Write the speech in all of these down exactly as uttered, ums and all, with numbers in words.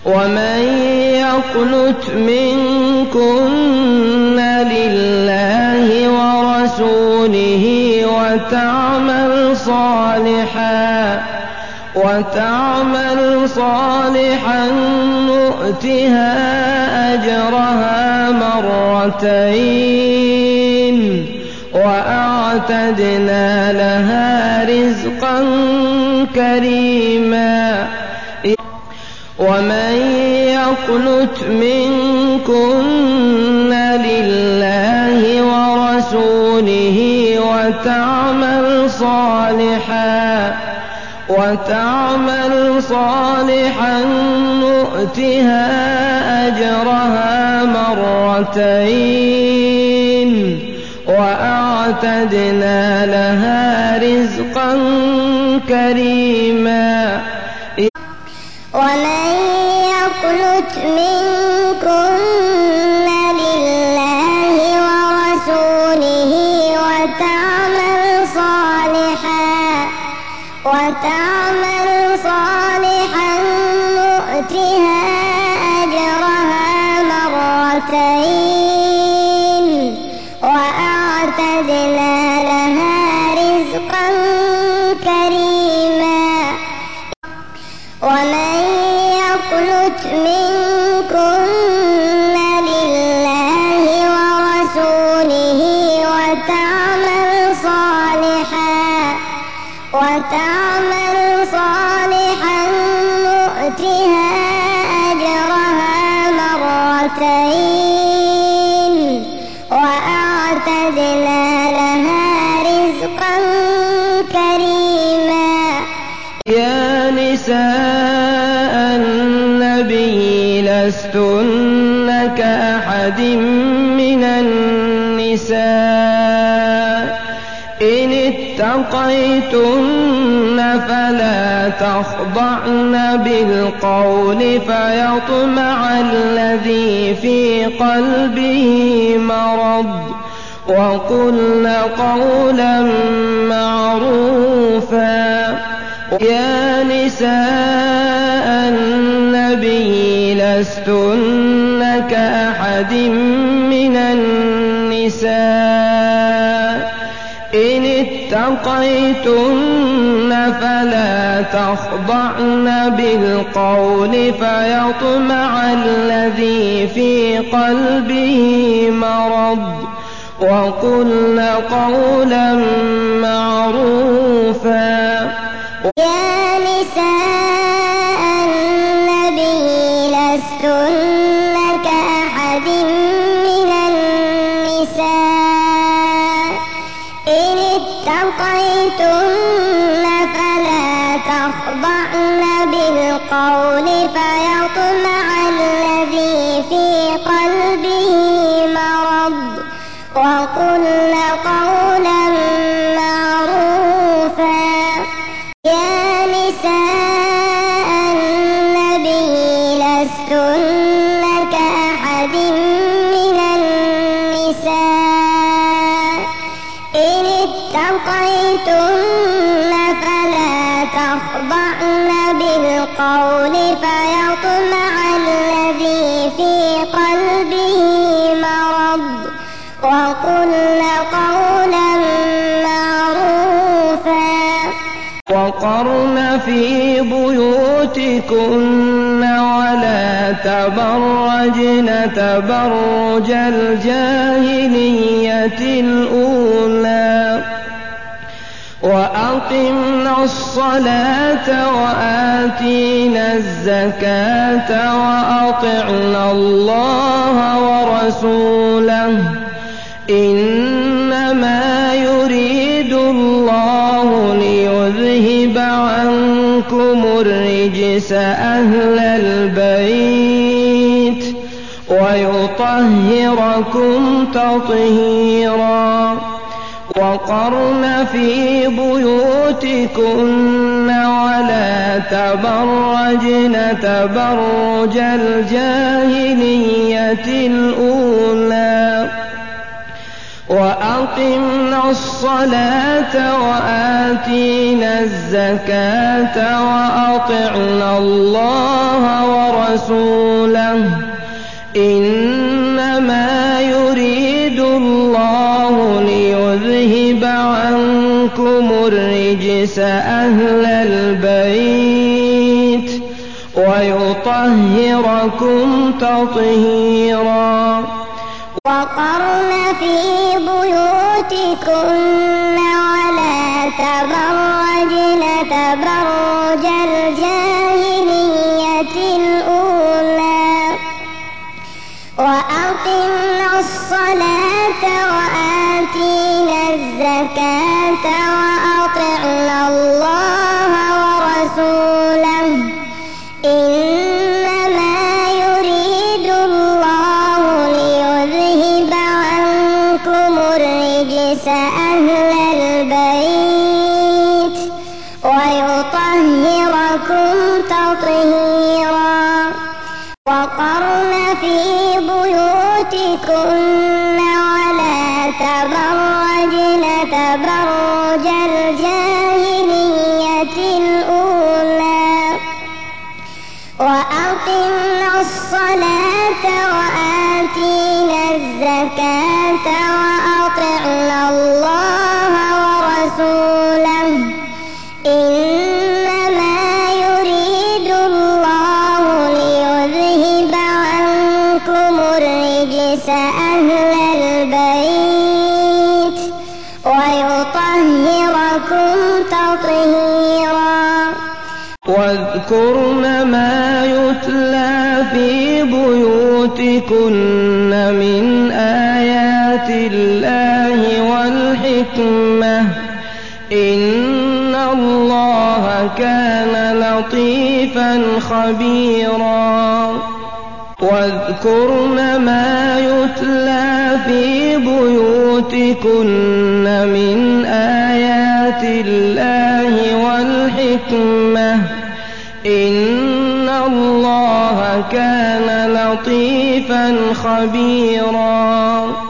ومن يقنت منكن لله ورسوله وتعمل صالحا وتعمل صالحا نؤتها أجرها مرتين وأعتدنا لها رزقا كريما. ومن يقنت منكن لله ورسوله وتعمل صالحا وتعمل صالحا نؤتها أجرها مرتين وأعتدنا لها رزقا كريما. ومن يقنت منكن لله ورسوله وتعمل صالحا وتعمل صالحا نؤتها أجرها مرتين وأعتدنا لها رزقا كريما. ومن يقنت منكن لله ورسوله وتعمل صالحا وتعمل صالحا نؤتها أجرها مرتين وأعتدنا لها رزقا كريما. يا نساء النبي لستن كأحد من النساء إن اتقيتن فلا تخضعن بالقول فيطمع الذي في قلبه مرض وقلن قولا معروفا. يا نساء النبي لستن كأحد من النساء إن اتقيتن فلا تخضعن بالقول فيطمع الذي في قلبه مرض وقلن قولا معروفا. يا نساء النبي لستن كأحد من النساء إن اتقيتن فلا تخضعن بالقول فيطمع الذي في قلبه مرض وقلن قولا معروفا. يا نساء النبي لستن كأحد من النساء إن اتقيتن فلا تخضعن بالقول فيطمع الذي في قلبه مرض وقلن قولا معروفا. وقرن في بيوتكن ولا تبرجن تبرج الجاهلية الأولى وأقمنا الصلاة وآتينا الزكاة وأطعنا الله ورسوله إنما يريد الله ليذهب عنكم الرجس أهل البيت ويطهركم تطهيرا. وقرن في بيوتكن ولا تبرجن تبرج الجاهلية الأولى وأقمنا الصلاة وآتينا الزكاة وأطعنا الله ورسوله ورسوله إنما يريد الله ليذهب عنكم الرجس أهل البيت ويطهركم تطهيرا. وقرن في بيوتكن ولا تبرجن تبرج الجاهلية الأولى وأقمنا الصلاة وآتينا الزكاة وأطعنا الله ورسوله إنما يريد الله ليذهب عنكم الرجس أهل البيت ويطهركم تطهيرا. وقرن في بيوتكن ولا تبرجن تبرج الجاهلية الأولى وأقمنا الصلاة وآتينا الزكاة وأطعنا الله ورسوله إنما يريد الله ليذهب عنكم الرجس أهل البيت ويطهركم تطهيرا. واذكرن ما يتلى في بيوتكن من آيات الله والحكمة إن الله كان لطيفا خبيرا. واذكرن ما يتلى في بيوتكن من آيات الله والحكمة إن الله كان لطيفا خبيرا.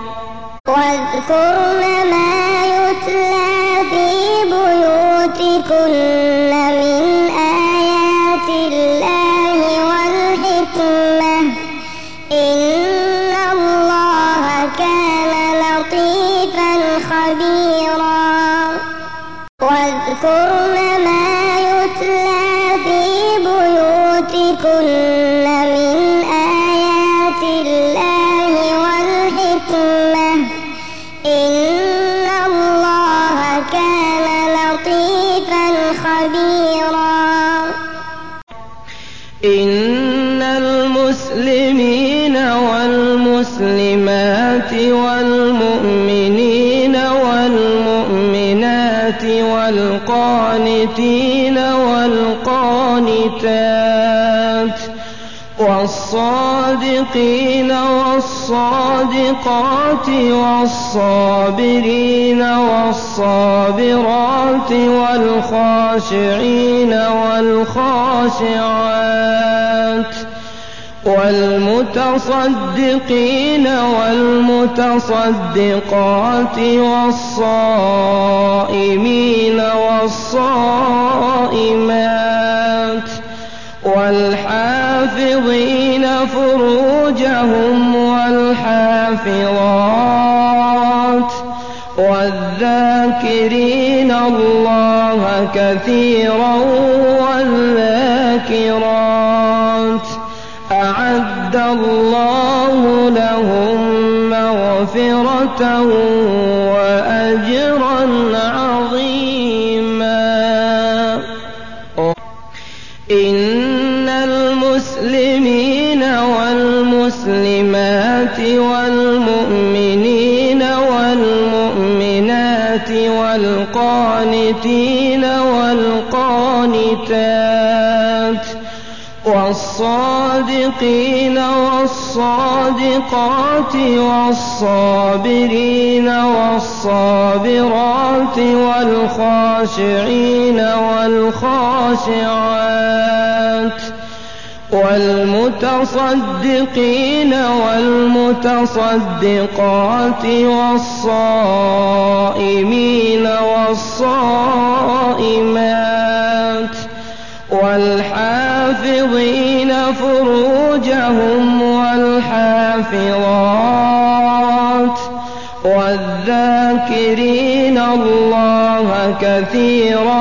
واذكرن ما يتلى في بيوتكن من آيات الله والحكمة إن الله كان لطيفا خبيرا. واذكرن ما يتلى في بيوتكن من آيات الله والحكمة إن الله كان لطيفا خبيرا. إن المسلمين والمسلمات والمؤمنين والمؤمنات والقانتين والقانتات والصادقين والصادقات والصابرين والصابرات والخاشعين والخاشعات والمتصدقين والمتصدقات والصائمين والصائمات والحافظين فروجهم والحافظات والذاكرين الله كثيرا والذاكرات أعد الله لهم مغفرة وأجرا عظيما. إن المسلمين والمسلمات والمؤمنين والمؤمنات والقانتين والقانتات والصادقين والصادقات والصابرين والصابرات والخاشعين والخاشعات والمتصدقين والمتصدقات والصائمين والصائمات والحافظين فروجهم والحافظات والذاكرين الله كثيرا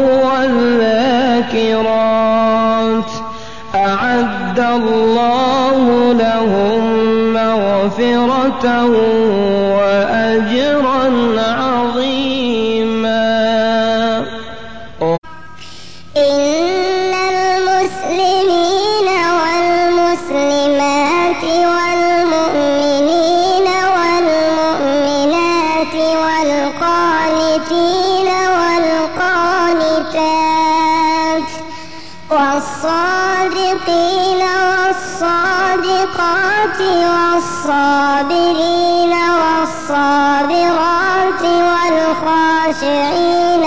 والذاكرات أعد الله لهم مغفرة وأجرا عظيما. إن المسلمين والمسلمات والمؤمنين والمؤمنات والقانتين والقانتات والصادقين والصادقات والصابرين والصابرات والخاشعين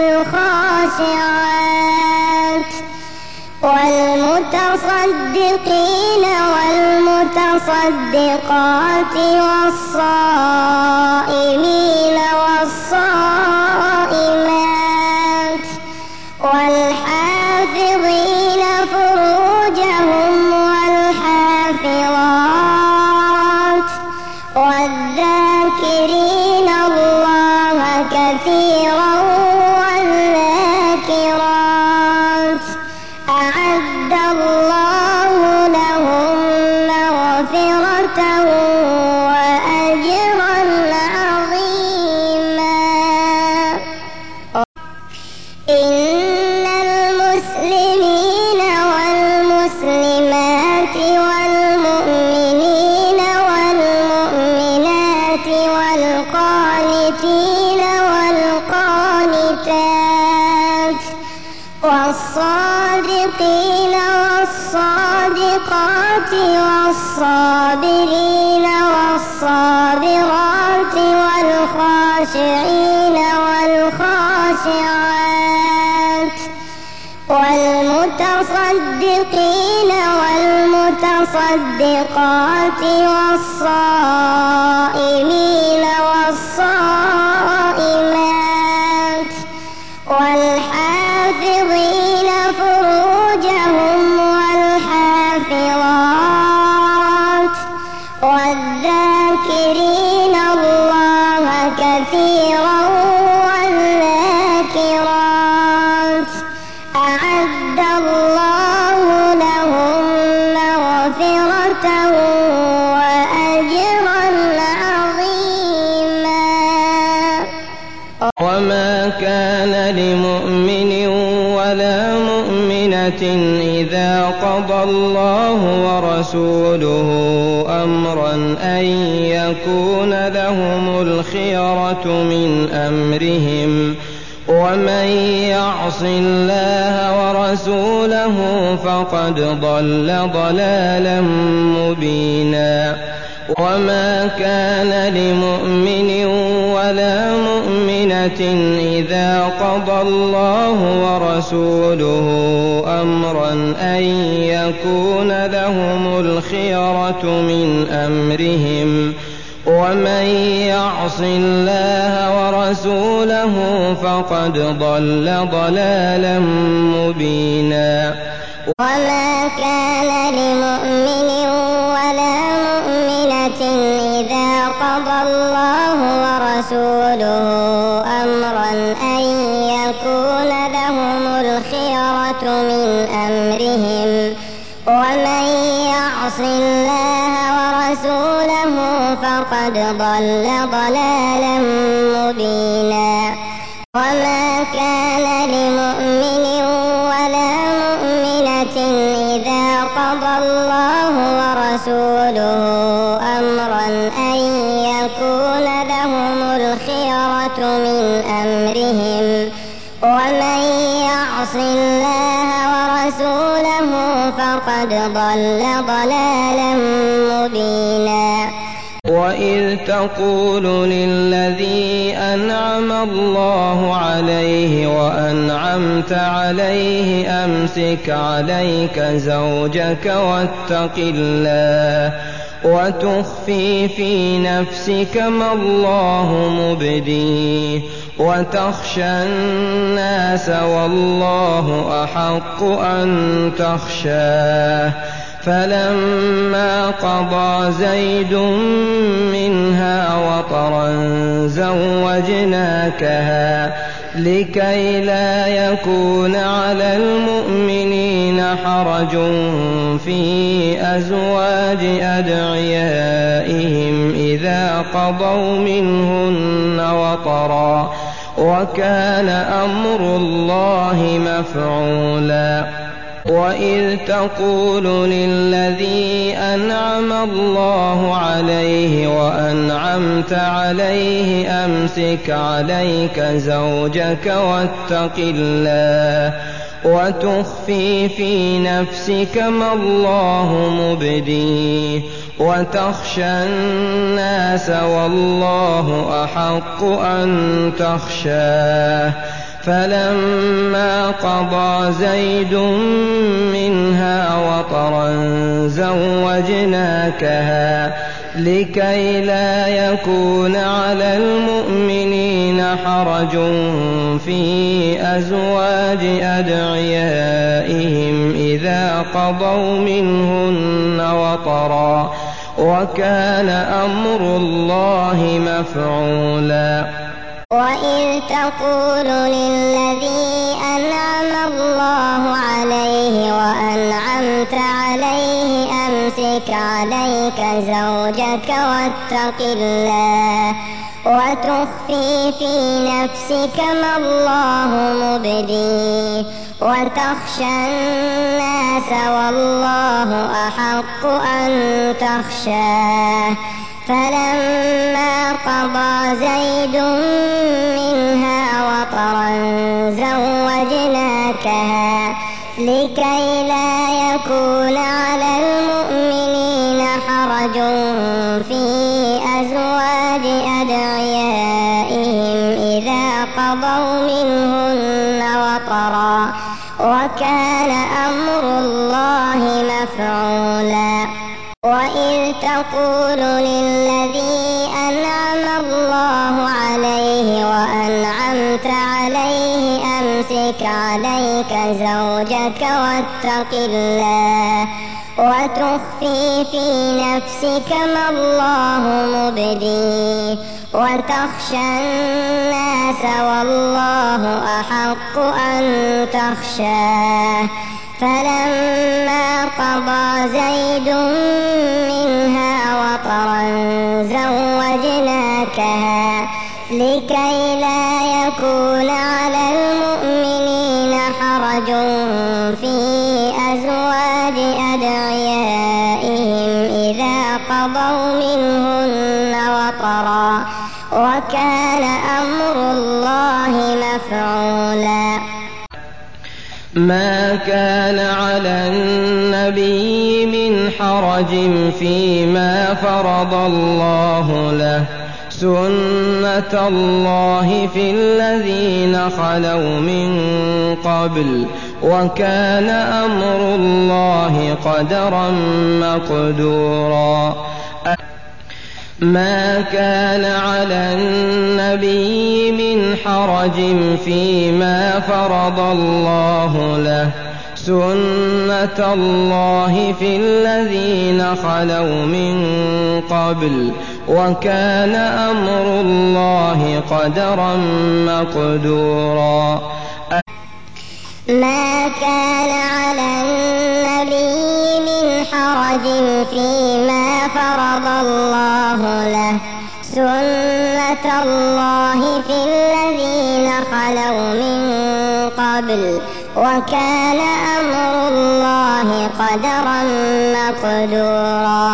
والخاشعات والمتصدقين والمتصدقات والصائمين والصائمات والحافظين فروجهم والحافظات والذاكرين الله كثيرا والذاكرات أعد الله لهم مغفرة وأجرا عظيما. إن المسلمين والمسلمات والمؤمنين والمؤمنات والقانتين والقانتات والصادقين والصادقات والصابرين والصابرات والخاشعين والخاشعات والمتصدقين والمتصدقات والصائمين والصائمات والحافظين فروجهم والحافظات والذاكرين الله كثيرا والذاكرات أعد الله لهم مغفرة وأجرا عظيما. وما كان لمؤمن ولا مؤمنة إذا قضى الله ورسوله أمرا أن يكون لهم الخيرة من أمرهم ومن يعص الله ورسوله فقد ضل ضلالا مبينا. وما كان لمؤمن ولا مؤمنة إذا قضى الله ورسوله أمرا أن يكون لهم الخيرة من أمرهم ومن يعص الله ورسوله فقد ضل ضلالا مبينا. وما كان لمؤمن ولا مؤمنة إذا قضى الله ورسوله أمرا أن يكون لهم الخيرة من أمرهم ومن يعص الله ورسوله فقد ضل ضلالا مبينا. وما كان لمؤمن ولا مؤمنة إذا قضى الله ورسوله أمرا أن يكون لهم الخيرة من أمرهم ومن يعص الله ورسوله فقد ضل ضلالا مبينا. وإذ تقول للذي أنعم الله عليه وأنعمت عليه أمسك عليك زوجك واتق الله وتخفي في نفسك ما الله مبديه وتخشى الناس والله أحق أن تخشاه فلما قضى زيد منها وطرا زوجناكها لكي لا يكون على المؤمنين حرج في أزواج أدعيائهم إذا قضوا منهن وطرا وكان أمر الله مفعولا وإذ تقول للذي أنعم الله عليه وأنعمت عليه أمسك عليك زوجك واتق الله وتخفي في نفسك ما الله مبديه وتخشى الناس والله أحق أن تخشاه فلما قضى زيد منها وطرا زوجناكها لكي لا يكون على المؤمنين حرج في أزواج أدعيائهم إذا قضوا منهن وطرا وكان أمر الله مفعولا وإذ تقول للذي أنعم الله عليه وأنعمت عليه أمسك عليك زوجك واتق الله وتخفي في نفسك ما الله مبديه وتخشى الناس والله أحق أن تخشاه فلما قضى زيد منها وطرا زوجناكها لكي لا يكون على المؤمنين حرج في أزواج أدعيائهم إذا قضوا منهن وطرا وكان أمر الله مفعولا وإذ تقول للذي أنعم الله عليه وأنعمت عليه أمسك عليك زوجك واتق الله وتخفي في نفسك ما الله مبديه وتخشى الناس والله أحق أن تخشاه فلما قضى زيد منها وطرا زوجناكها لكي لا يكون على المؤمنين حرج في أزواج أدعيائهم إذا قضوا منهن وطرا وكان أمر الله مفعولا ما كان على النبي من حرج فيما فرض الله له سنة الله في الذين خلوا من قبل وكان أمر الله قدرا مقدورا ما كان على النبي من حرج فيما فرض الله له سنة الله في الذين خلوا من قبل وكان أمر الله قدرا مقدورا ما كان على النبي من حرج فيما فرض الله له سنة الله في الذين خلوا من قبل وكان أمر الله قدرا مقدورا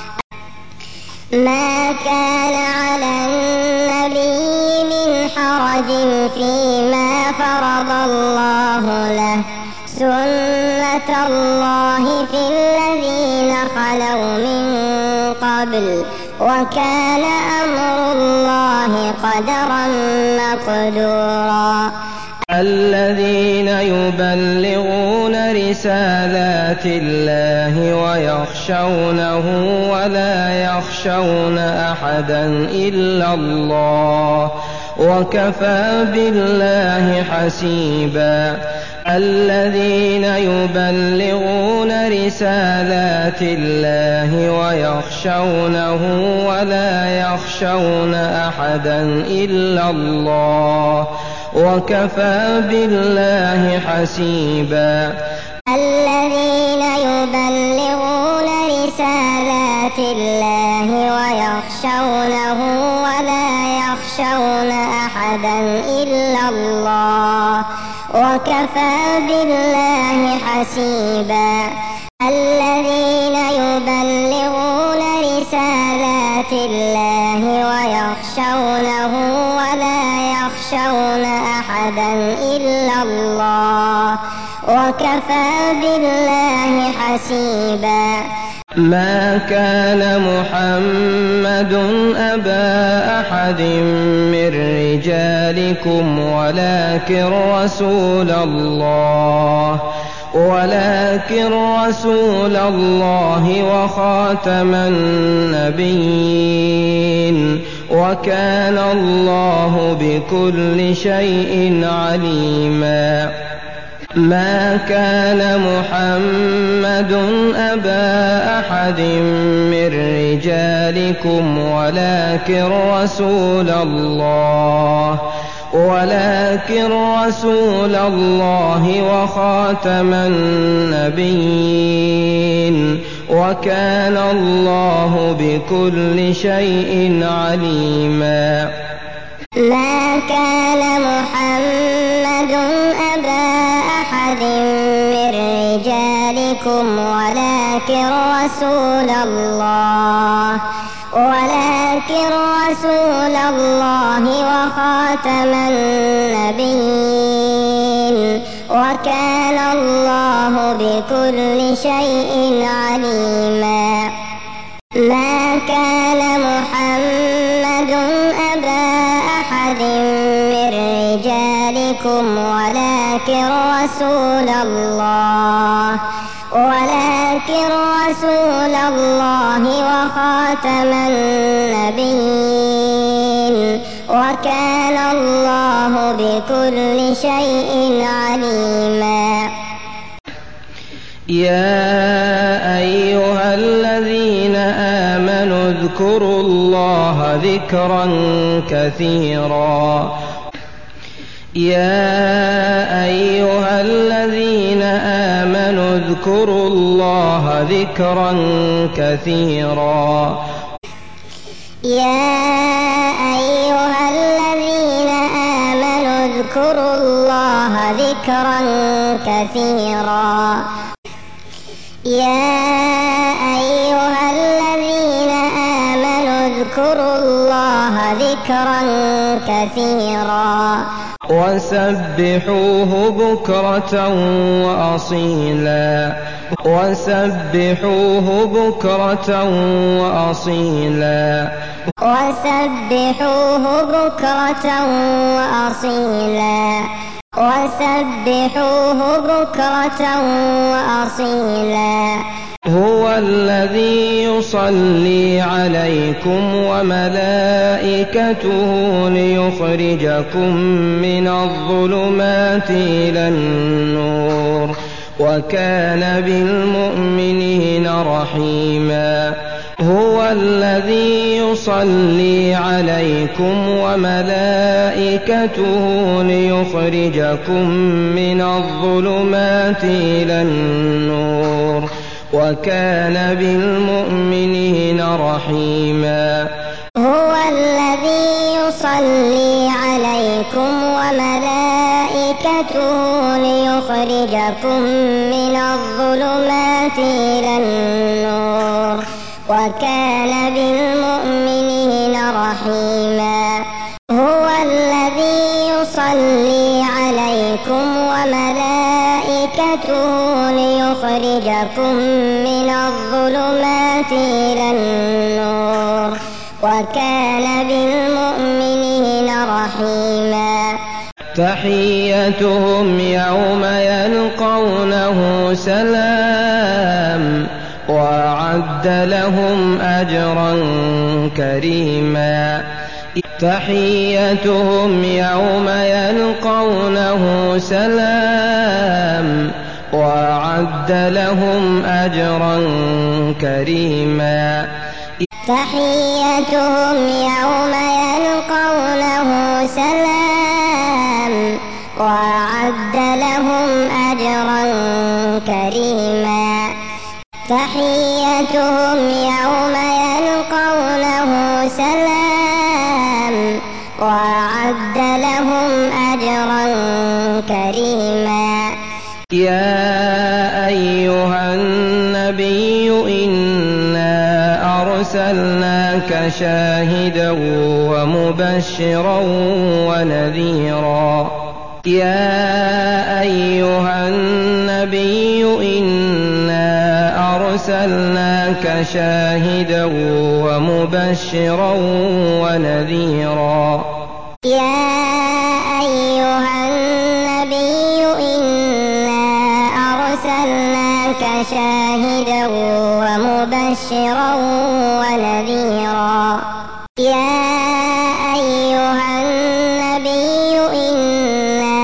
ما كان على النبي من حرج فيما فرض الله له سنة الله في الذين خلوا من قبل وكان أمر الله قدرا مقدورا الذين يبلغون رسالات الله ويخشونه ولا يخشون أحدا إلا الله وكفى بالله حسيبا الذين يبلغون رسالات الله ويخشونه ولا يخشون أحدا إلا الله وكفى بالله حسيبا الذين يبلغون رسالات الله ويخشونه ولا يخشون أحدا إلا الله وكفى بالله حسيبا الذين يبلغون رسالات الله ويخشونه ولا يخشون أحدا إلا الله وكفى بالله حسيبا ما كان محمد أبا أحد من رجالكم ولكن رسول الله ولكن رسول الله وخاتم النبيين وكان الله بكل شيء عليما ما كان محمد أبا أحد من رجالكم ولكن رسول الله ولكن رسول الله وخاتم النبيين وكان الله بكل شيء عليما ما كان محمد أبا أحد من رجالكم ولكن رسول الله ولكن رسول الله وخاتم النبيين وكان الله بكل شيء عليما ما كان محمد أبا أحد من رجالكم ولكن رسول الله ولكن رسول الله وخاتم النبيين وكان الله بكل شيء عليما يا أيها الذين آمنوا اذكروا الله ذكرا كثيرا يا أيها الذين آمنوا اذكروا الله ذكرا كثيرا يا أيها الذين آمنوا اذكروا الله ذكرا كثيرا يا أيها الذين آمنوا اذكروا الله ذكرا كثيرا وسبحوه بكرة وأصيلا وسبحوه بكرة وأصيلا وسبحوه بكرة وأصيلا وسبحوه بكرة وأصيلا هو الذي يصلي عليكم وملائكته ليخرجكم من الظلمات إلى النور وكان بالمؤمنين رحيما هو الذي يصلي عليكم وملائكته ليخرجكم من الظلمات إلى النور وكان بالمؤمنين رحيما هو الذي يصلي عليكم وملائكته ليخرجكم من الظلمات إلى النور وكان بالمؤمنين رحيما هو الذي يصلي عليكم وملائكته ليخرجكم من الظلمات إلى النور وكان بالمؤمنين رحيما تحيتهم يوم يلقونه سلام وأعد لهم أجرا كريما تحيتهم يوم يلقونه سلام وأعد لهم أجرا كريما تحيتهم يوم يلقونه سلام وأعد لهم أجرا كريما تحيتهم يوم يلقونه سلام وأعد لهم أجرا كريما يا أيها النبي إنا أرسلناك شاهدا ومبشرا ونذيرا يا أيها النبي إنا أرسلناك شاهدا ومبشرا ونذيرا يا أيها النبي إنا أرسلناك شاهدا ومبشرا ونذيرا يا أيها النبي إنا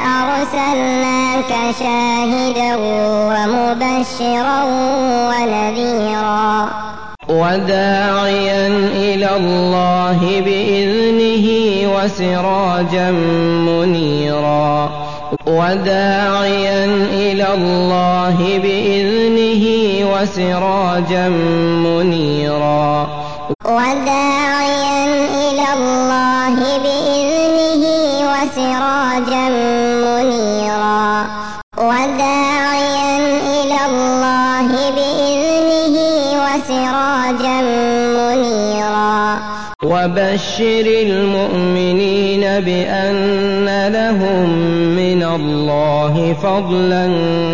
أرسلناك شاهدا ومبشرا ونذيرا وداعيا إلى الله بإذنه وسراجا منيرا وداعيا إلى الله بإذنه وسراجا منيرا وداعيا إلى الله بإذنه وسراجا منيرا وداعيا إلى الله بإذنه وسراجا منيرا وبشر المؤمنين بأن لهم من الله فضلا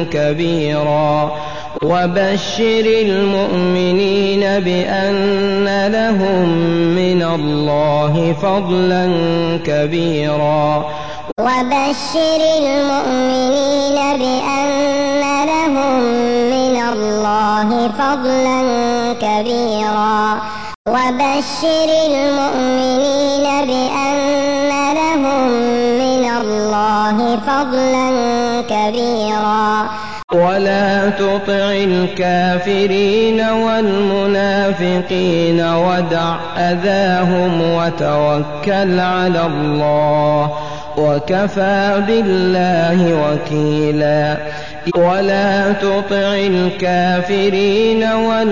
كبيرا وبشر المؤمنين بأن لهم من الله فضلا كبيرا وبشر المؤمنين بأن لهم من الله فضلا كبيرا وبشر المؤمنين بأن لهم من الله فضلا كبيرا ولا تطع الكافرين والمنافقين ودع أذاهم وتوكل على الله وكفى بالله وكيلا ولا تطع الكافرين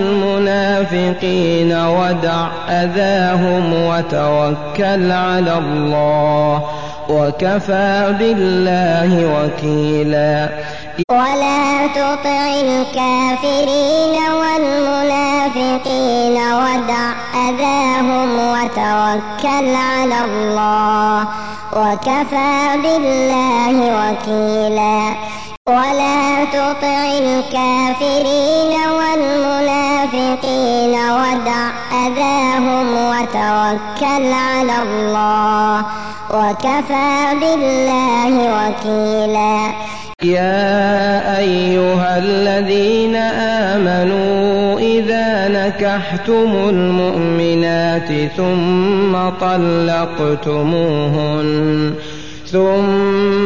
والمنافقين ودع أذاهم وتوكل على الله وكفى بالله وكيلا ولا تطع الكافرين والمنافقين ودع أذاهم وتوكل على الله وكفى بالله وكيلا ولا تطع الكافرين والمنافقين ودع أذاهم وتوكل على الله وكفى بالله وكيلا يا أيها الذين آمنوا إذا نكحتم المؤمنات ثم طلقتموهن ثم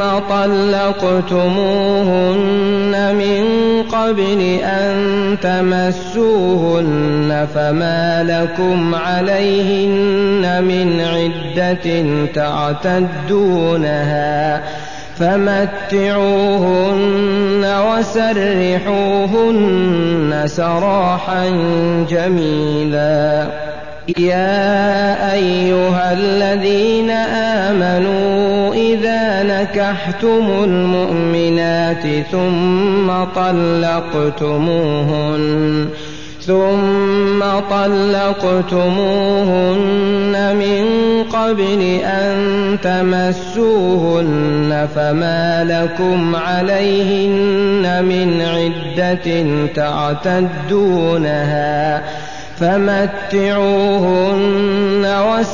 طلقتموهن من قبل أن تمسوهن فما لكم عليهن من عدة تعتدونها فمتعوهن وسرحوهن سراحا جميلا يا أيها الذين آمنوا إذا نكحتم المؤمنات ثم طلقتموهن ثم طلقتموهن من قبل أن تمسوهن فما لكم عليهن من عدة تعتدونها فمتعوهن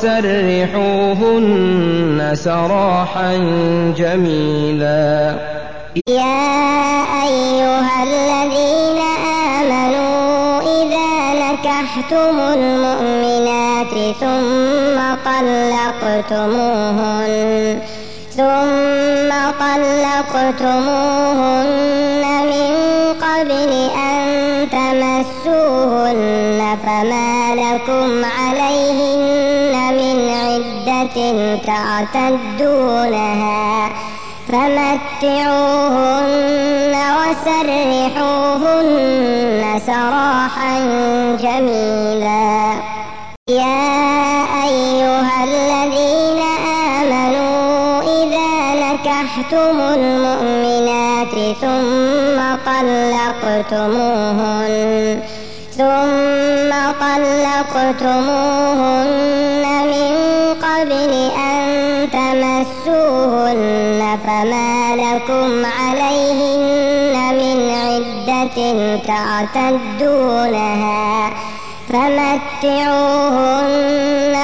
وسرحوهن سراحا جميلا. يا أيها الذين آمنوا إذا نكحتم المؤمنات ثم طلقتموهن ثم طلقتموهن من قبل أن تمسوهن فما لكم عليهن من عدة تعتدونها فمتعوهن وسرحوهن سراحا جميلا. يا أيها الذين آمنوا إذا نكحتم المؤمنات ثم طلقتموهن ثم طلقتموهن من قبل أن تمسوهن فما لكم عليهن من عدة تعتدونها فمتعوهن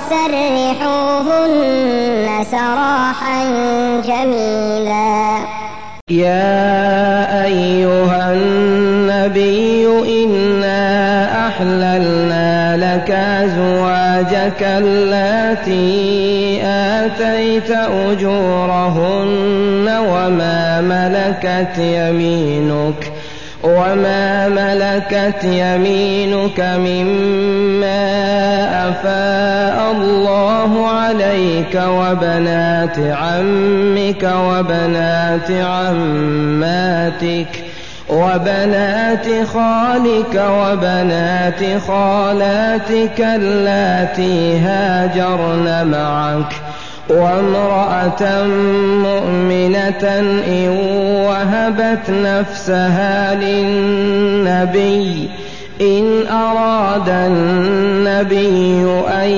وسرحوهن سراحا جميلا. يا أيها النبي إنا أحللنا لك أزواجك اللاتي آتيت أجورهن وما ملكت يمينك وما ملكت يمينك مما أفاء الله عليك وبنات عمك وبنات عماتك وبنات خالك وبنات خالاتك اللاتي هاجرن معك وامرأة مؤمنة إن وهبت نفسها للنبي إن أراد النبي أن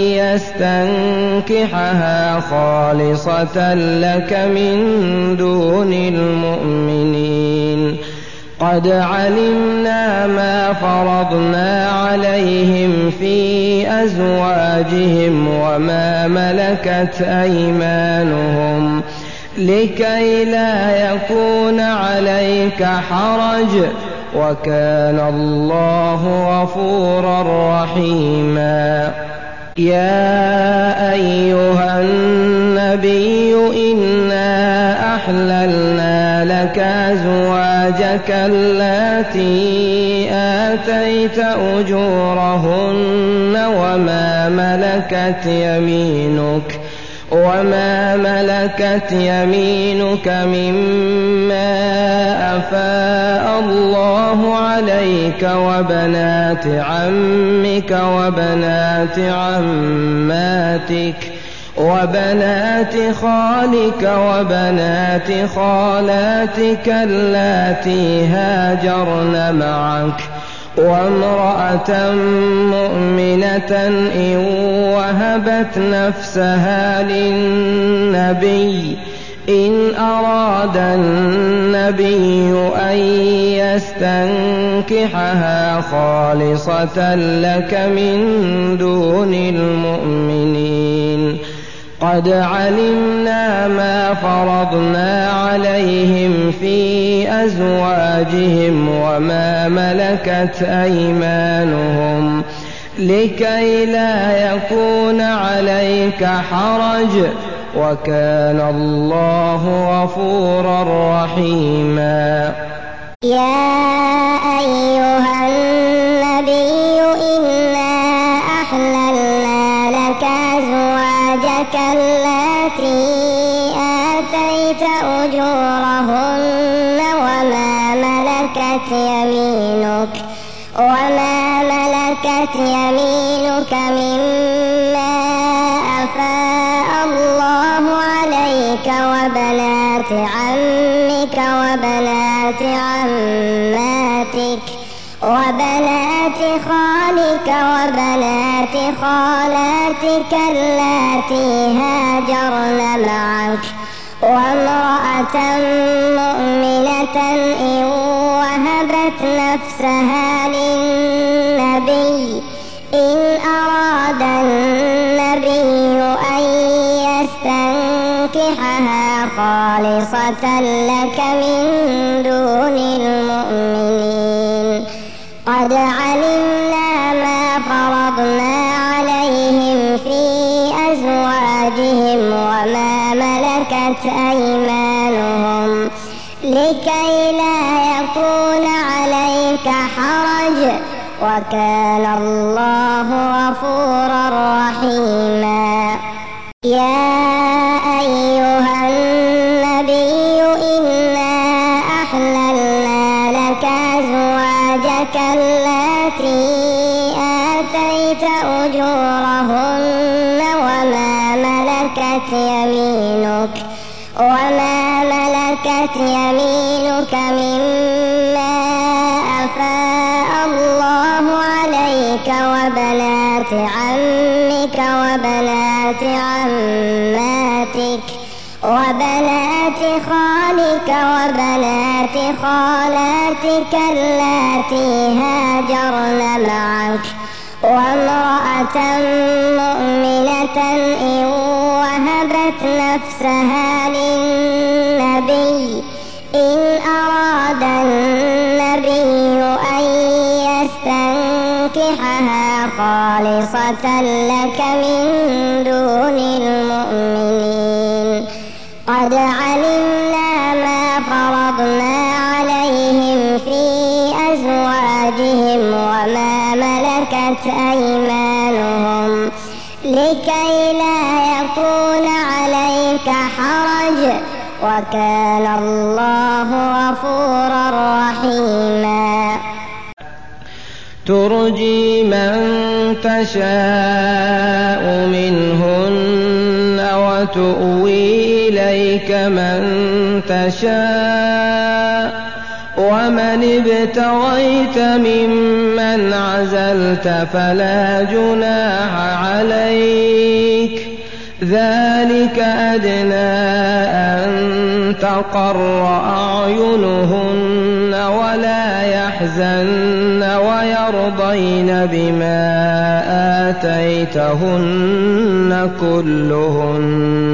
يستنكحها خالصة لك من دون المؤمنين. قد علمنا ما فرضنا عليهم في أزواجهم وما ملكت أيمانهم لكي لا يكون عليك حرج وكان الله غفورا رحيما. يا أيها النبي إنا أحللنا لك أزواجك اللاتي آتيت أجورهن وما ملكت يمينك وما ملكت يمينك مما أفاء الله عليك وبنات عمك وبنات عماتك وبنات خالك وبنات خالاتك اللاتي هاجرن معك وامرأة مؤمنة إن وهبت نفسها للنبي إن أراد النبي أن يستنكحها خالصة لك من دون المؤمنين. قد علمنا ما فرضنا عليهم في أزواجهم وما ملكت أيمانهم لكي لا يكون عليك حرج وكان الله غفورا رحيما. يا أيها النبي إنا أحللنا لك أزواجك اللاتي آتيت أجورهن وما ملكت يمينك وما ملكت يمينك مما أفاء الله عليك وبنات عمك وبنات عماتك وبنات خالك وبنات خالاتك اللاتي هاجرن معك وامرأة مؤمنة إن وهبت نفسها للنبي خالصة لك من دون المؤمنين قد علمنا ما فرضنا عليهم في أزواجهم وما ملكت أيمانهم لكي لا يكون عليك حرج وكان الله غفورا رحيما. يا أيها النبي إنا أحللنا لك أزواجك اللاتي آتيت أجورهن وما ملكت يمينك وما ملكت يمينك مما أفاء الله عليك وبنات عمك وبنات عماتك وبنات خالك وبنات خالاتك اللاتي هاجرن معك وامرأة مؤمنة إن وهبت نفسها للنبي إن أراد النبي أن يستنكحها خالصة لك من دون المؤمنين قد علمنا ما فرضنا عليهم في أزواجهم وما ملكت أيمانهم لكي لا يكون عليك حرج وكان الله غفورا رحيما. ترجي من تشاء منهن وتؤوي إليك من تشاء ومن ابتغيت ممن عزلت فلا جناح عليك ذلك أدنى أن تقر أعينهن ولا يحزن ويرضين بما آتيتهن كلهن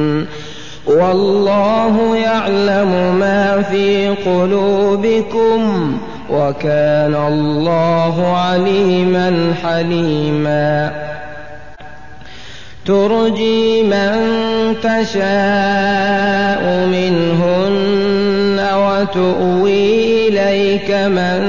والله يعلم ما في قلوبكم وكان الله عليما حليما. ترجي من تشاء منهن وتؤوي إليك من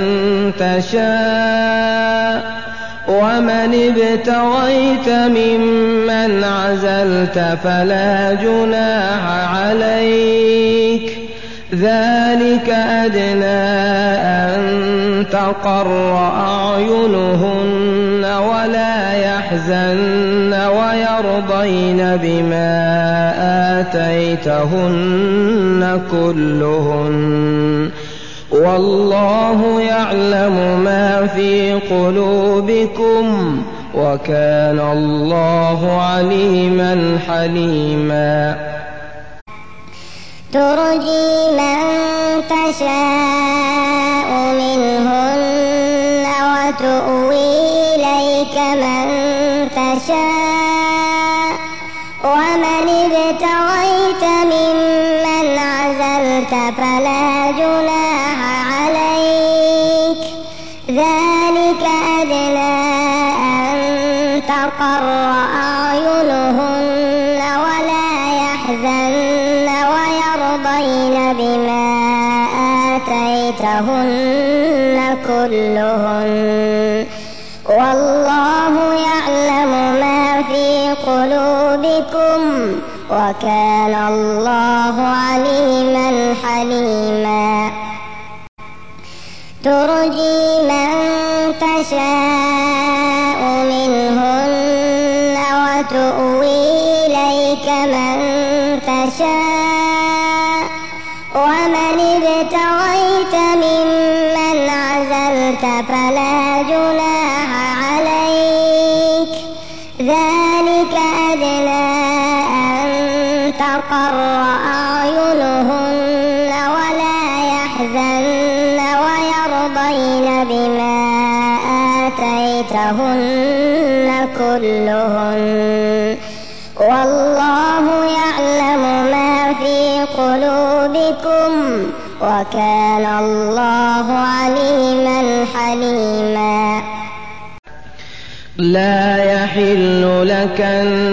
تشاء ومن ابتغيت ممن عزلت فلا جناح عليك ذلك أدنى أن تقر أعينهن ولا يحزن ويرضين بما آتيتهن كلهن والله يعلم ما في قلوبكم وكان الله عليما حليما. ترجي من تشاء منهن وتؤوي إليك من تشاء ومن ابتغيت ممن عزلت فلا جناح عليك ذلك أدنى أن تقر أعينهن ولا يحزن ويرضين بما آتيتهن كلهن والله يعلم ما في قلوبكم وكان الله عليما حليما. ترجي من تشاء منهن وتؤوي إليك من تشاء ومن ابتغيت ممن عزلت فلا جناح عليك ذلك أدنى أن تقر أعينهن ولا يحزن ويرضين بما آتيتهن كلهن والله يعلم ما في قلوبكم وكان الله عليما حليما. لا يحل لك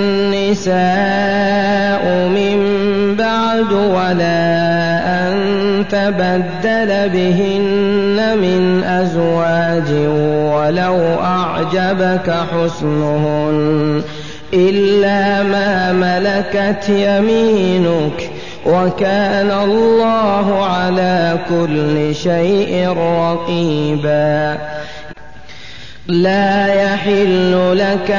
النساء من بعد ولا أن تبدل بهن من أزواج ولو أعجبك حسنهن إلا ما ملكت يمينك وكان الله على كل شيء رقيبا. لا يحل لك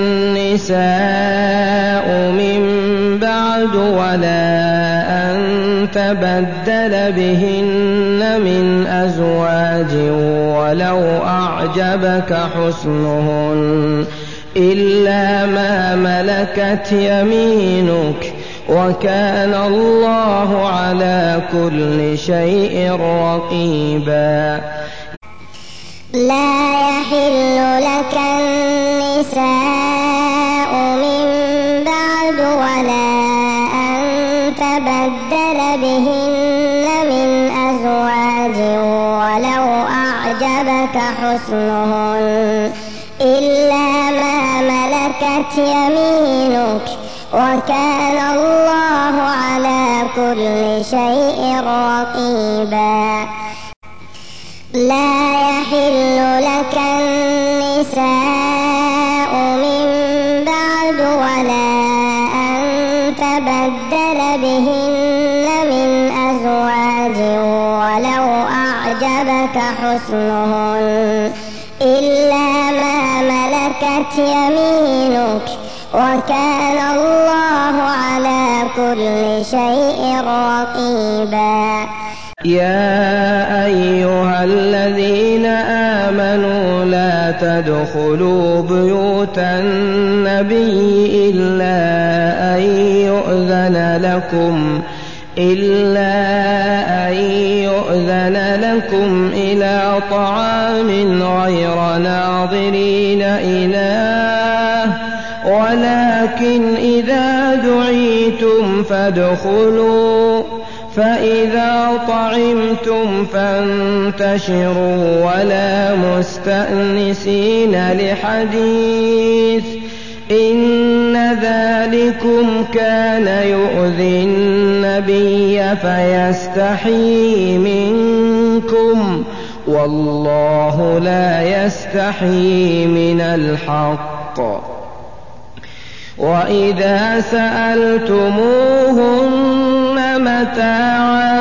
النساء من بعد ولا أن تبدل بهن من أزواج ولو أعجبك حسنهن إلا ما ملكت يمينك وكان الله على كل شيء رقيبا. لا يحل لك النساء من بعد ولا أن تبدل بهن من أزواج ولو أعجبك حسنهن إلا ما ملكت يمينك وكان الله على كل شيء رقيبا. لا يحل لك النساء من بعد ولا أن تبدل بهن من أزواج ولو أعجبك حسنهن إلا ما ملكت يمينك وكان الله على كل شيء رقيبا. يا أيها الذين آمنوا لا تدخلوا بيوت النبي إلا أن يؤذن لكم إلا أن يؤذن لكم إلى طعام غير ناظرين إناه ولكن إذا دعيتم فادخلوا فإذا طعمتم فانتشروا ولا مستأنسين لحديث إن ذلكم كان يؤذي النبي فيستحيي منكم والله لا يستحيي من الحق. وإذا سألتموهن متاعا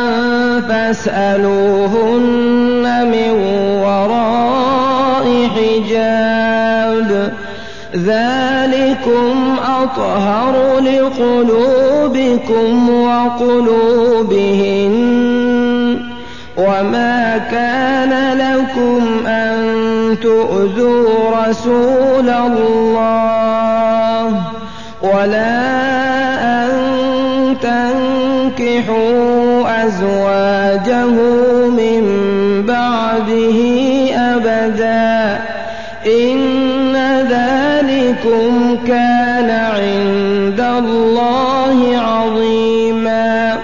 فاسألوهن من وراء حجاب ذلكم أطهر لقلوبكم وقلوبهن وما كان لكم أن تؤذوا رسول الله ولا أن تنكحوا أزواجه من بعده أبدا إن ذلكم كان عند الله عظيما.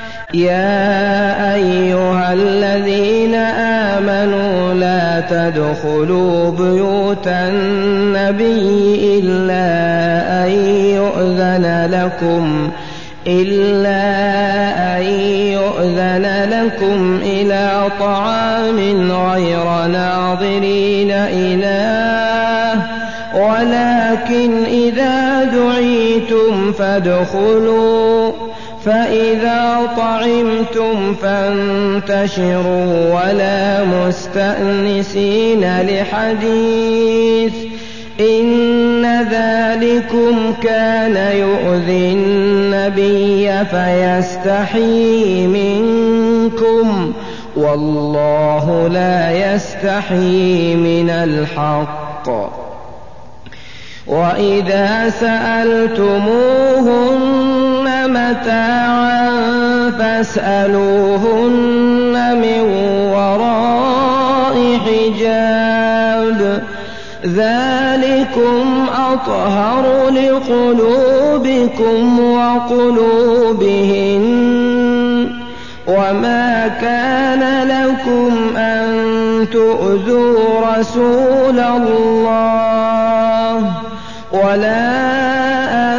يا أيها الذين آمنوا لا تدخلوا بيوت النبي إلا أن يؤذن لكم إلا أن يؤذن لكم إلى طعام غير ناظرين إناه ولكن إذا دعيتم فادخلوا فإذا طعمتم فانتشروا ولا مستأنسين لحديث إن ذلكم كان يؤذي النبي فيستحيي منكم والله لا يستحيي من الحق. وإذا سألتموهن متاعا فاسألوهن من وراء حجاب ذلكم أطهر لقلوبكم وقلوبهن وما كان لكم أن تؤذوا رسول الله ولا أن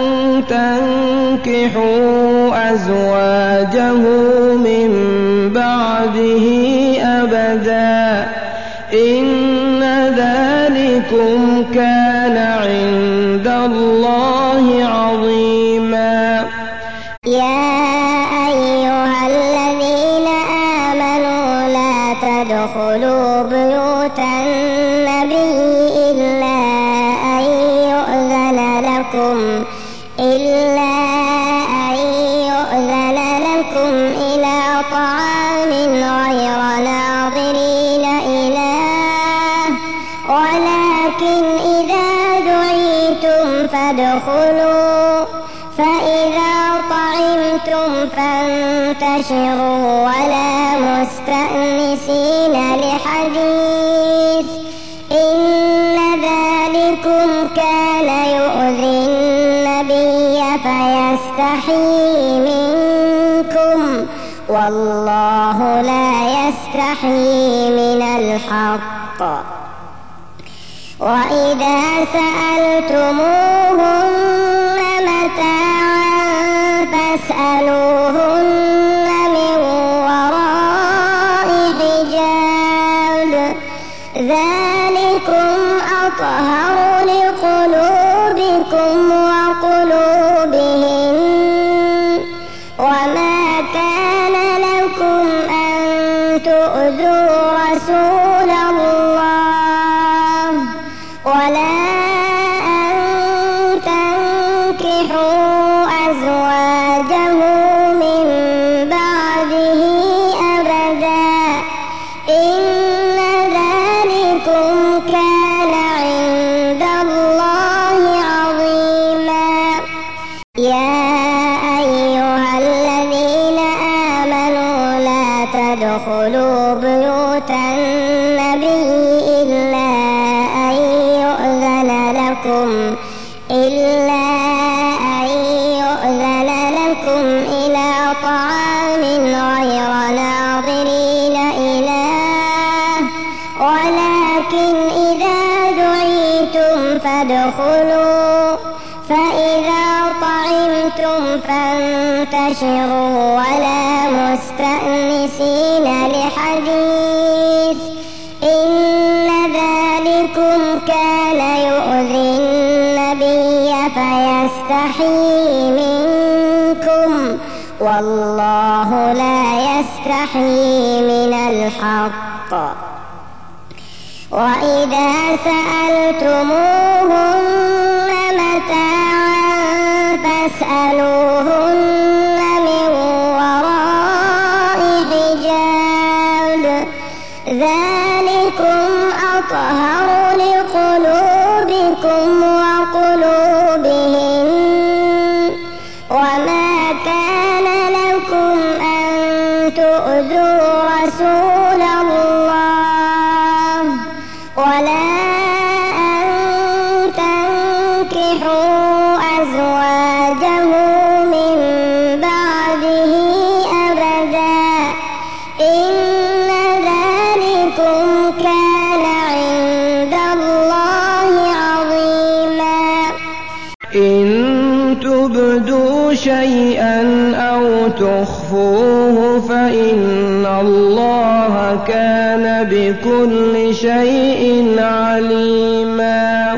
تنكحوا أزواجه من بعده أبدا إن ذلكم كان عند الله عظيما. يا أيها الذين آمنوا لا تدخلوا بيوت النبي إلا أن يؤذن لكم إلا أن يؤذن لكم إلى طعام غير ناظرين إناه ولكن إذا دعيتم فادخلوا فإذا طعمتم فانتشروا ولا مستأنسين لحديث إن ذلكم كان يؤذي النبي فيستحيي منكم والله لا يستحيي من الحق. وإذا سألتموهن متاعا فاسألوهن من وراء حجاب ذلكم أطهر لقلوبكم وقلوبهن وما كان لكم أن تؤذوا رسول الله ولا أن تنكحوا أزواجه من بعده أبدا إن ذلكم كان عند الله عظيما. يا أيها الذين آمنوا لا تدخلوا بيوت النبي إلا أن يؤذن لكم إلا أن يؤذن لكم إلى طعام غير ناظرين إناه ولكن إذا دعيتم فادخلوا فإذا طعمتم فانتشروا ولا مستأنسين لحديث إن ذلكم كان يؤذي النبي فيستحيي منكم والله لا يستحيي من الحق. وإذا سألتموهن متاعا فاسألوهن من وراء حجاب ذلكم أطهر لقلوبكم وقلوبهن وما كان لكم أن تؤذوا رسول الله ولا أن تنكحوا أزواجه من بعده أبدا إن ذلكم كان عند الله عظيما. إن تبدوا شيئا أو تخفوه فإن الله كان بكل شيء عليما.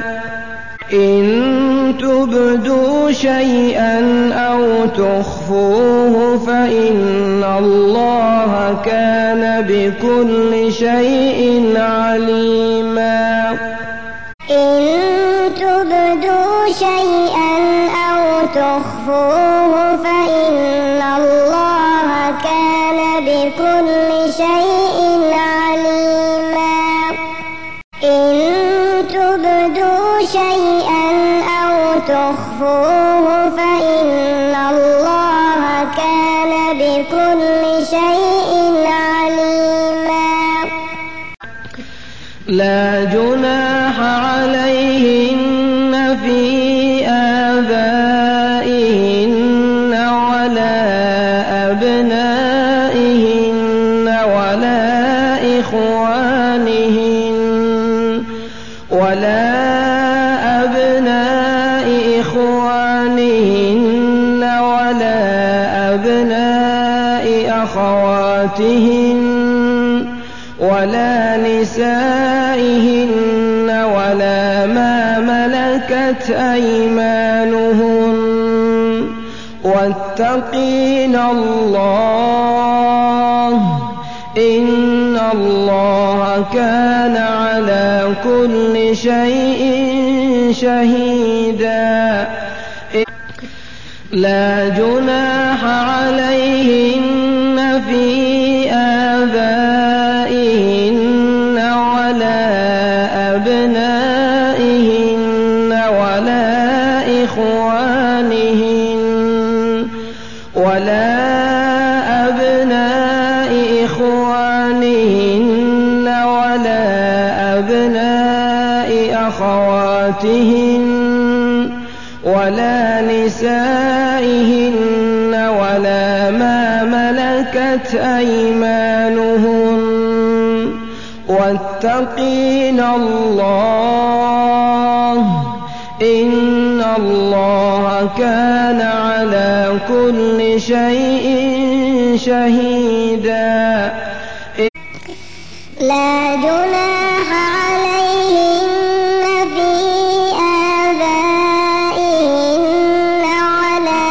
إن تبدوا شيئا أو تخفوه فإن الله كان بكل شيء عليما. إن تبدوا شيئا أو تخفوه فإن الله كان بكل شيء عليما. إن تبدوا شيئا أو تخفوه فإن الله كان بكل شيء عليما. لا جناح عليهن في آبائهن ولا أبنائهن ولا أبناء إخوانهن ولا أبناء أخواتهن ولا نسائهن ولا ما ملكت أيمانهن واتقين الله إن الله كان على كل شيء شهيدا. لا جناح عليهن في آبائهن ولا أبنائهن ولا إخوانهن ولا أبناء إخوانهن ولا أبناء أخواتهن ولا نسائهن ولا ما ملكت أيمانهن واتقين الله إن الله كان على كل شيء شهيدا. لا جناح عليهن في آبائهن ولا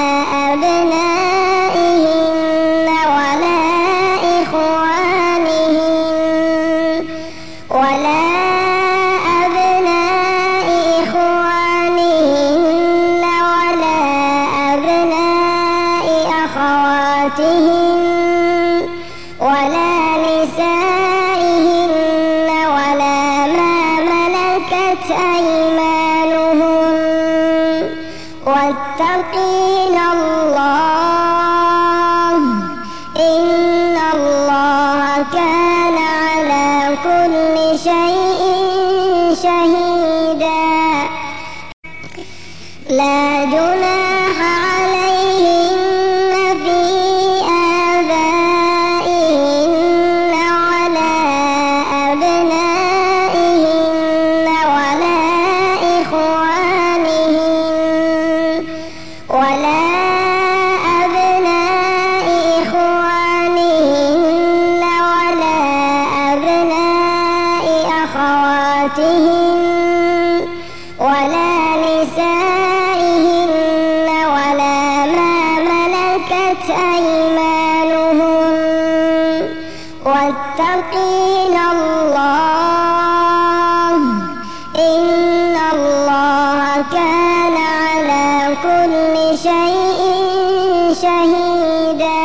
أبنائهن ولا إخوانهن ولا أبناء إخوانهن ولا أبناء أخواتهن ولا نسائهن ولا ما ملكت أيمانهن واتقين الله إن الله كان على كل شيء شهيدا. لا جناح عليهن في آبائهن ولا أبنائهن ولا إخوانهن ولا أبناء إخوانهن ولا أبناء أخواتهن ولا نسائهن ولا ما ملكت أيمانهن واتقين الله إن الله كان على كل شيء شهيدا.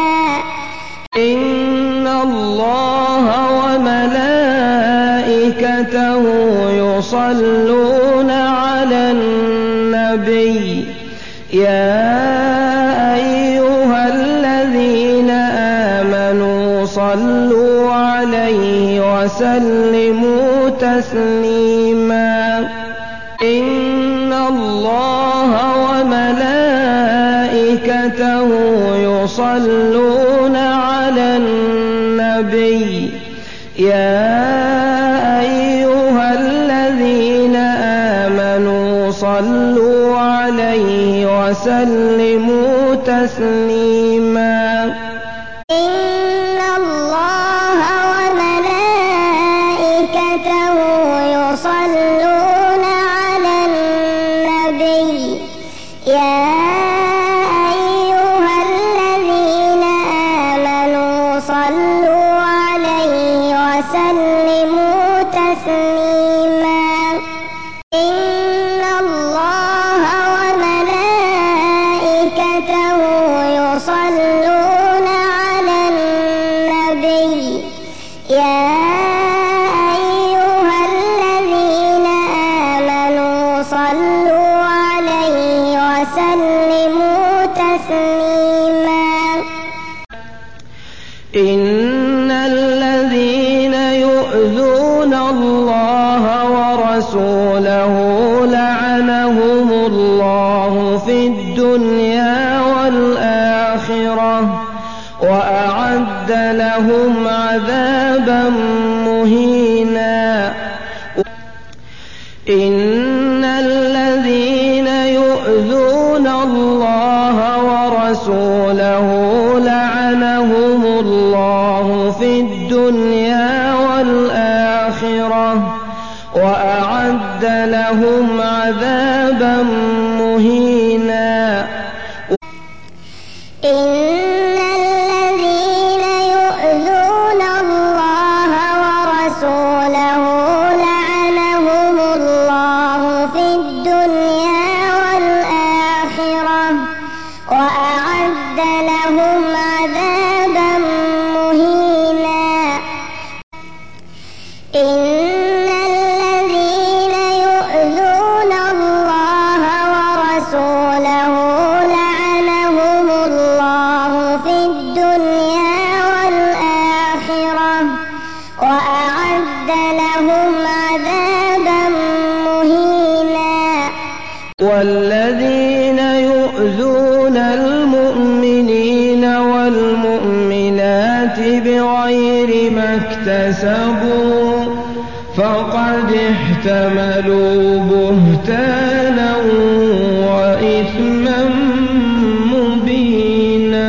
إن الله وملائكته يصلون على النبي يا أيها الذين آمنوا صلوا عليه وسلموا تسليما. إن الله وملائكته يصلون على النبي يا أيها الذين آمنوا صلوا عليه وسلموا تسليما. إن الله وملائكته يصلون على النبي يا أيها الذين آمنوا صلوا عليه وسلموا تسليما. إن الله وملائكته يصلون على النبي يا أيها الذين آمنوا صلوا عليه وسلموا تسليما. إن الذين يؤذون الله ورسوله لعنهم الله في الدنيا والآخرة وأعد لهم عذابا مهينا. إن الذين يؤذون الله ورسوله لعنهم الله في الدنيا والآخرة وأعد لهم عذابا مهينا. إن الذين يؤذون الله ورسوله لعنهم الله في الدنيا والآخرة وأعد لهم عذابا مهينا. إن الذين يؤذون الله ورسوله لعنهم الله في الدنيا والآخرة وأعد لهم عذابا مهينا. والذين يؤذون المؤمنين والمؤمنات بغير ما اكتسبوا فقد احتملوا بهتانا وإثما مبينا.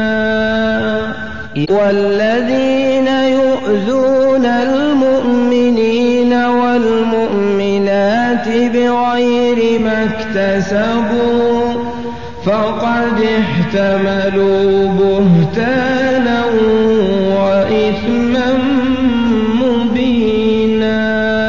والذين يؤذون المؤمنين والمؤمنات بغير ما اكتسبوا فقد احتملوا بهتانا وإثما مبينا.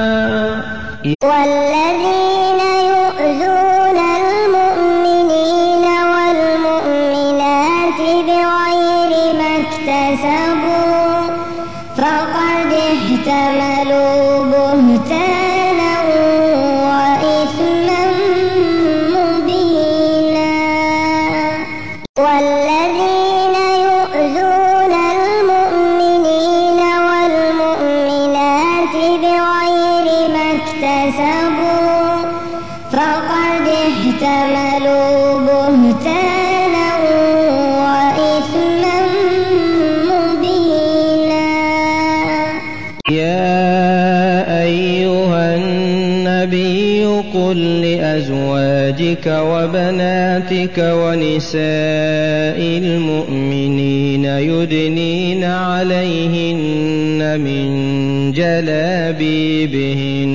والذين يؤذون المؤمنين والمؤمنات بغير ما اكتسبوا فقد احتملوا بهتانا وإثما مبينا. والذين يؤذون المؤمنين والمؤمنات بغير ما اكتسبوا فقد احتملوا بهتانا وإثما مبينا. يا أيها النبي قل لأزواجك وبناتك ونساء المؤمنين يدنين عليهن من جلابيبهن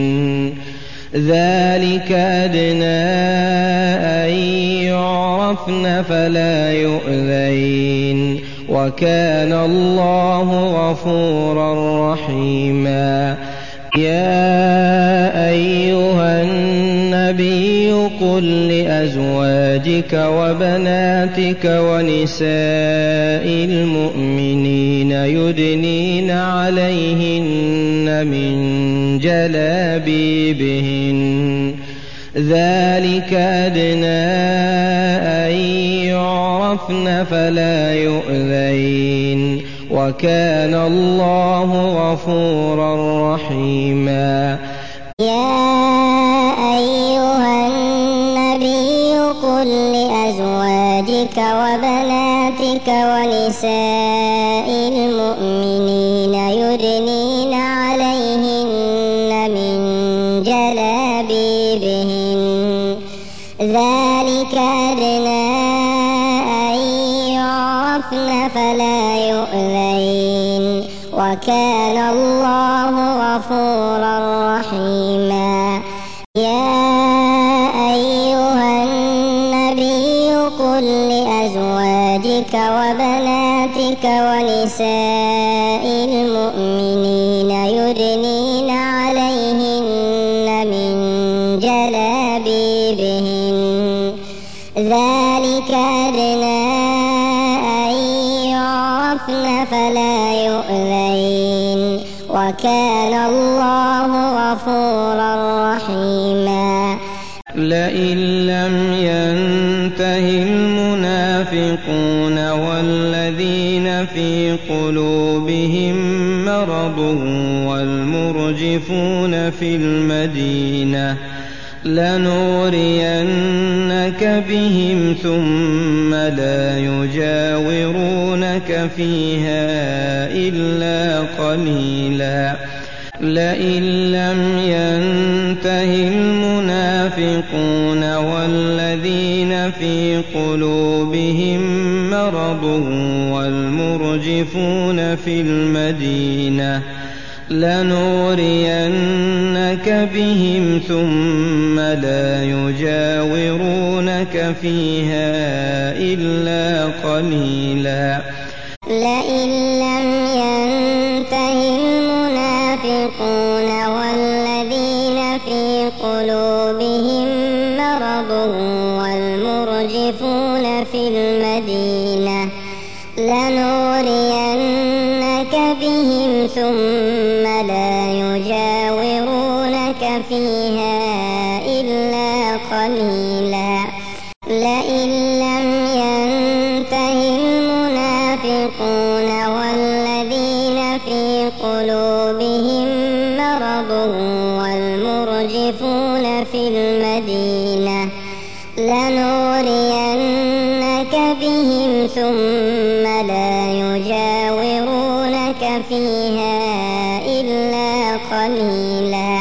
ذلك أدنى أن يعرفن فلا يؤذين وكان الله غفورا رحيما. يا أيها النبي قل لأزواجك وبناتك ونساء المؤمنين يدنين عليهن من جلابيبهن ذلك أدنى أن يعرفن فلا يؤذين وكان الله غفورا رحيما. يا أيها النبي قل لأزواجك وبناتك ونساء المؤمنين يدنين عليهن من جلابيبهن ذلك أدنى أن يعرفن فلا يؤذين وكان الله غفورا رحيما. يا أيها النبي قل لأزواجك وبناتك ونساء المؤمنين يدنين عليهن من جلابيبهن ذلك أدنى أن يعرفن فلا يؤذين وكان الله غفورا رحيما. لئن لم ينته المنافقون والذين في قلوبهم مرض والمرجفون في المدينة لنورينك بهم ثم لا يجاورونك فيها إلا قليلا لئن لم ينته المنافقون والذين في قلوبهم مرض والمرجفون في المدينة لنغرينك بهم ثم لا يجاورونك فيها إلا قليلا لئن لم ينته المنافقون والذين في قلوبهم مرض والمرجفون في المدينة لنغرينك بهم ثم لا يجاورونك فيها إلا قليلا لئن لم ينته المنافقون والذين في قلوبهم مرض والمرجفون في المدينة لنغرينك بهم ثم لا يجاورونك فيها إلا قليلا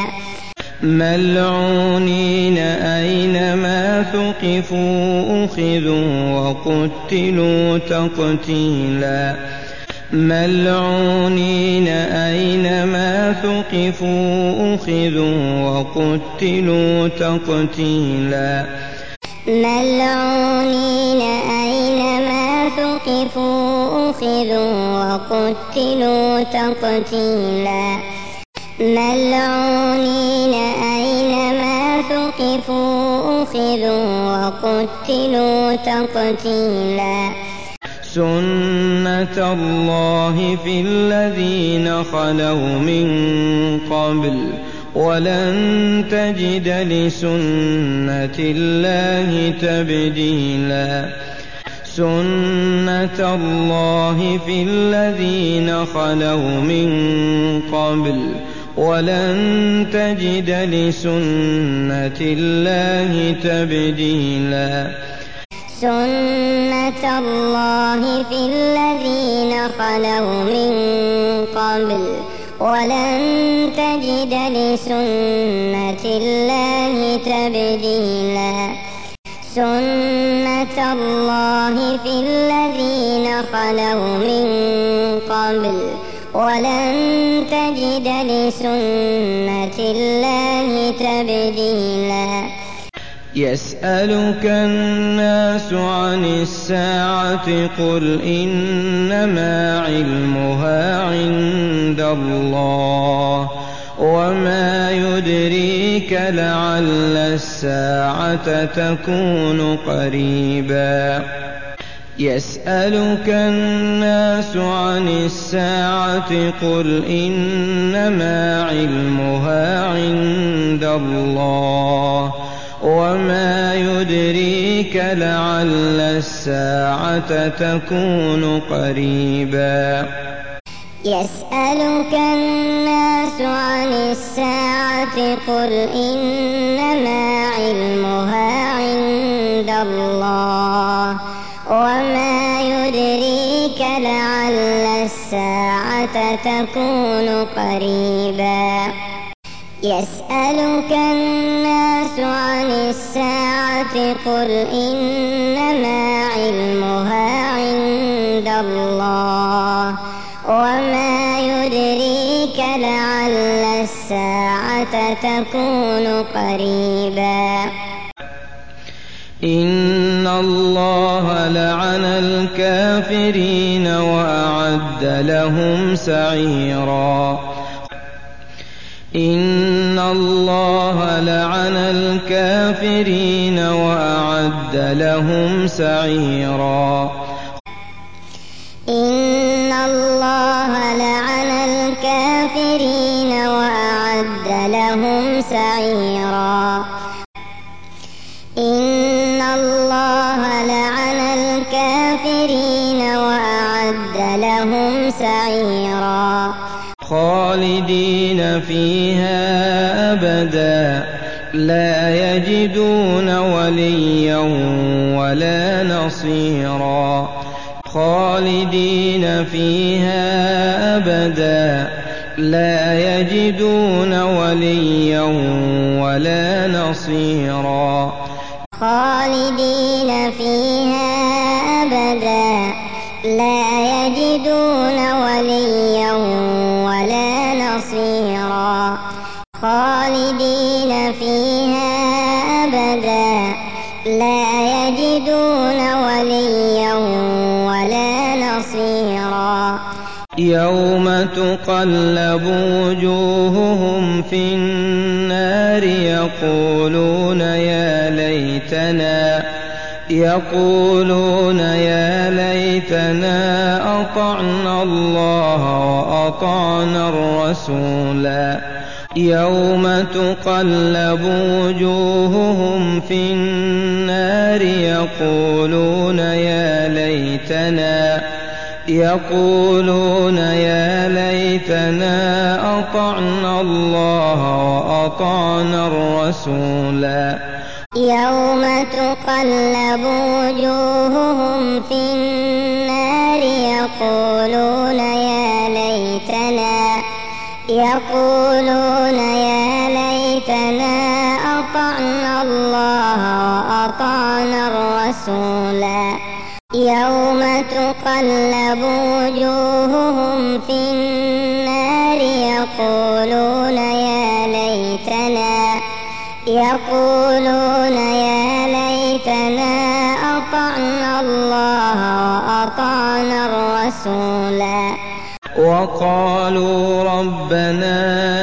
ملعونين أينما ثقفوا أخذوا وقتلوا تقتيلا ملعونين أينما ثقفوا أخذوا وقتلوا تقتيلا ملعونين أينما ثقفوا أخذوا وقتلوا تقتيلا ملعونين أينما ثقفوا أخذوا وقتلوا تقتيلا سنة الله في الذين خلوا من قبل ولن تجد لسنة الله تبديلا سنة الله في الذين خلوا من قبل ولن تجد لسنة الله تبديلا سنة الله في الذين خلوا من قبل ولن تجد لسنة الله تبديلا سنة الله في الذين خلوا من قبل ولن تجد لسنة الله تبديلا يسألك الناس عن الساعة قل إنما علمها عند الله وما يدريك لعل الساعة تكون قريبا يسألك الناس عن الساعة قل إنما علمها عند الله وما يدريك لعل الساعة تكون قريبا يسألك الناس عن الساعة قل إنما علمها عند الله وما يدريك لعل الساعة تكون قريبا يسألك الناس عن الساعة قل إنما علمها عند الله وما يدريك لعل الساعة تكون قريبا إن الله لعن الكافرين وأعد لهم سعيرا إن الله لعن الكافرين وأعد لهم سعيرا إن الله لعن الكافرين وأعد لهم سعيرا إن الله لعن الكافرين وأعد لهم سعيرا خالدين فيها أبدا لا يجدون وليا ولا نصيرا خالدين فيها أبدا لا يجدون وليا ولا نصيرا خالدين فيها أبدا لا يجدون وليا ولا نصيرا خالدين فيها أبدا لا يجدون وليا ولا نصيرا يوم تقلب وجوههم في النار يقولون يا ليتنا يقولون يا ليتنا أطعنا الله وأطعنا الرسولا يوم تقلب وجوههم في النار يقولون يا ليتنا يقولون يا ليتنا أطعنا الله وأطعنا الرسولا يوم تقلب وجوههم في النار يقولون يا ليتنا يقولون يا ليتنا أطعنا الله وأطعنا الرسولا يوم تقلب وجوههم في النار يقولون يا ليتنا يقولون يا ليتنا أطعنا الله وأطعنا الرسولا وقالوا ربنا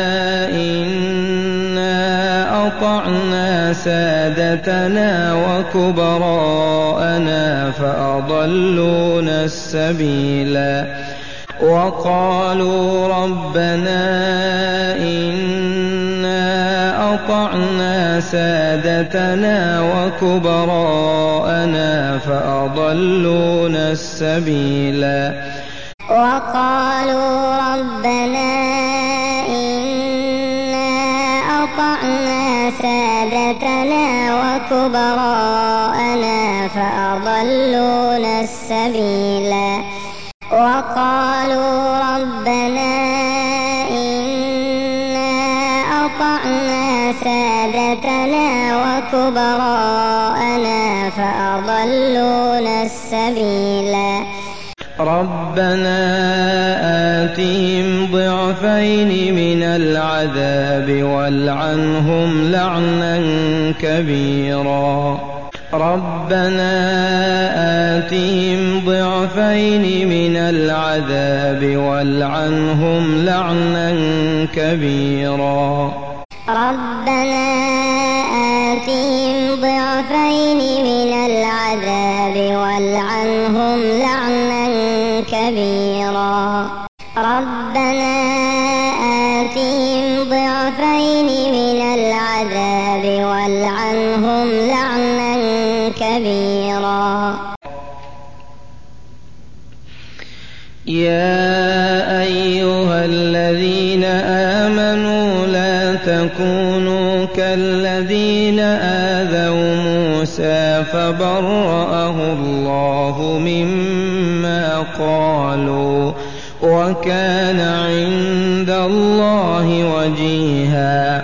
إنا أطعنا سادتنا وكبراءنا فأضلونا السبيلا وقالوا ربنا إنا أطعنا سادتنا وكبراءنا فأضلونا السبيلا وقالوا ربنا إنا أطعنا سادتنا وكبراءنا فأضلونا السبيلا وقالوا ربنا إنا أطعنا سادتنا وكبراءنا فأضلونا السبيلا ربنا آتهم ضعفين من العذاب والعنهم لعنا كبيرا ربنا آتهم ضعفين من العذاب والعنهم لعنا كبيرا ربنا آتهم ضعفين من العذاب والعنهم لعنا كبيرا ربنا آتهم ضعفين من العذاب والعنهم لعنا كبيرا يا أيها الذين آمنوا لا تكونوا كالذين آذوا موسى فبرأه الله مما قالوا وكان عند الله وجيها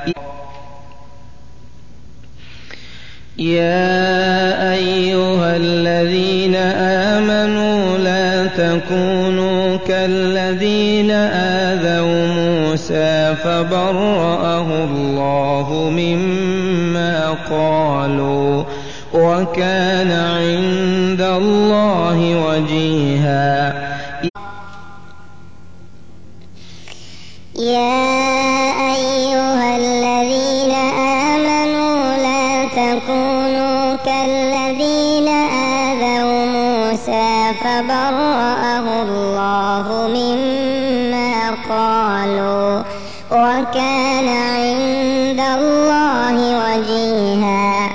يا أيها الذين آمنوا لا تكونوا كالذين آذوا موسى فبرأه الله مما قالوا وكان عند الله وجيها يا أيها الذين آمنوا لا تكونوا كالذين آذوا موسى فبرأه الله مما قالوا وكان عند الله وجيها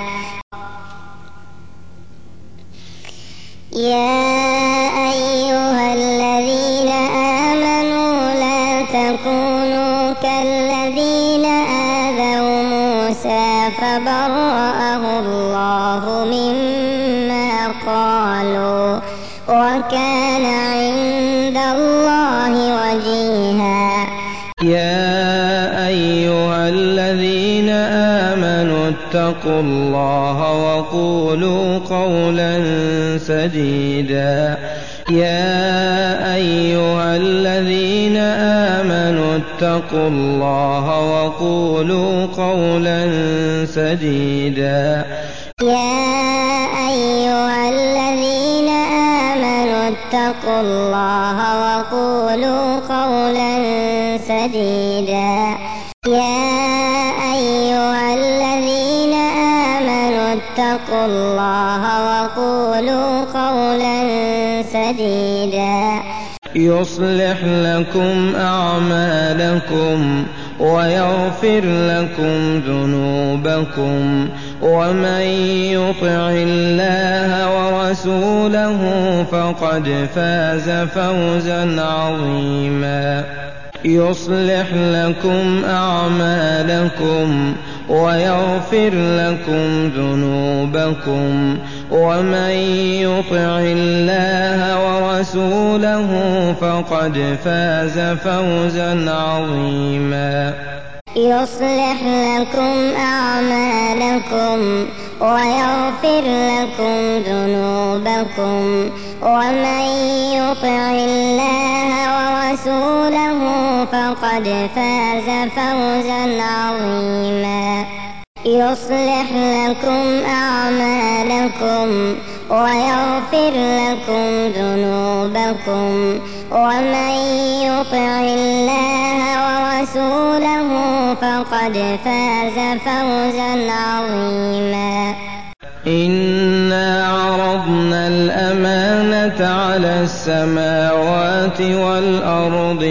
يا أيها الذين آمنوا لا تكونوا كالذين آذوا موسى فبرأه الله مما قالوا وكان عند الله وجيها اتقوا الله وقولوا قولا سديدا يا أيها الذين آمنوا اتقوا الله وقولوا قولا سديدا يا أيها الذين آمنوا اتقوا الله وقولوا قولا سديدا يا أيها الذين آمنوا اتقوا الله وقولوا قولا سديدا يصلح لكم أعمالكم ويغفر لكم ذنوبكم ومن يطع الله ورسوله فقد فاز فوزا عظيما يصلح لكم أعمالكم ويغفر لكم ذنوبكم ومن يطع الله ورسوله فقد فاز فوزا عظيما يصلح لكم أعمالكم ويغفر لكم ذنوبكم ومن يطع الله ورسوله فقد فاز فوزا عظيما يصلح لكم أعمالكم ويغفر لكم ذنوبكم ومن يطع الله ورسوله فقد فاز فوزا عظيما إنا عرضنا الأمانة على السماوات والأرض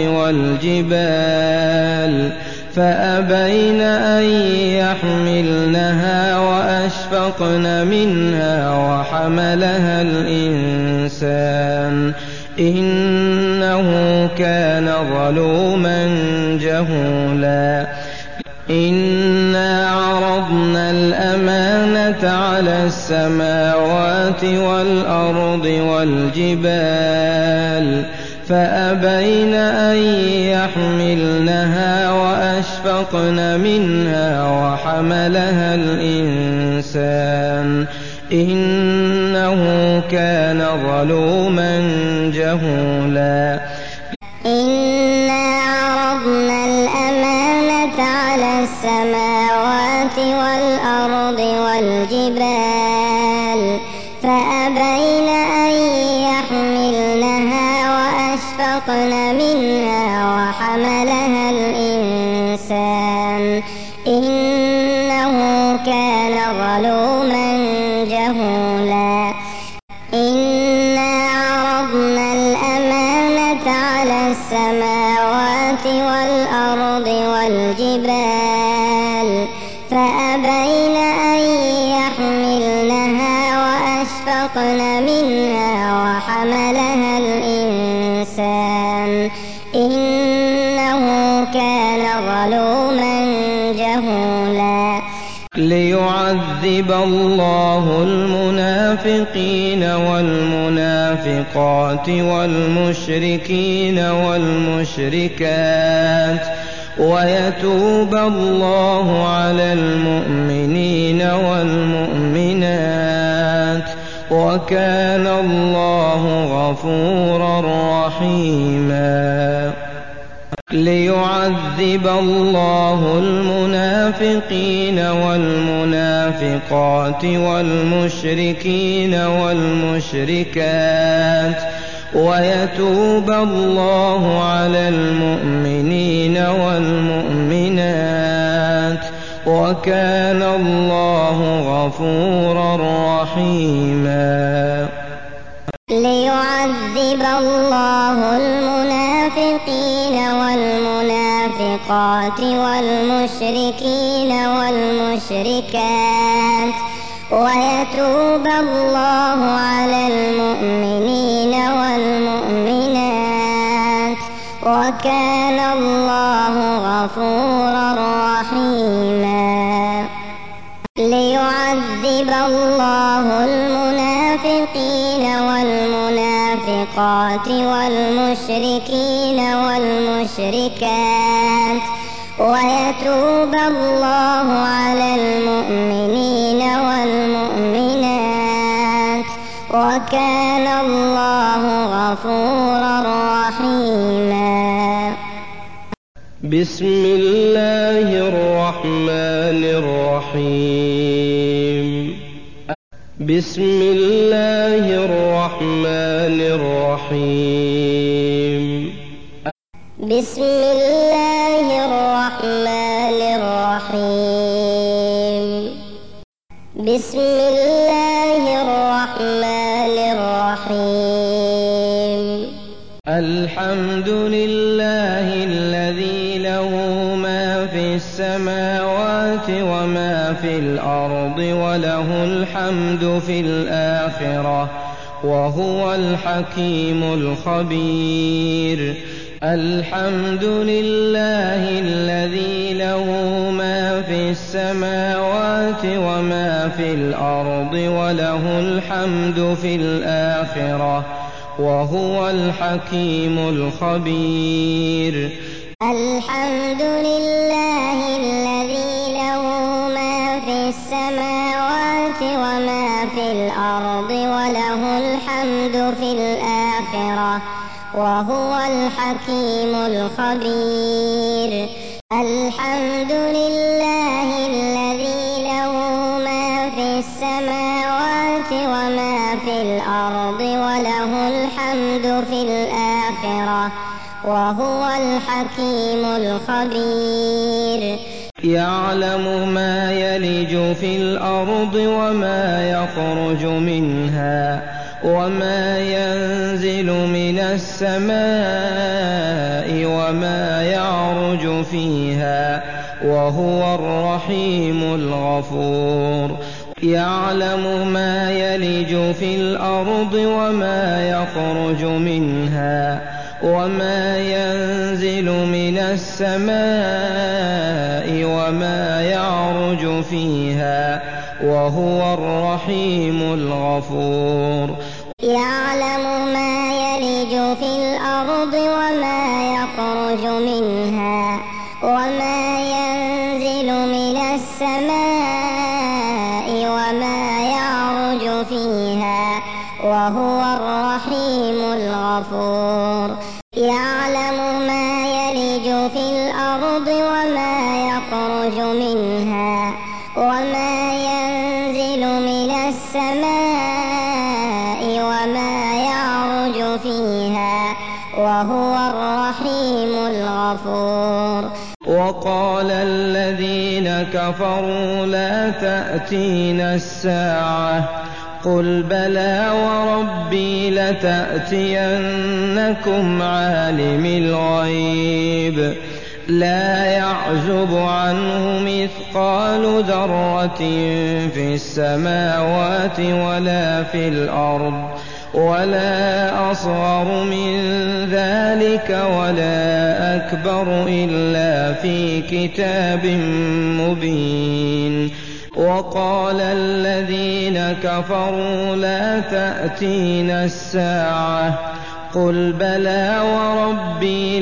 والجبال فأبين أن يحملنها وأشفقن منها وحملها الإنسان إنه كان ظلوما جهولا إنا عرضنا الأمانة على السماوات والأرض والجبال فأبين أن يحملنها وأشفقن منها وحملها الإنسان إنه كان ظلوما جهولا إنا عرضنا الأمانة على السماوات والأرض والجبال فأبين أن يحملنها وأشفقن منها وحملها الإنسان إنه كان ظلوما جهولا إنا عرضنا الأمانة على السماوات والأرض والجبال فأبين أن يحملنها وأشفقن منها وحملها الإنسان إنه كان ظلوما جهولا ليعذب الله المنافقين والمنافقات والمشركين والمشركات ويتوب الله على المؤمنين والمؤمنات وكان الله غفورا رحيما ليعذب الله المنافقين والمنافقات والمشركين والمشركات ويتوب الله على المؤمنين والمؤمنات وكان الله غفورا رحيما ليعذب الله المنافقين والمنافقات والمشركين والمشركات ويتوب الله على المؤمنين والمؤمنات وكان الله غفورا رحيما ليعذب الله المنافقين والمنافقات والمشركين والمشركات ويتوب الله على المؤمنين والمؤمنات وكان الله غفورا رحيما. بسم الله الرحمن الرحيم. بسم الله الرحمن الرحيم. بسم الله الرحمن الرحيم. بسم الله الرحمن الرحيم. الحمد لله الذي له ما في السماوات وما في الأرض وله الحمد في الآخرة وهو الحكيم الخبير. الحمد لله الذي له ما في السماوات وما في الأرض وله الحمد في الآخرة وهو الحكيم الخبير. الحمد لله الذي له ما في السماوات وما في الأرض وله الحمد في الآخرة وهو الحكيم الخبير. الحمد لله الذي له ما في السماوات وما في الأرض وله الحمد في الآخرة وهو الحكيم الخبير. يعلم ما يلج في الأرض وما يخرج منها وما ينزل من السماء وما يعرج فيها وهو الرحيم الغفور. يعلم ما يلج في الأرض وما يخرج منها وما ينزل من السماء وما يعرج فيها وهو الرحيم الغفور. يعلم ما يلج في الأرض وما يخرج منها وما ينزل من السماء وما يعرج فيها وهو الرحيم الغفور. يعلم ما يلج في الأرض وما يخرج منها وما ينزل من السماء وما يعرج فيها وهو الرحيم الغفور. وقال الذين كفروا لا تأتينا الساعة قل بلى وربي لتأتينكم عالم الغيب لا يعزب عنه مثقال ذرة في السماوات ولا في الأرض ولا أصغر من ذلك ولا أكبر إلا في كتاب مبين. وقال الذين كفروا لا تأتينا الساعة قل بلى وربي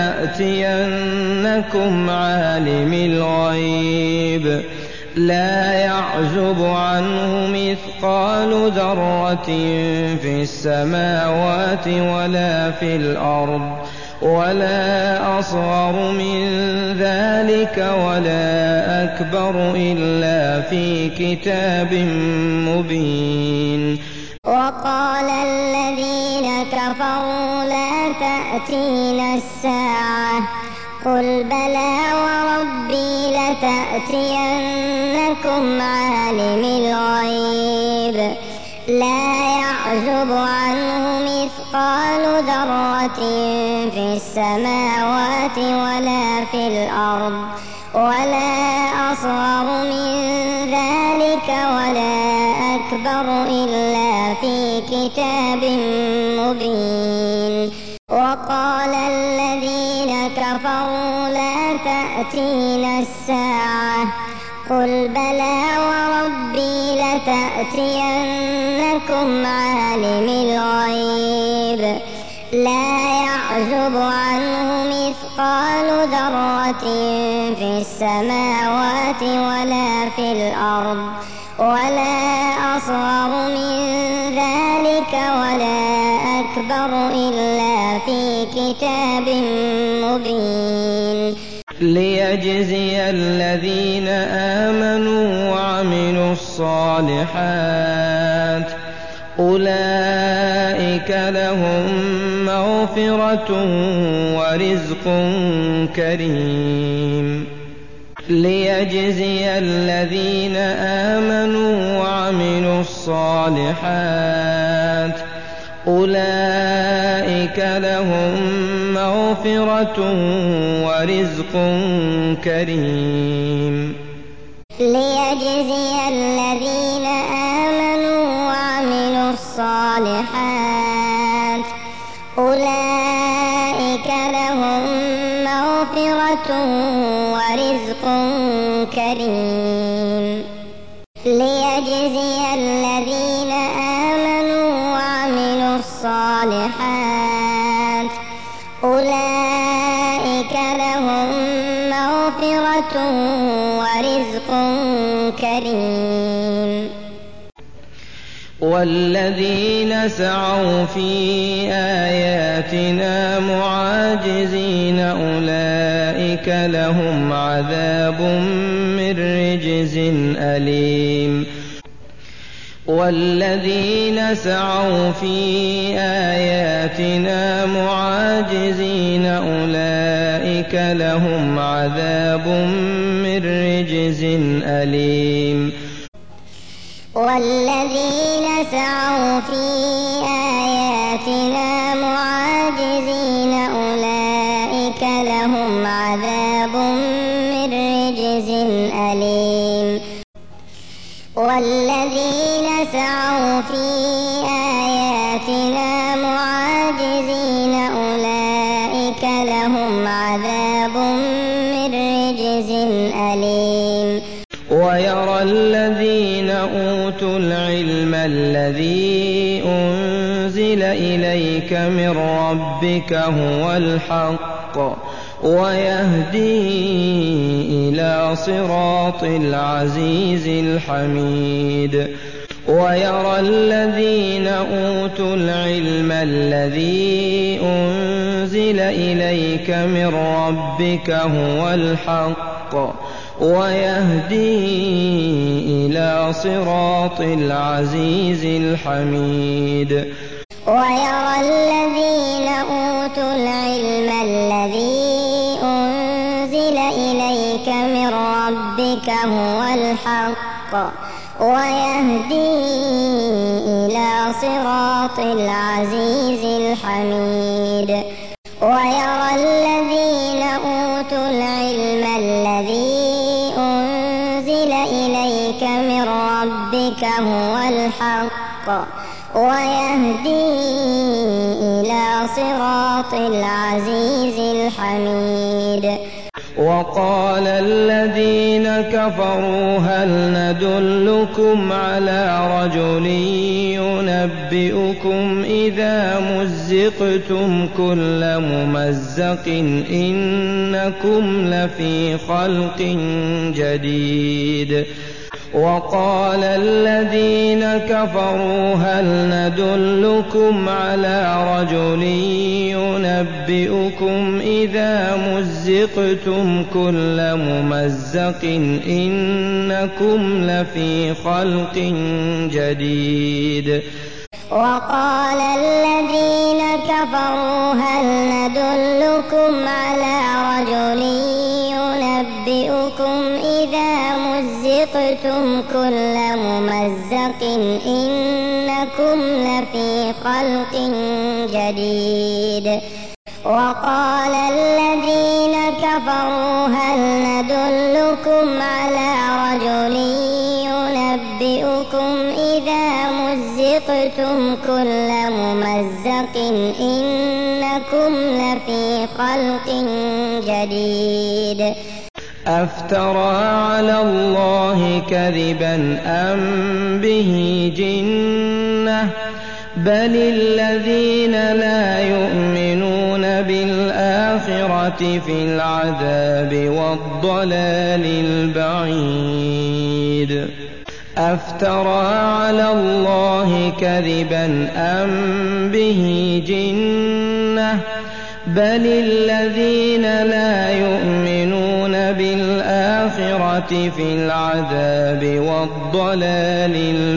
لتأتينكم عالم الغيب لا يعزب عنه مثقال ذرة في السماوات ولا في الأرض ولا أصغر من ذلك ولا أكبر إلا في كتاب مبين. وقال الذين كفروا لا تأتينا الساعة قل بلى وربي لتأتينكم عالم الغيب لا يعزب عنه مثقال ذرة في السماوات ولا في الأرض ولا أصغر من ذلك ولا أكبر إلا في كتاب مبين. وقال الذين كفروا لا تأتينا الساعة قل بلى وربي لتأتينكم عالم الغيب لا يعزب عنه مثقال ذرة السماوات ولا في الأرض ولا أصغر من ذلك ولا أكبر إلا في كتاب مبين ليجزي الذين آمنوا وعملوا الصالحات أولئك لهم مغفرة ورزق كريم ليجزي الذين آمنوا وعملوا الصالحات أولئك لهم مغفرة ورزق كريم ليجزي الذين آمنوا وعملوا الصالحات أولئك لهم مغفرة ورزق كريم ليجزي الذين آمنوا وعملوا الصالحات أولئك لهم مغفرة ورزق كريم والذين سعوا في آياتنا معاجزين أولئك لهم عذاب من رجز أليم والذين سعوا في آياتنا معاجزين أولئك لهم عذاب من رجز أليم والذين سعوا في آياتنا معاجزين أولئك لهم عذاب من رجز أليم والذين سعوا في آياتنا معاجزين أولئك لهم عذاب من رجز أليم ويرى الذين أوتوا العلم الذي أنزل إليك من ربك هو الحق ويهدي إلى صراط العزيز الحميد ويرى الذين أوتوا العلم الذي أنزل إليك من ربك هو الحق ويهدي إلى صراط العزيز الحميد ويرى الذين أوتوا العلم الذي أنزل إليك من ربك هو الحق ويهدي إلى صراط العزيز الحميد ويرى الذين أوتوا العلم الذي أنزل إليك من ربك هو الحق ويهدي إلى صراط العزيز الحميد وقال الذين كفروا هل ندلكم على رجل ينبئكم إذا مزقتم كل ممزق إنكم لفي خلق جديد وقال الذين كفروا هل ندلكم على رجل ينبئكم إذا مزقتم كل ممزق إنكم لفي خلق جديد وقال الذين كفروا هل ندلكم على رجل ينبئكم إذا مزقتم كل ممزق إنكم لفي خلق جديد وقال الذين كفروا هل ندلكم على رجل ينبئكم إذا مزقتم كل ممزق إنكم لفي خلق جديد أفترى على الله كذبا أم به جنة بل الذين لا يؤمنون بالآخرة في العذاب والضلال البعيد. أفترى على الله كذبا أم به جنة بل الذين لا يؤمنون بالآخرة في العذاب والضلال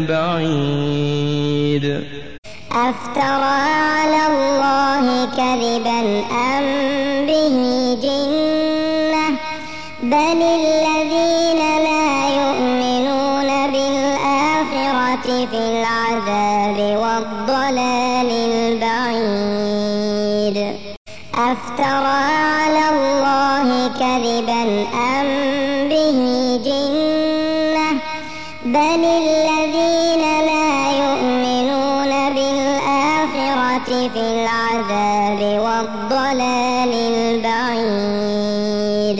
البعيد. أفترى على الله كذبا أم به جنة بل الذين لا يؤمنون بالآخرة في العذاب والضلال البعيد. أفترى على الله كذبا أم به جنة بل الذين لا يؤمنون بالآخرة في العذاب والضلال البعيد.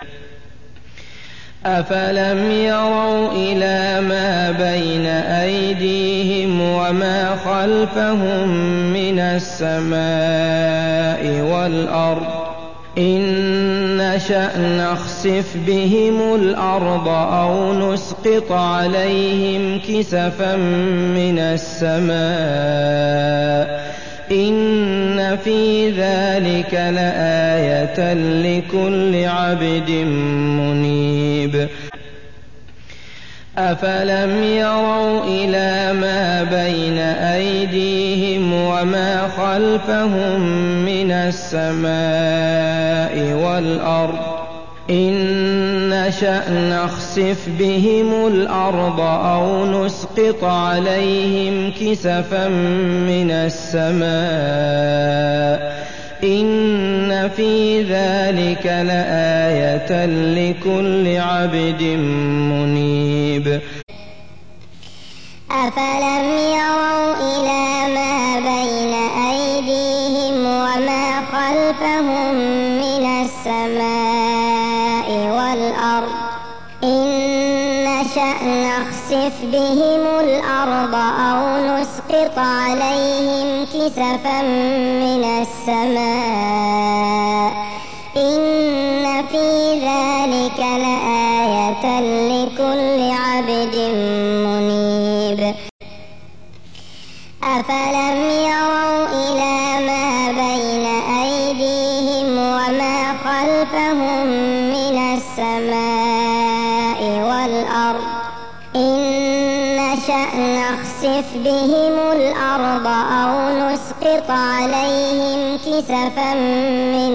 أفلم يروا إلى ما بين أيديهم وما خلفهم من السماء والأرض إن نشأ نخسف بهم الأرض أو نسقط عليهم كسفا من السماء إن في ذلك لآية لكل عبد منيب. أفلم يروا إلى ما بين أيديهم وما خلفهم من السماء والأرض إن نشأ نخسف بهم الأرض أو نسقط عليهم كسفا من السماء إن في ذلك لآية لكل عبد منيب. أفلم يروا إلى ما بين أيديهم وما خلفهم من السماء والأرض إن نشأ نخسف بهم الأرض أو نسقط عليهم كسفا من السماء إن في ذلك لآية لكل عبد منيب. أفلم يروا إلى ما بين أيديهم وما خلفهم من السماء والأرض إن نشأ نخسف بهم الأرض أو نسقط عليهم كسفا من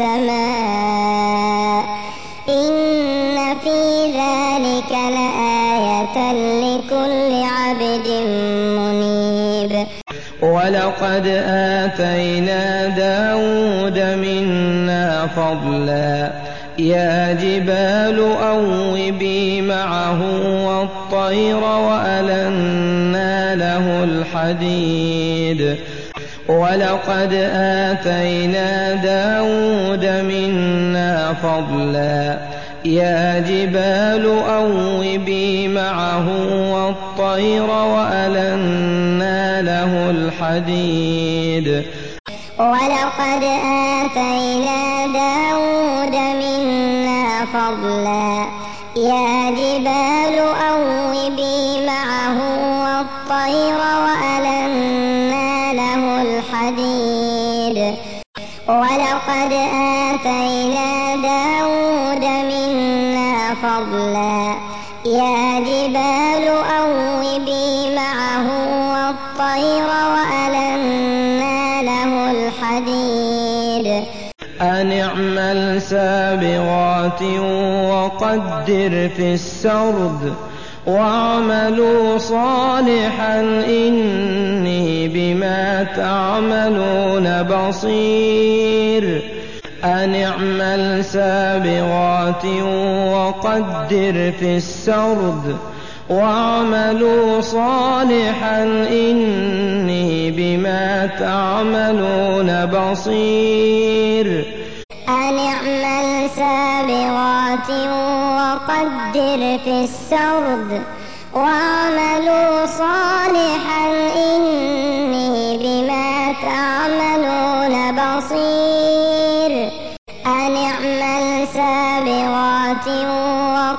السماء إن في ذلك لآية لكل عبد منيب. ولقد آتينا داود منا فضلا يا جبال أوبي معه والطير وألنا له الحديد. ولقد آتينا داود منا فضلا يا جبال أوبي معه والطير وألنا له الحديد. ولقد آتينا داود منا فضلا يا جبال أوبي معه والطير وألنا له الحديد. ولقد آتينا داود منا فضلا يا جبال أوبي معه والطير وألنا له الحديد. أن اعمل سابغات وقدر في السرد واعملوا صالحا إني بما تعملون بصير. أن اعمل سابغات وقدر في السرد واعملوا صالحا إني بما تعملون بصير. أن اعمل سابغات وقدر في السرد واعملوا صالحا إني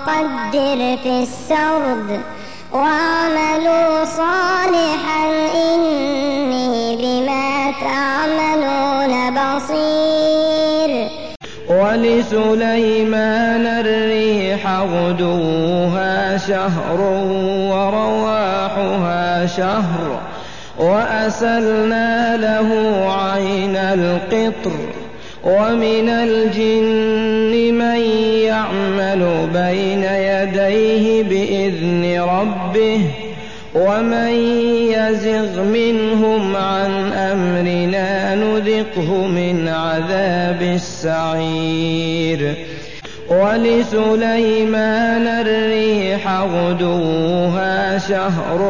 وقدر في السرد واعملوا صالحا إني بما تعملون بصير. ولسليمان الريح غدوها شهر ورواحها شهر وأسلنا له عين القطر. ومن الجن من يعمل بين يديه بإذن ربه ومن يزغ منهم عن أمرنا نذقه من عذاب السعير. ولسليمان الريح غدوها شهر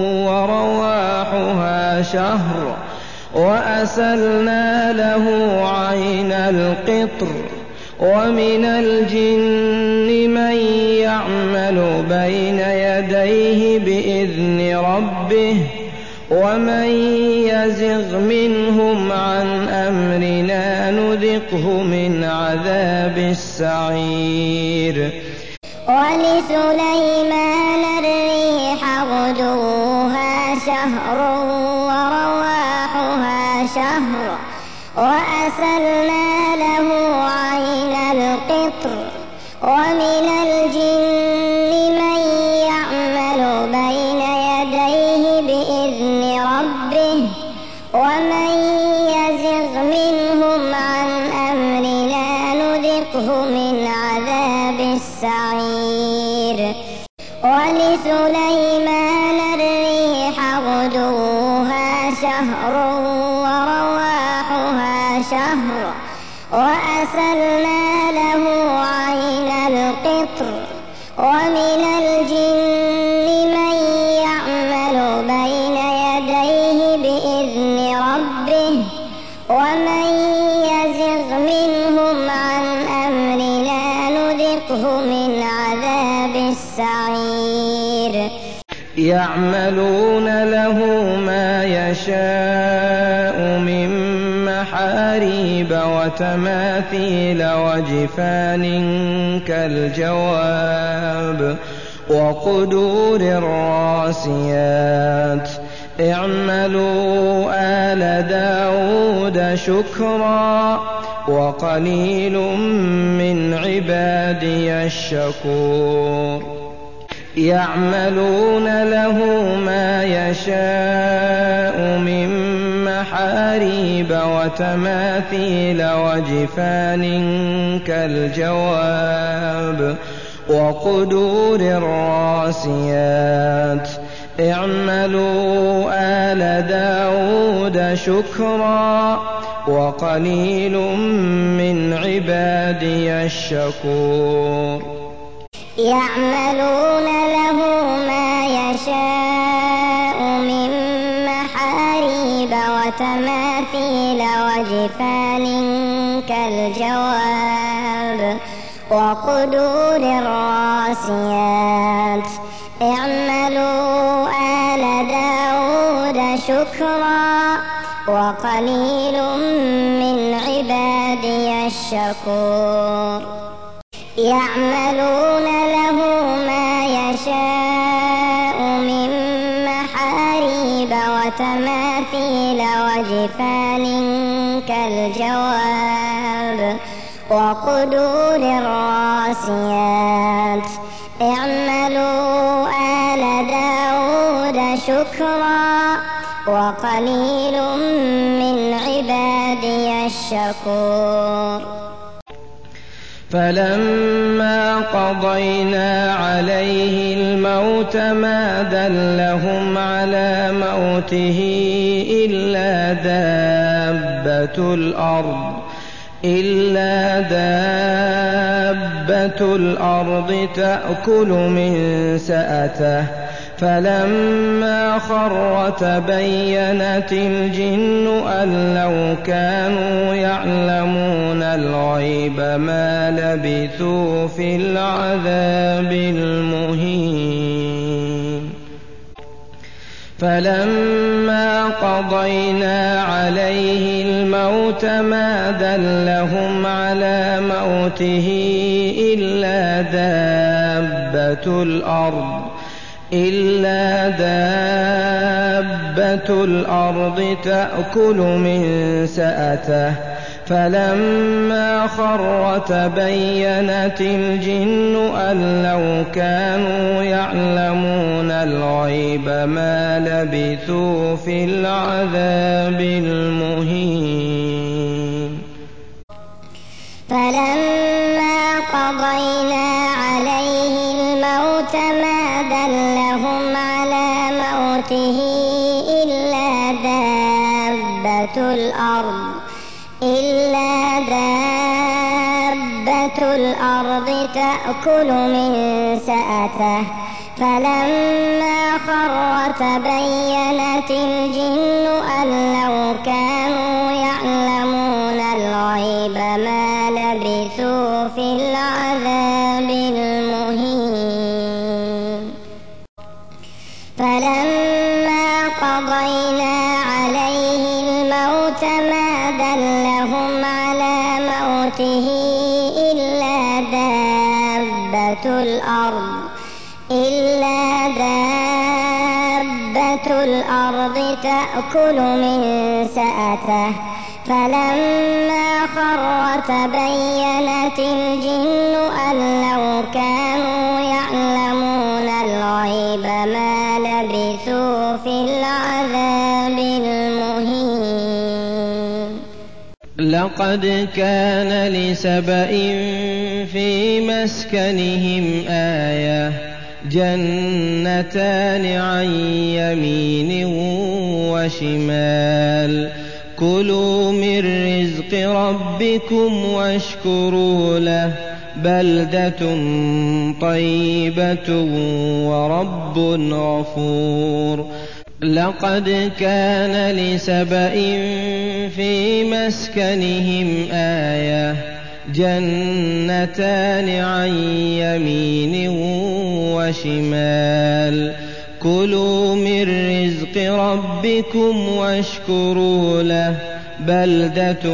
ورواحها شهر وأسلنا له عين القطر. ومن الجن من يعمل بين يديه بإذن ربه ومن يزغ منهم عن أمرنا نذقه من عذاب السعير. ولسليمان الريح غدوها شهر ورواحها شهر وأسلنا له عين القطر. ومن الجن من يعمل بين يديه بإذن ربه ومن يزغ منهم عن أمرنا نذقه من عذاب السعير. ولسليمان الريح غدوها شهر ورواحها شهر وأسلنا له عين القطر. ومن الجن من يعمل بين يديه بإذن ربه ومن يزغ منهم عن أمرنا نذقه من عذاب السعير. يعملون له ما يشاء من محاريب وتماثيل وجفان كالجواب وقدور الراسيات. اعملوا آل داود شكرا وقليل من عبادي الشكور. يعملون له ما يشاء من محاريب وتماثيل وجفان كالجواب وقدور الراسيات. اعملوا آل داود شكرا وقليل من عبادي الشكور. يعملون له ما يشاء من محاريب وتماثيل وجفان كالجواب وقدور الراسيات. اعملوا آل داود شكرا وقليل من عبادي الشكور. يعملون له ما يشاء من محاريب وتماثيل وجفان كالجواب وقدور الراسيات. اعملوا آل داود شكرا وقليل من عبادي الشكور. فلما قضينا عليه الموت ما دلهم على موته إلا دابة الأرض إلا دابة الأرض تأكل من سأته. فلما خر تبينت الجن أن لو كانوا يعلمون الغيب ما لبثوا في العذاب المهين. فلما قضينا عليه الموت ما دلهم على موته إلا دابة الأرض إلا دابة الأرض تأكل من سأته فلما خر تبينت الجن أن لو كانوا يعلمون الغيب ما لبثوا في العذاب المهين. فلما قضينا عليه الموت ما دلهم على موته إلا دابة الأرض إلا دابة الأرض تأكل من سأته فلما خر تبينت الجن أن لو كانوا يعلمون الغيب ما لبثوا في العذاب المهين. فلما قضينا عليه الموت ما دلهم على موته إلا دابة الأرض إلا دابة الأرض تأكل من سأته فلما خر تبينت الجن أن لو كانوا يعلمون الغيب ما لبثوا في العذاب المهين. لقد كان لسبإ في مسكنهم آية جنتان عن يمين وشمال كلوا من رزق ربكم واشكروا له بلدة طيبة ورب غفور. لقد كان لسبإ في مسكنهم آية جنتان عن يمين وشمال كلوا من رزق ربكم واشكروا له بلدة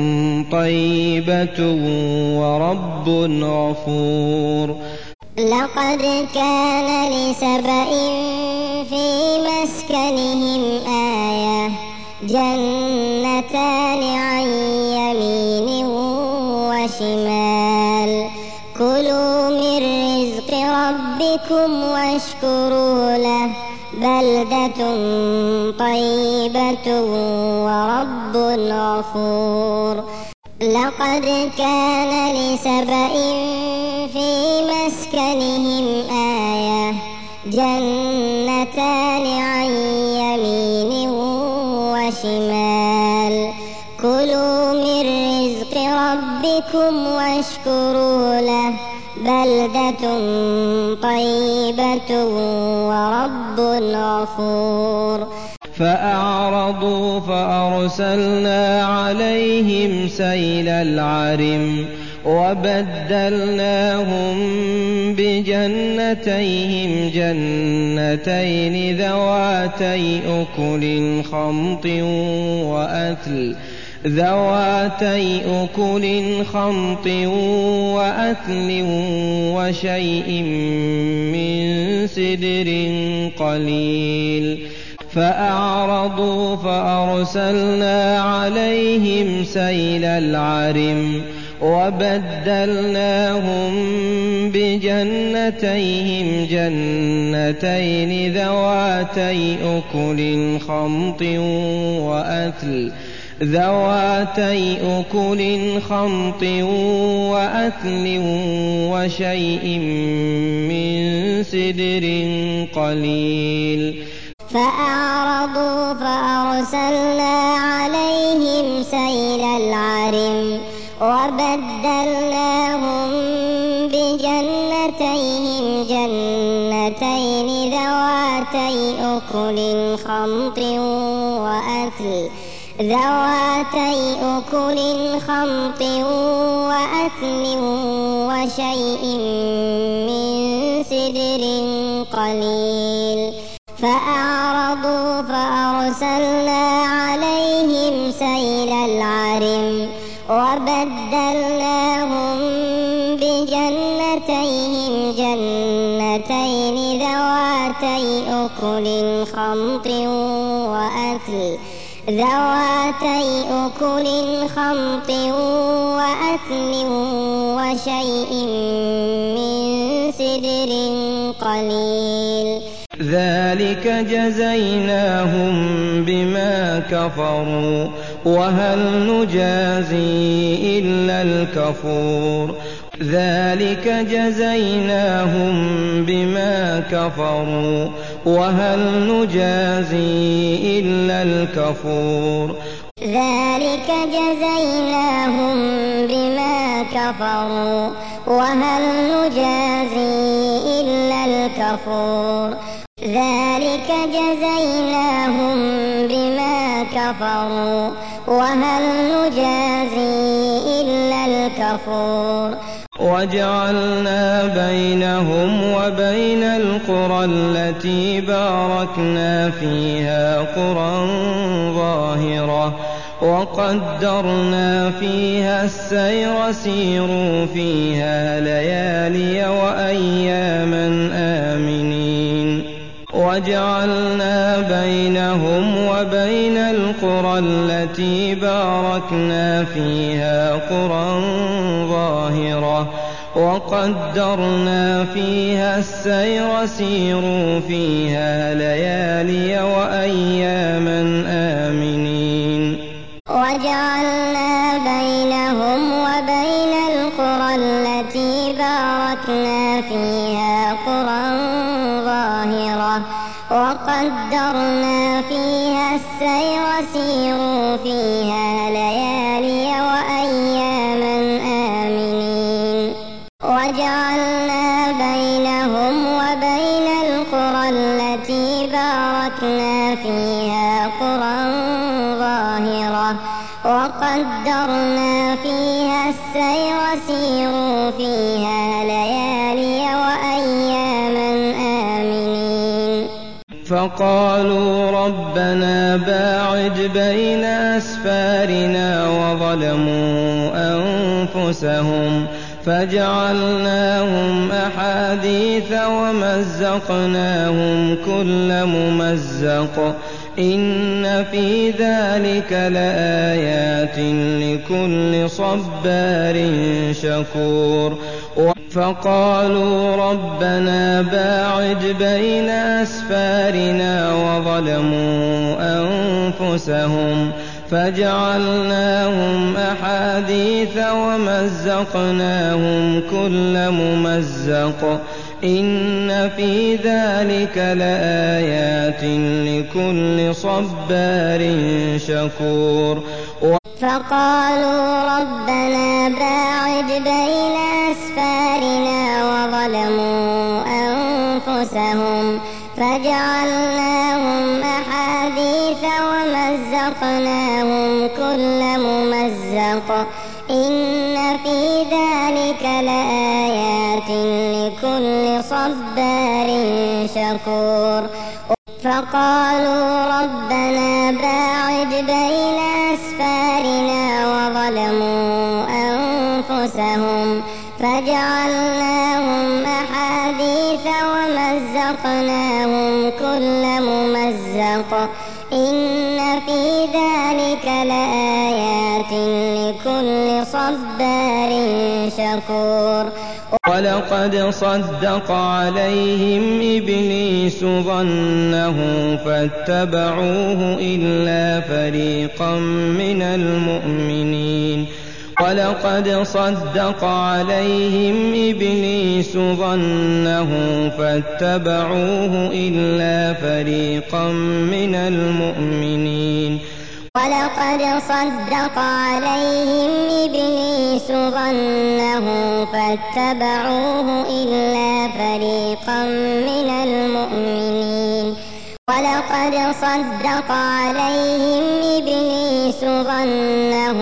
طيبة ورب غفور. لقد كان لسبإ في مسكنهم آية جنتان عن يمين وشمال كلوا من رزق ربكم واشكروا له بلدة طيبة ورب غفور. لقد كان لسبإ في مسكنهم آية جنتان عن يمين وشمال كلوا من رزق ربكم واشكروا له بلدة طيبة ورب غفور. فأعرضوا فأرسلنا عليهم سيل العرم وبدلناهم بجنتيهم جنتين ذواتي أكل خمط وأثل ذواتي أكل خمط وأثل وشيء من سدر قليل. فأعرضوا فأرسلنا عليهم سيل العرم وبدلناهم بجنتيهم جنتين ذواتي أكل خمط وأثل ذواتي أكل خمط وأثل وشيء من سدر قليل. فأعرضوا فأرسلنا عليهم سيل العرم وبدلناهم بجنتيهم جنتين ذواتي أكل خمط وأثل ذواتي أكل خمط وأثل وشيء من سدر قليل. فأعرضوا أعرضوا فأرسلنا عليهم سيل العرم وبدلناهم بجنتيهم جنتين ذواتي أكل خمط وأثل ذواتي أكل خمط وأثل وشيء من سدر قليل ذلك جزيناهم بما كفروا وهل نجازي إلا الكفور ذلك جزيناهم بما كفروا وهل نجازي إلا الكفور ذلك جزيناهم بما كفروا وهل نجازي إلا الكفور ذلك جزيناهم بما كفروا وهل نجازي إلا الكفور وجعلنا بينهم وبين القرى التي باركنا فيها قرى ظاهرة وقدرنا فيها السير سيروا فيها ليالي وأياما آمنين وجعلنا بينهم وبين القرى التي باركنا فيها قرى ظاهرة وقدرنا فيها السير سيروا فيها ليالي وأياما آمنين وجعلنا بينهم وبين القرى التي باركنا فيها قرى ظاهرة وقدرنا فيها السير سيروا فيها ليالي وأياما آمنين وجعلنا بينهم وبين القرى التي باركنا فيها قرى ظاهرة وقدرنا فيها السير سيروا فيها ليالي وأياما آمنين فقالوا ربنا باعد بين أسفارنا وظلموا أنفسهم فجعلناهم أحاديث ومزقناهم كل ممزق إن في ذلك لآيات لكل صبار شكور فقالوا ربنا باعد بين أسفارنا وظلموا أنفسهم فجعلناهم أحاديث ومزقناهم كل ممزق إن في ذلك لآيات لكل صبار شكور فقالوا ربنا باعد بين أسفارنا وظلموا أنفسهم فجعلناهم أحاديث ومزقناهم كل ممزق إن في ذلك لآيات لكل صبار شكور فقالوا ربنا باعد بين أسفارنا وظلموا أنفسهم فجعلناهم أحاديث ومزقناهم كل ممزق إن في ذلك لآيات لكل صبار شكور ولقد صدق عليهم إبليس ظنه فاتبعوه إلا فريقا من المؤمنين ولقد صدق عليهم إبليس ظنه فاتبعوه إلا فريقا من المؤمنين ولقد صدق عليهم إبليس ظنه فاتبعوه إلا فريقا من المؤمنين ولقد صدق عليهم إبليس ظنه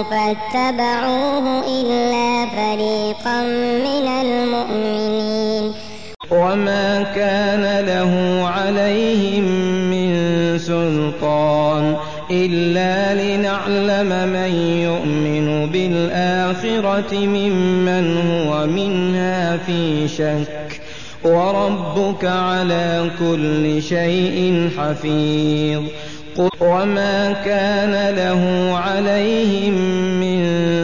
فاتبعوه إلا فريقا من المؤمنين وما كان له عليهم من سلطان إلا لنعلم من يؤمن بالآخرة ممن هو منها في شك وربك على كل شيء حفيظ. قل وما كان له عليهم من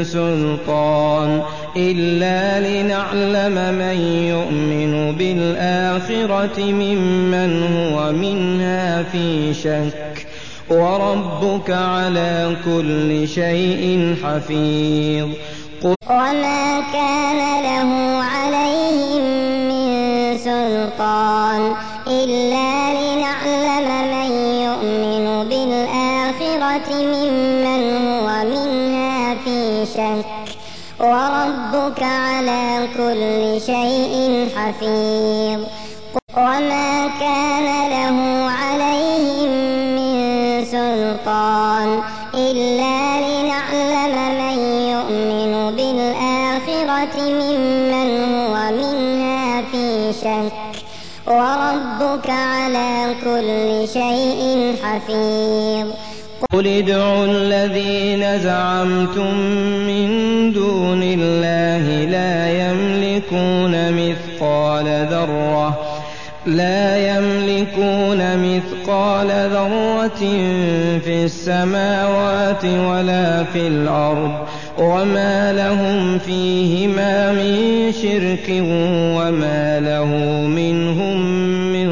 سلطان إلا لنعلم من يؤمن بالآخرة ممن هو منها في شك وربك على كل شيء حفيظ. قل وما كان له عليهم من سلطان إلا لنعلم من يؤمن بالآخرة ممن هو منها في شك وربك على كل شيء حفيظ. وما كان له عليهم من سلطان إلا لنعلم من يؤمن بالآخرة ممن هو منها في شك وربك على كل شيء حفيظ. قل ادعوا الذين زعمتم من دون الله لا يملكون مثقال ذرة لا يملكون مثقال ذرة في السماوات ولا في الأرض وما لهم فيهما من شرك وما له منهم من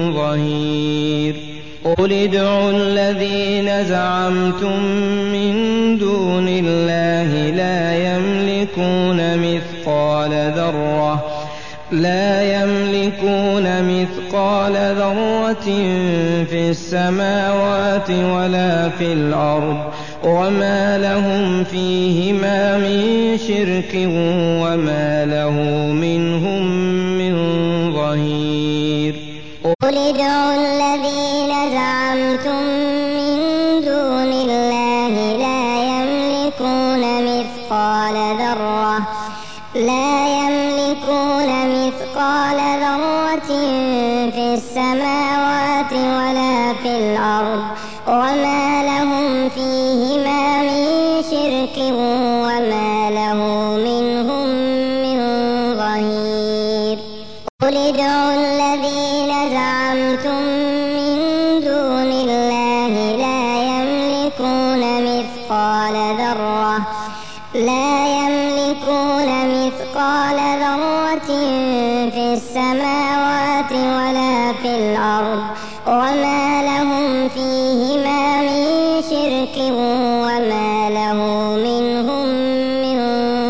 ظهير. قل ادعوا الذين زعمتم من دون الله لا يملكون مثقال ذرة لا يملكون مثقال ذرة في السماوات ولا في الأرض وما لهم فيهما من شرك وما له منهم من ظهير. قل ادعوا الذين زعمتم من دون الله لا يملكون مثقال ذرة لا يملكون مثقال ذرة في السماوات ولا في الأرض وما لهم فيهما من شرك وما له منهم من ظهير. قل ادعوا الذين زعمتم من دون الله لا يملكون مثقال ذرة لا يملكون مثقال ذرة في السماوات ولا في الأرض وما لهم فيهما من شرك وما له منهم من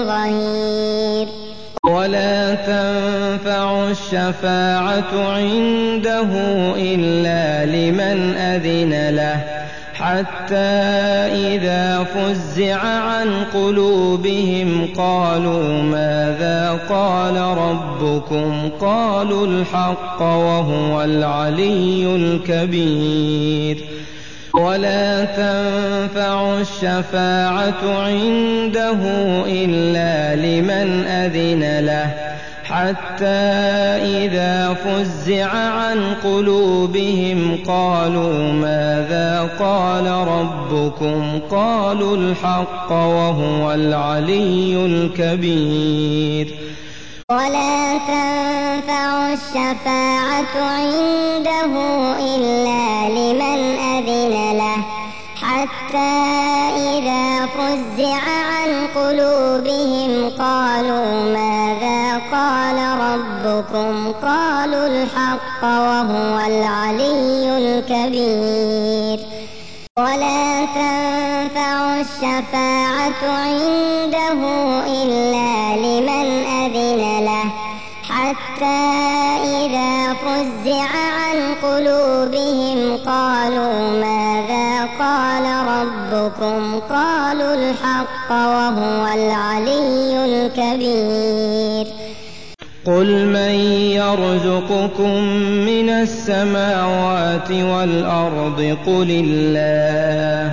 ظهير. ولا تنفع الشفاعة عنده إلا لمن أذن له حتى إذا فزع عن قلوبهم قالوا ماذا قال ربكم قالوا الحق وهو العلي الكبير. ولا تنفع الشفاعة عنده إلا لمن أذن له حتى إذا فزع عن قلوبهم قالوا ماذا قال ربكم قالوا الحق وهو العلي الكبير. ولا تنفع الشفاعة عنده إلا لمن أذن له حتى إذا فزع عن قلوبهم قالوا ماذا قال ربكم قالوا الحق وهو العلي الكبير. ولا تنفع الشفاعة عنده إلا لمن أذن له حتى إذا فزع عن قلوبهم قالوا ماذا قال ربكم قالوا الحق وهو العلي الكبير. قل من يرزقكم من السماوات والأرض قل الله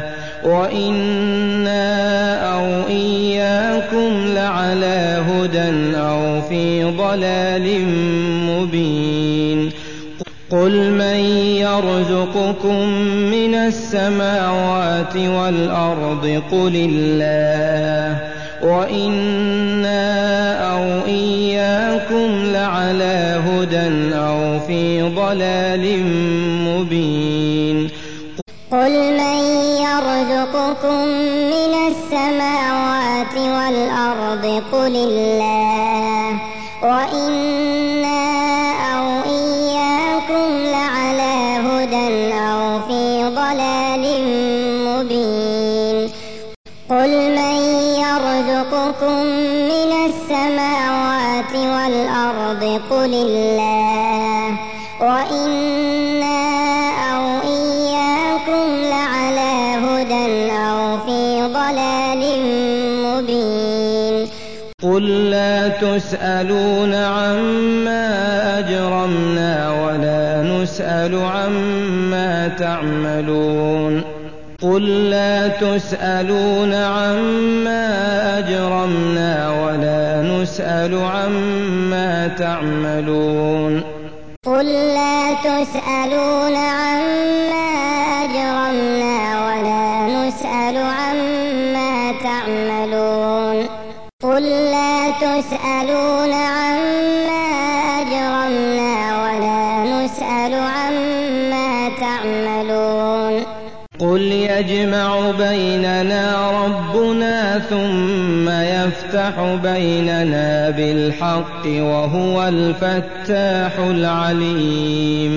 وإنا أو إياكم لعلى هدى أو في ضلال مبين. قل من يرزقكم من السماوات والأرض قل الله وإنا أو إياكم لعلى هدى أو في ضلال مبين قل من يرزقكم من السماوات والأرض قل الله وإنا أو إياكم لعلى هدى أو في ضلال مبين قل من يرزقكم من السماوات والأرض قل الله وإنا أو إياكم لعلى هدى أو في ضلال مبين قل لا تسألون عما أجرمنا ولا نسأل عما تعملون قل لا تسألون عما أجرمنا ولا نسأل عما تعملون قل لا تسألون عما أجرمنا ولا نسأل عما تعملون قل لا تسألون عما أجرمنا ولا نسأل عما تعملون قل يجمع بيننا ربنا ثم يفتح بيننا بالحق وهو الفتاح العليم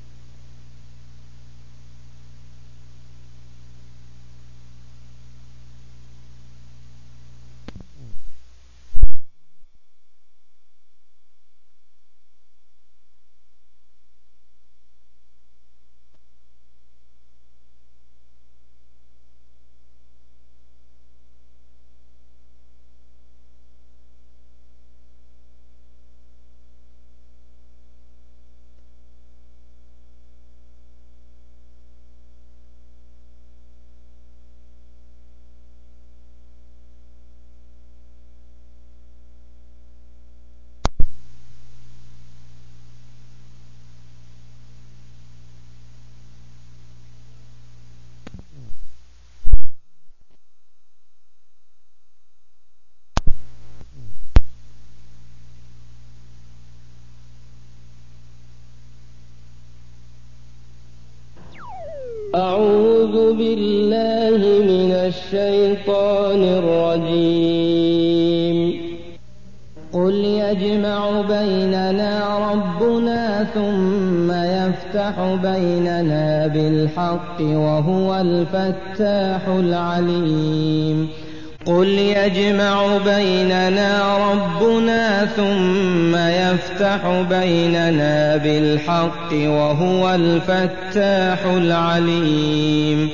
أعوذ بالله من الشيطان الرجيم قل يجمع بيننا ربنا ثم يفتح بيننا بالحق وهو الفتاح العليم قل يجمع بيننا ربنا ثم يفتح بيننا بالحق وهو الفتاح العليم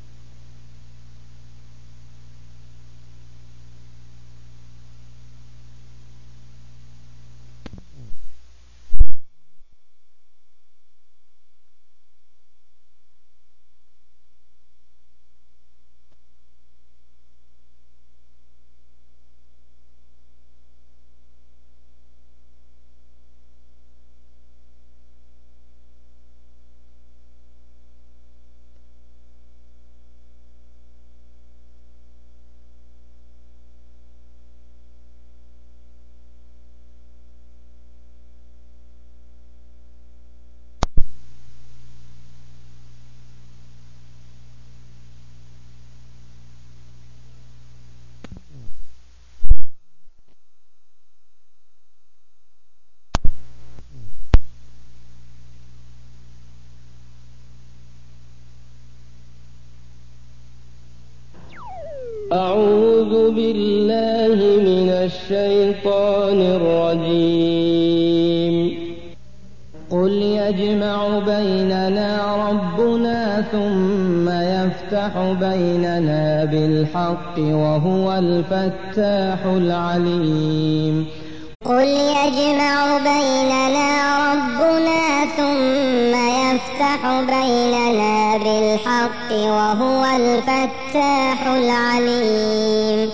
أعوذ بالله من الشيطان الرجيم قل يجمع بيننا ربنا ثم يفتح بيننا بالحق وهو الفتاح العليم قل يجمع بيننا ربنا ثم يفتح بيننا بالحق وهو الفتاح العليم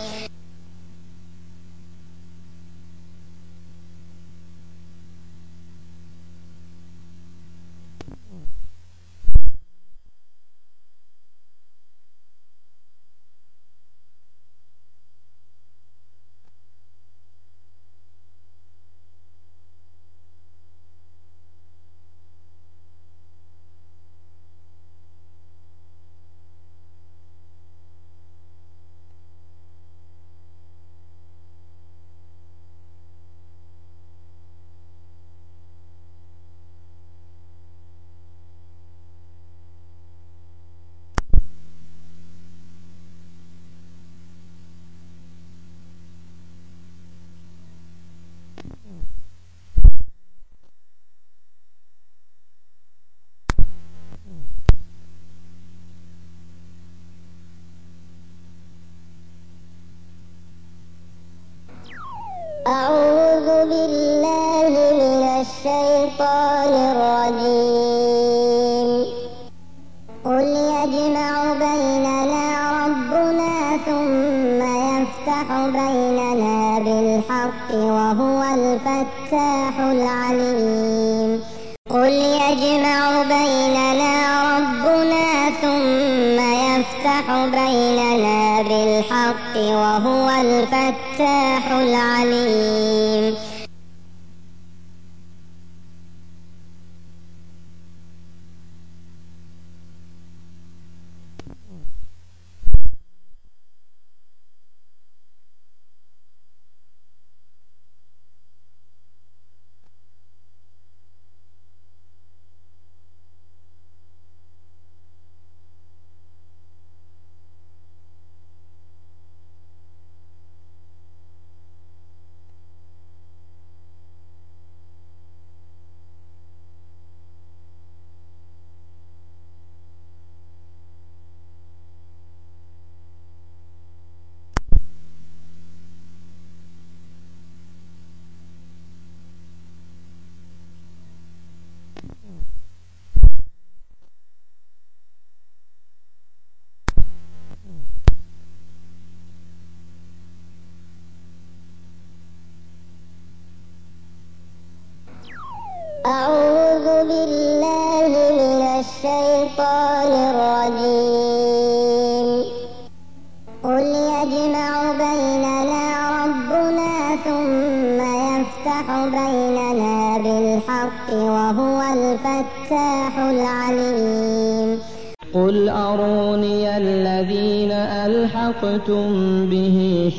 قل يجمع بيننا ربنا ثم يفتح بيننا بالحق وهو الفتاح العليم قل يجمع بيننا ربنا ثم يفتح بيننا بالحق وهو الفتاح العليم أعوذ بالله من الشيطان الرجيم قل يجمع بيننا ربنا ثم يفتح بيننا بالحق وهو الفتاح العليم قل أروني الذين ألحقتم به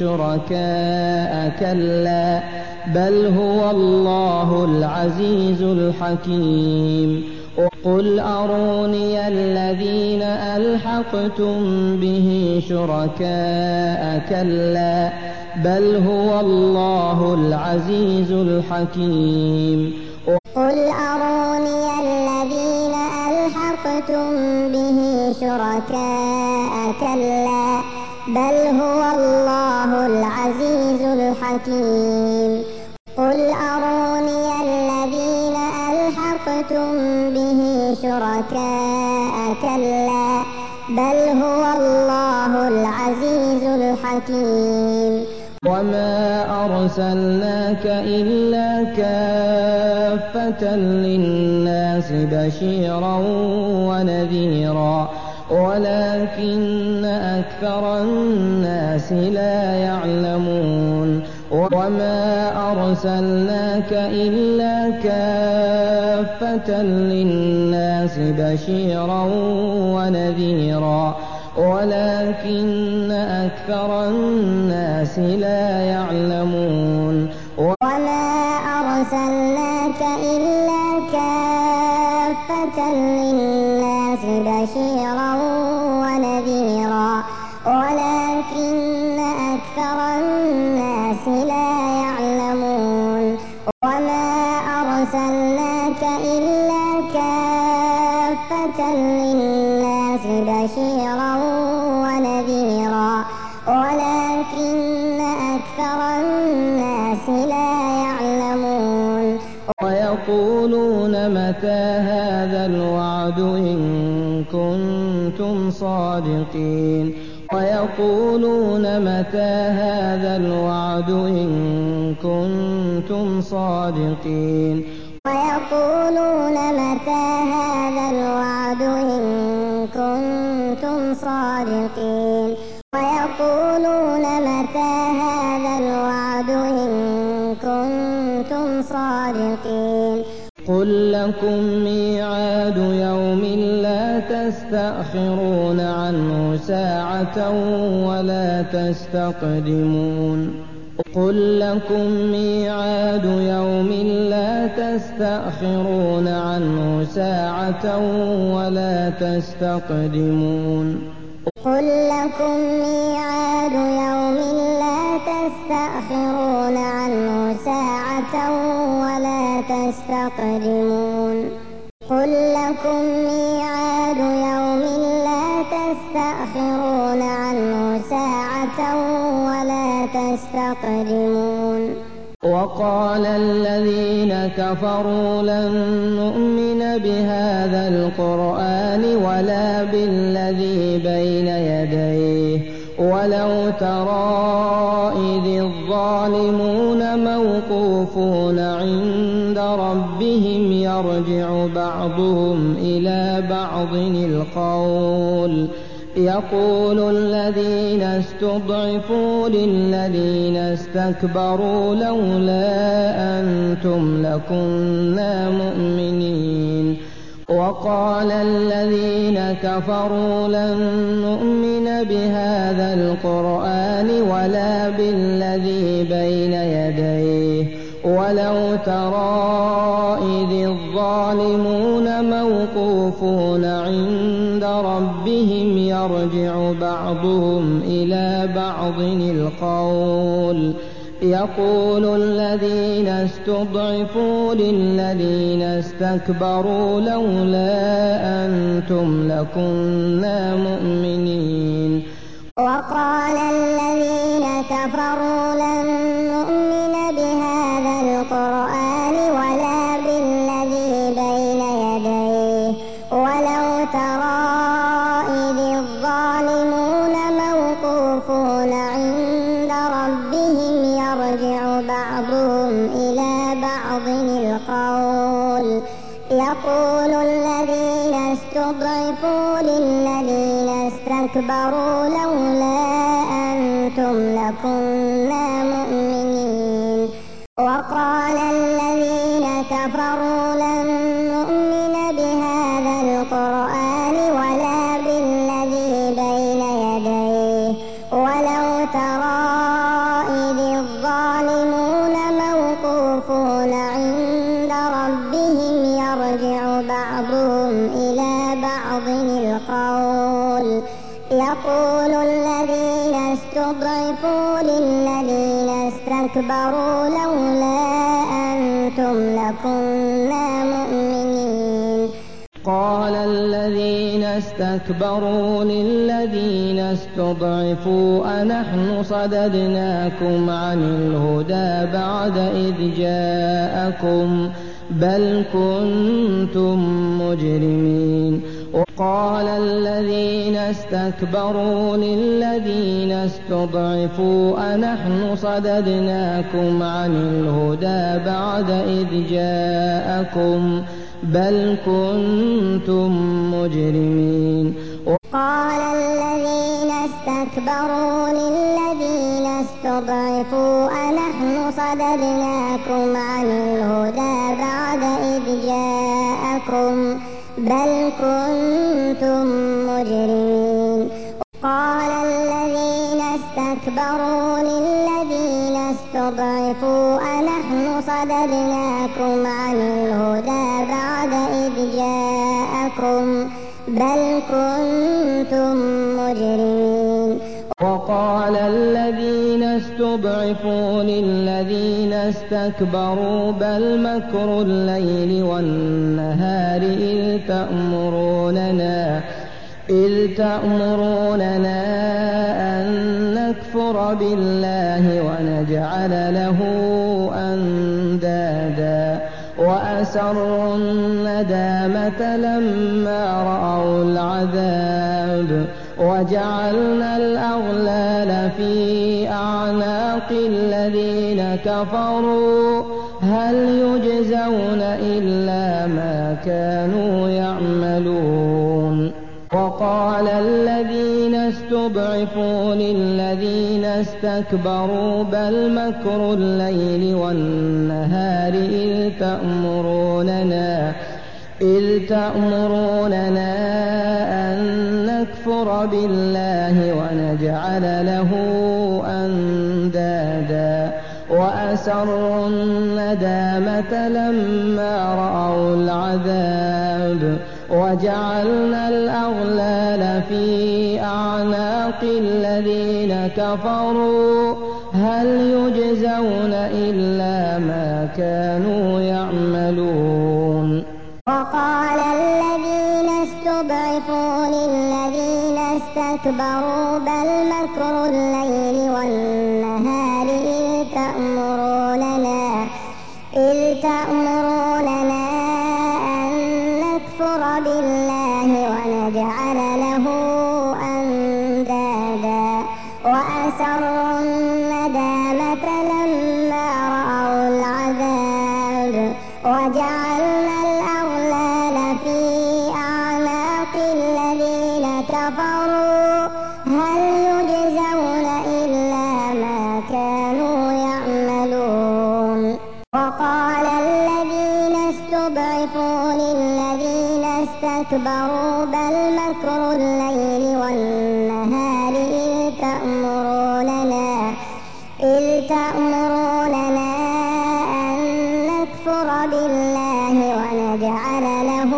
شركاء كلا بل هو الله العزيز الحكيم قل أروني الذين ألحقتم به شركاء كلا بل هو الله العزيز الحكيم قل أروني الذين ألحقتم به شركاء كلا بل هو الله العزيز الحكيم قل أروني الذين ألحقتم به شركاء كلا بل هو الله العزيز الحكيم وما أرسلناك إلا كافة للناس بشيرا ونذيرا ولكن أكثر الناس لا يعلمون وما أرسلناك إلا كافة للناس بشيرا ونذيرا ولكن أكثر الناس لا يعلمون وما أرسلناك إلا كافة للناس بشيرا ونذيرا ولكن أكثر الناس لا يعلمون وما أرسلناك إلا كافة للناس بشيرا ونذيرا ولكن أكثر الناس لا يعلمون ويقولون متى هذا الوعد إن كنتم صادقين ويقولون متى هذا الوعد إن كنتم صادقين ويقولون متى هذا الوعد إن كنتم صادقين ويقولون متى هذا الوعد إن كنتم صادقين قل لكم ميعاد يوم لا تستأخرون عنه ساعة ولا تستقدمون قل لكم ميعاد يوم لا تستأخرون عنه ساعة ولا تستقدمون قل لكم ميعاد يوم لا تستأخرون عنه ساعة ولا تستقدمون قل لكم ميعاد يوم لا تستأخرون عنه ساعة ولا تستقدمون وقال الذين كفروا لن نؤمن بهذا القرآن ولا بالذي بين يديه ولو ترى إذ الظالمون موقوفون عند ربهم يرجع بعضهم إلى بعض القول يقول الذين استضعفوا للذين استكبروا لولا أنتم لكنا مؤمنين وقال الذين كفروا لن نؤمن بهذا القرآن ولا بالذي بين يديه ولو ترى إذ الظالمون موقوفون عند ربهم يرجع بعضهم إلى بعض القول يقول الذين استضعفوا للذين استكبروا لولا أنتم لكنا مؤمنين وقال الذين كفروا لن نؤمن بهذا القرآن ولا بالذي بين يديه ولو ترى إذ الظالمون موقوفون عند ربهم يرجع بعضهم إلى بعض القول يقول الذين استضعفوا للذين استكبروا لولا أنتم لكنا مؤمنين وقال الذين كفروا لن نؤمن بهذا القرآن ولا بالذي بين يديه ولو ترى إذ الظالمون موقوفون عند ربهم يرجع بعضهم إلى بعض القول يقول الذين استضعفوا للذين استكبروا لولا أنتم لكنا مؤمنين قال الذين استكبروا للذين استضعفوا أنحن صددناكم عن الهدى بعد إذ جاءكم بل كنتم مجرمين وقال الذين استكبروا للذين استضعفوا أنحن صددناكم عن الهدى بعد إذ جاءكم بل كنتم مجرمين قال الذين استكبروا للذين استضعفوا أنحن صددناكم عن الهدى بعد إذ جاءكم بل كنتم مجرمين قال الذين استكبروا للذين استضعفوا أنحن صددناكم عن الهدى بعد إذ جاءكم بل كنتم مجرمين وقال الذين استضعفوا للذين استكبروا بل مكر الليل والنهار إذ تأمروننا إذ تأمروننا أن نكفر بالله ونجعل له أندادا وأسروا الندامة لما رأوا العذاب وجعلنا الأغلال في أعناق الذين كفروا هل يجزون إلا ما كانوا يعملون وقال الذين استضعفوا للذين استكبروا بل مكر الليل والنهار إذ تأمروننا إذ تأمروننا أن نكفر بالله ونجعل له أندادا وأسروا الندامة لما رأوا العذاب وجعلنا الأغلال في أعناق الذين كفروا هل يجزون إلا ما كانوا يعملون وقال الذين استضعفوا للذين استكبروا بل مكر الليل والنهار إذ تأمروننا له أندادا وأسروا الندامة لما رأوا العذاب وجعلنا الأغلال في أعناق الذين كفروا هل يجزون إلا ما كانوا يعملون. وقال الذين استضعفوا للذين استكبروا بل مكر الليل والنهار إذ تأمروننا إذ تأمروننا أن نكفر بالله ونجعل له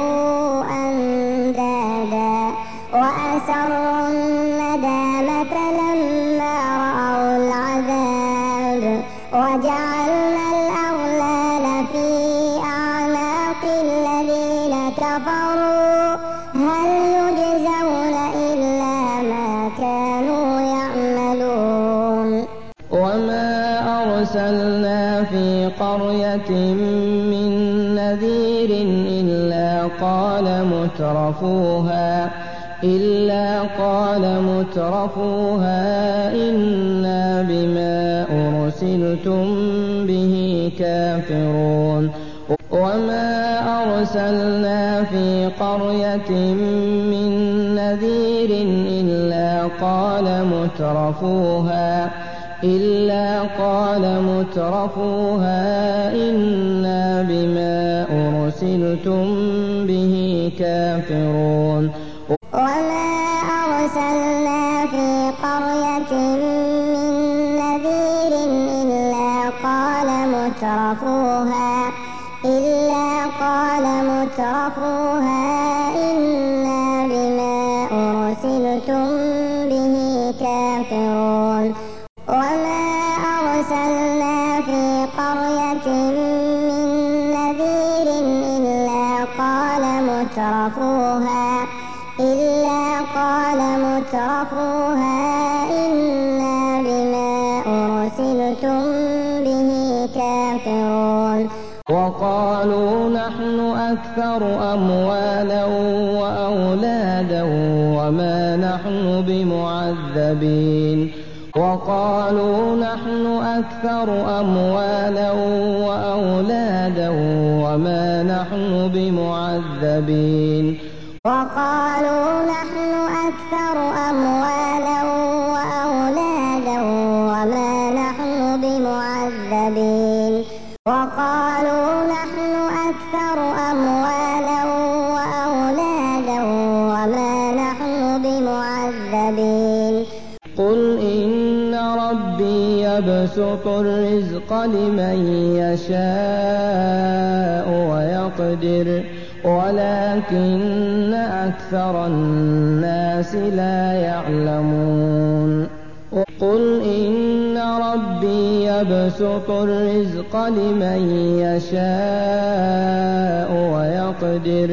أندادا وأسروا الندامة لما رأوا العذاب وجعلنا الأغلال في أعناق الذين كفروا هل يجزون إلا ما كانوا يعملون. وما أرسلنا في قرية من نذير إلا قال مترفوها إلا قال مترفوها إنا بما أرسلتم به كافرون. وما أرسلنا في قرية من نذير إلا قال مترفوها إلا قال مترفوها إنا بما أرسلتم به كافرون. وما أرسلنا في قرية من نذير إلا قال مترفوها إلا قال مترفوها إنا بما أرسلتم به كافرون. وما أرسلنا في قرية من نذير إلا قال مترفوها إلا قال مترفوها إنا بما أرسلتم به كافرون. وقالوا نحن أكثر أموالا وأولادا وما نحن بمعذبين وقالوا نحن أكثر أموالا وأولادا وما نحن بمعذبين وقالوا نحن أكثر أموالا وأولادا وما نحن بمعذبين وقالوا نحن أكثر أموالا وأولادا وما نحن بمعذبين. قل إن ربي يبسط الرزق لمن يشاء ويقدر ولكن أكثر الناس لا يعلمون. قل إن ربي يبسط الرزق لمن يشاء ويقدر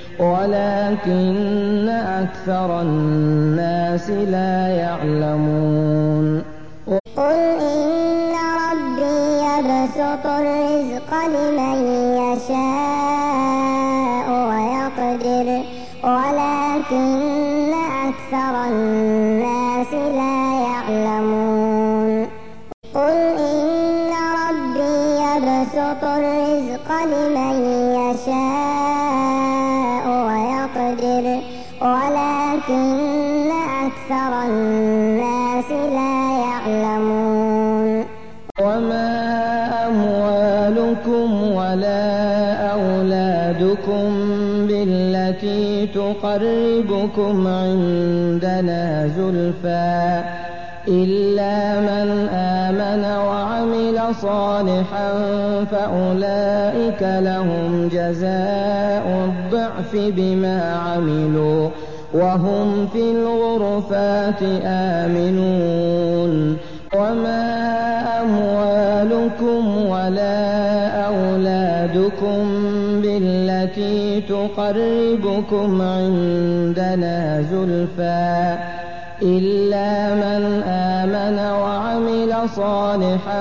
ولكن أكثر الناس لا يعلمون. قل إن ربي يبسط الرزق لمن يشاء ويقدر ولكن أكثر الناس لا يعلمون. قل إن ربي يبسط الرزق لمن يشاء ويقدر ولكن أكثر الناس لا يعلمون. وما أموالكم ولا أولادكم بالتي تقربكم عندنا زلفى إلا من آمن وعمل صالحا فأولئك لهم جزاء الضعف بما عملوا وهم في الغرفات آمنون. وما أموالكم ولا أولادكم بالتي تقربكم عندنا زلفى إلا من آمن وعمل صالحا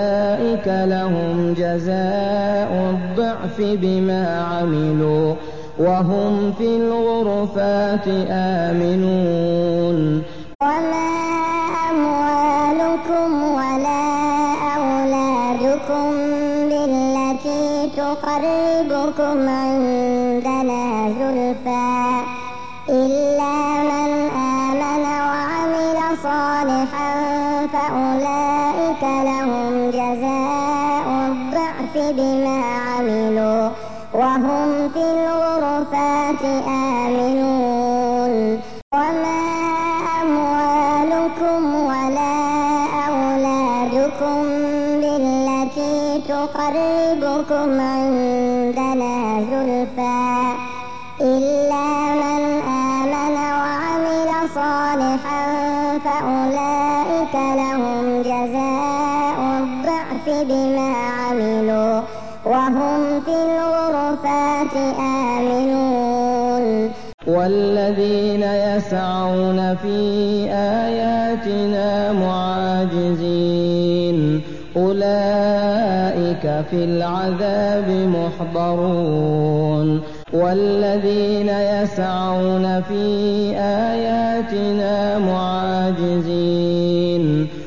فأولئك لهم جزاء الضعف بما عملوا وهم في الغرفات آمنون. وما أموالكم ولا أولادكم بالتي تقربكم عندنا زلفى إلا من آمن وعمل صالحا فأولئك لهم جزاء الضعف بما عملوا وهم في الغرفات آمنون. وما أموالكم ولا أولادكم بالتي تقربكم عندنا زلفى إلا من آمن وعمل صالحا فأولئك لهم جزاء الضعف بما عملوا وهم في الغرفات آمنون. والذين يسعون في آياتنا معاجزين أولئك في العذاب محضرون. والذين يسعون في آياتنا معاجزين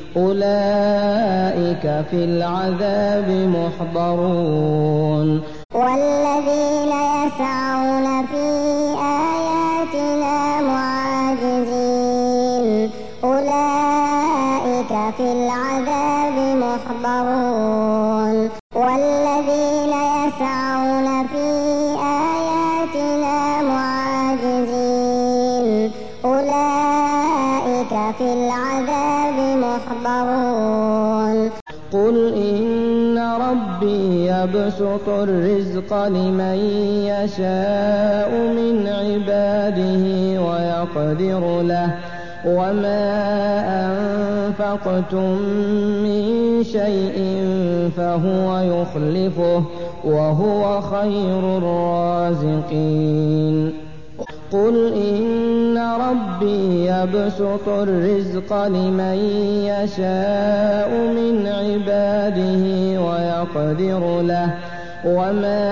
أولئك في العذاب محضرون. والذين يسعون في آياتنا معاجزين أولئك في العذاب محضرون. والذين يسعون في آياتنا معاجزين أولئك في العذاب محضرون. قل إن ربي يبسط الرزق لمن يشاء من عباده ويقدر له وما أنفقتم من شيء فهو يخلفه وهو خير الرازقين. قل إن ربي يبسط الرزق لمن يشاء من عباده ويقدر له وما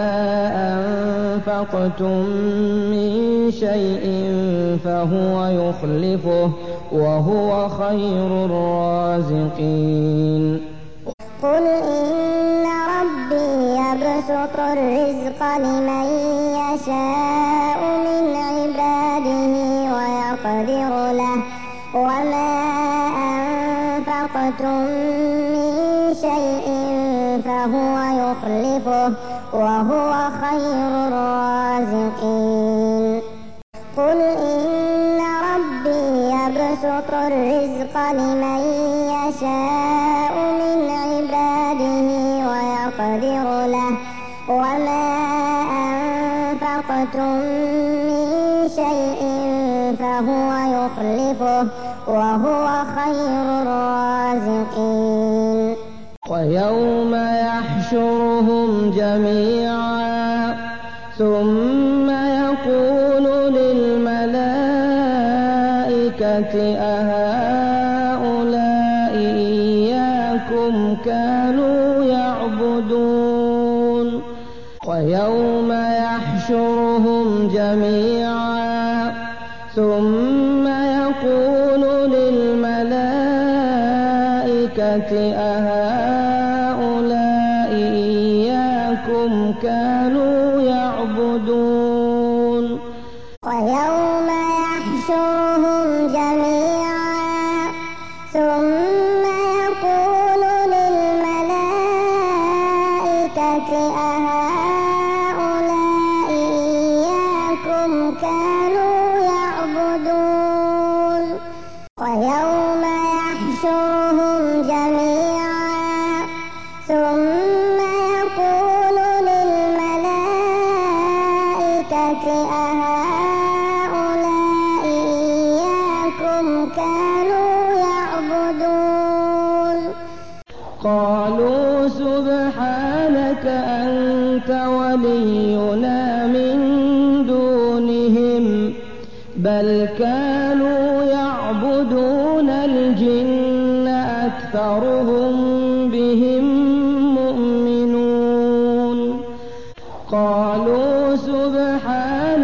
أنفقتم من شيء فهو يخلفه وهو خير الرازقين. قل إن ربي يبسط الرزق لمن يشاء من عباده ويقدر له وما أنفقتم من شيء فهو يخلفه وهو خير الرازقين. قل إن ربي يبسط الرزق لمن يشاء من عباده ويقدر له وما أنفقتم من شيء فهو يخلفه وهو خير الرازقين. ويوم يحشرهم جميعا ثم يقول للملائكة أهؤلاء إياكم كانوا يعبدون. ويوم يحشرهم جميعا ثم يقول للملائكة أهؤلاء إياكم كانوا يعبدون. ويوم يحشرهم جميعا ثم يقول للملائكة أهؤلاء إياكم كانوا يعبدون. ويوم يحشرهم جميعا ثم يقول للملائكة أهؤلاء إياكم كانوا يعبدون. قالوا سبحانك أنت ولينا من دونهم بل كانوا يعبدون الجن أكثرهم بهم مؤمنون. قالوا سبحانك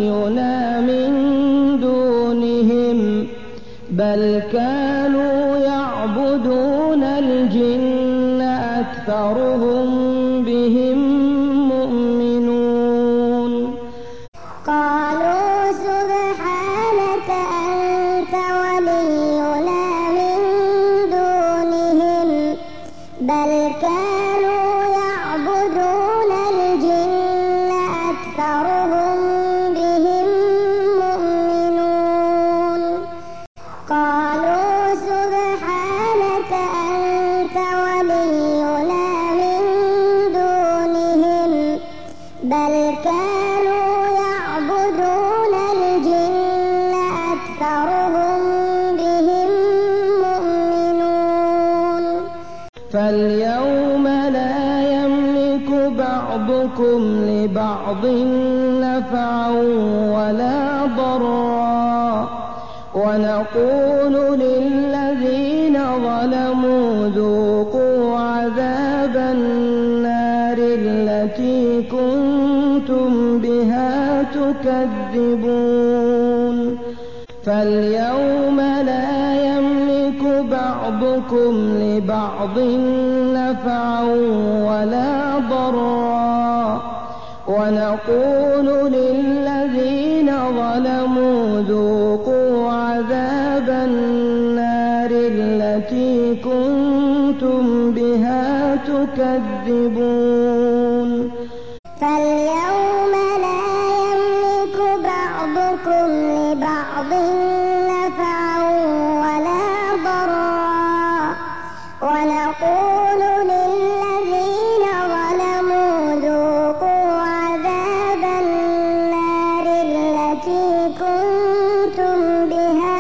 ولينا من دونهم بل كانوا يعبدون الجن أكثرهم بهم مؤمنون قالوا سبحانك أنت ولينا من دونهم بل كانوا يعبدون الجن أكثرهم بهم مؤمنون قالوا سبحانك أنت ولينا من دونهم بل كانوا يعبدون الجن أكثرهم بهم مؤمنون فاليوم لا يملك بعضكم لبعض نفعا ولا ضرا ونقول للذين ظلموا ذوقوا عذاب النار التي كنتم بها تكذبون فاليوم لا يملك بعضكم لبعض نفعا ولا ضرا ونقول للذين ظلموا ذوقوا عذاب النار التي كنتم بها تكذبون فاليوم لا يملك بعضكم لبعض نفعا ولا ضرا ونقول للذين ظلموا ذوقوا عذاب النار التي كنتم بها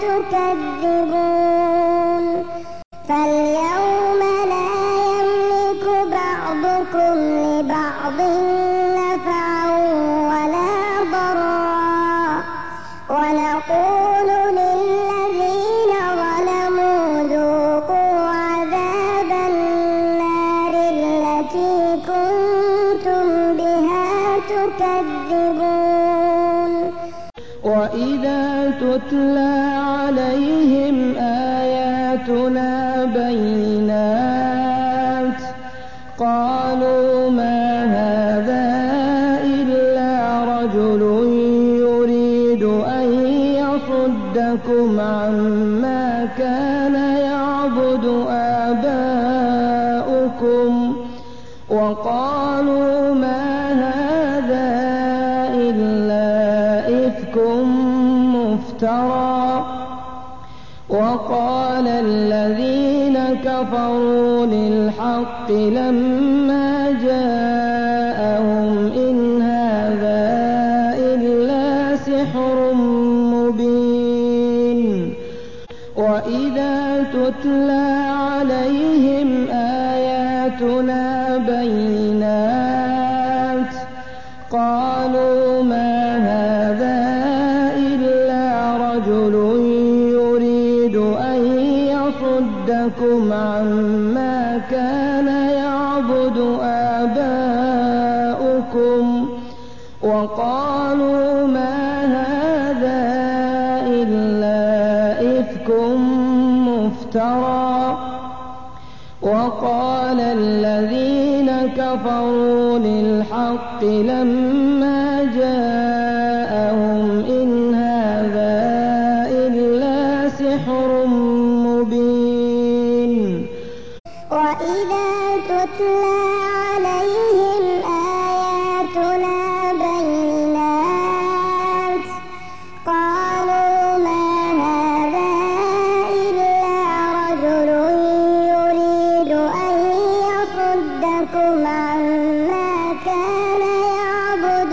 تكذبون فاليوم لا يملك بعضكم لبعض نفعا ولا ضرا ونقول للذين ظلموا ذوقوا عذاب النار التي كنتم بها تكذبون وإذا تتلى عليهم آياتنا بينات قالوا ما هذا إلا رجل يريد أن يصدكم عما كان يعبد آباؤكم وقالوا ما هذا إلا إفك مفترى وقال الذين كفروا للحق لما جاءهم إن هذا إلا سحر مبين وإذا تتلى عليهم آياتنا بينات قالوا ما هذا إلا رجل يريد أن يصدكم عما كان يعبد آباؤكم وقالوا ما هذا إلا إفك مفترى وقال الذين كفروا للحق لما جاءهم إن هذا إلا سحر مبين وإذا تتلى عليهم آياتنا بينات قالوا ما هذا إلا رجل يريد أن يصدكم عما كان يعبد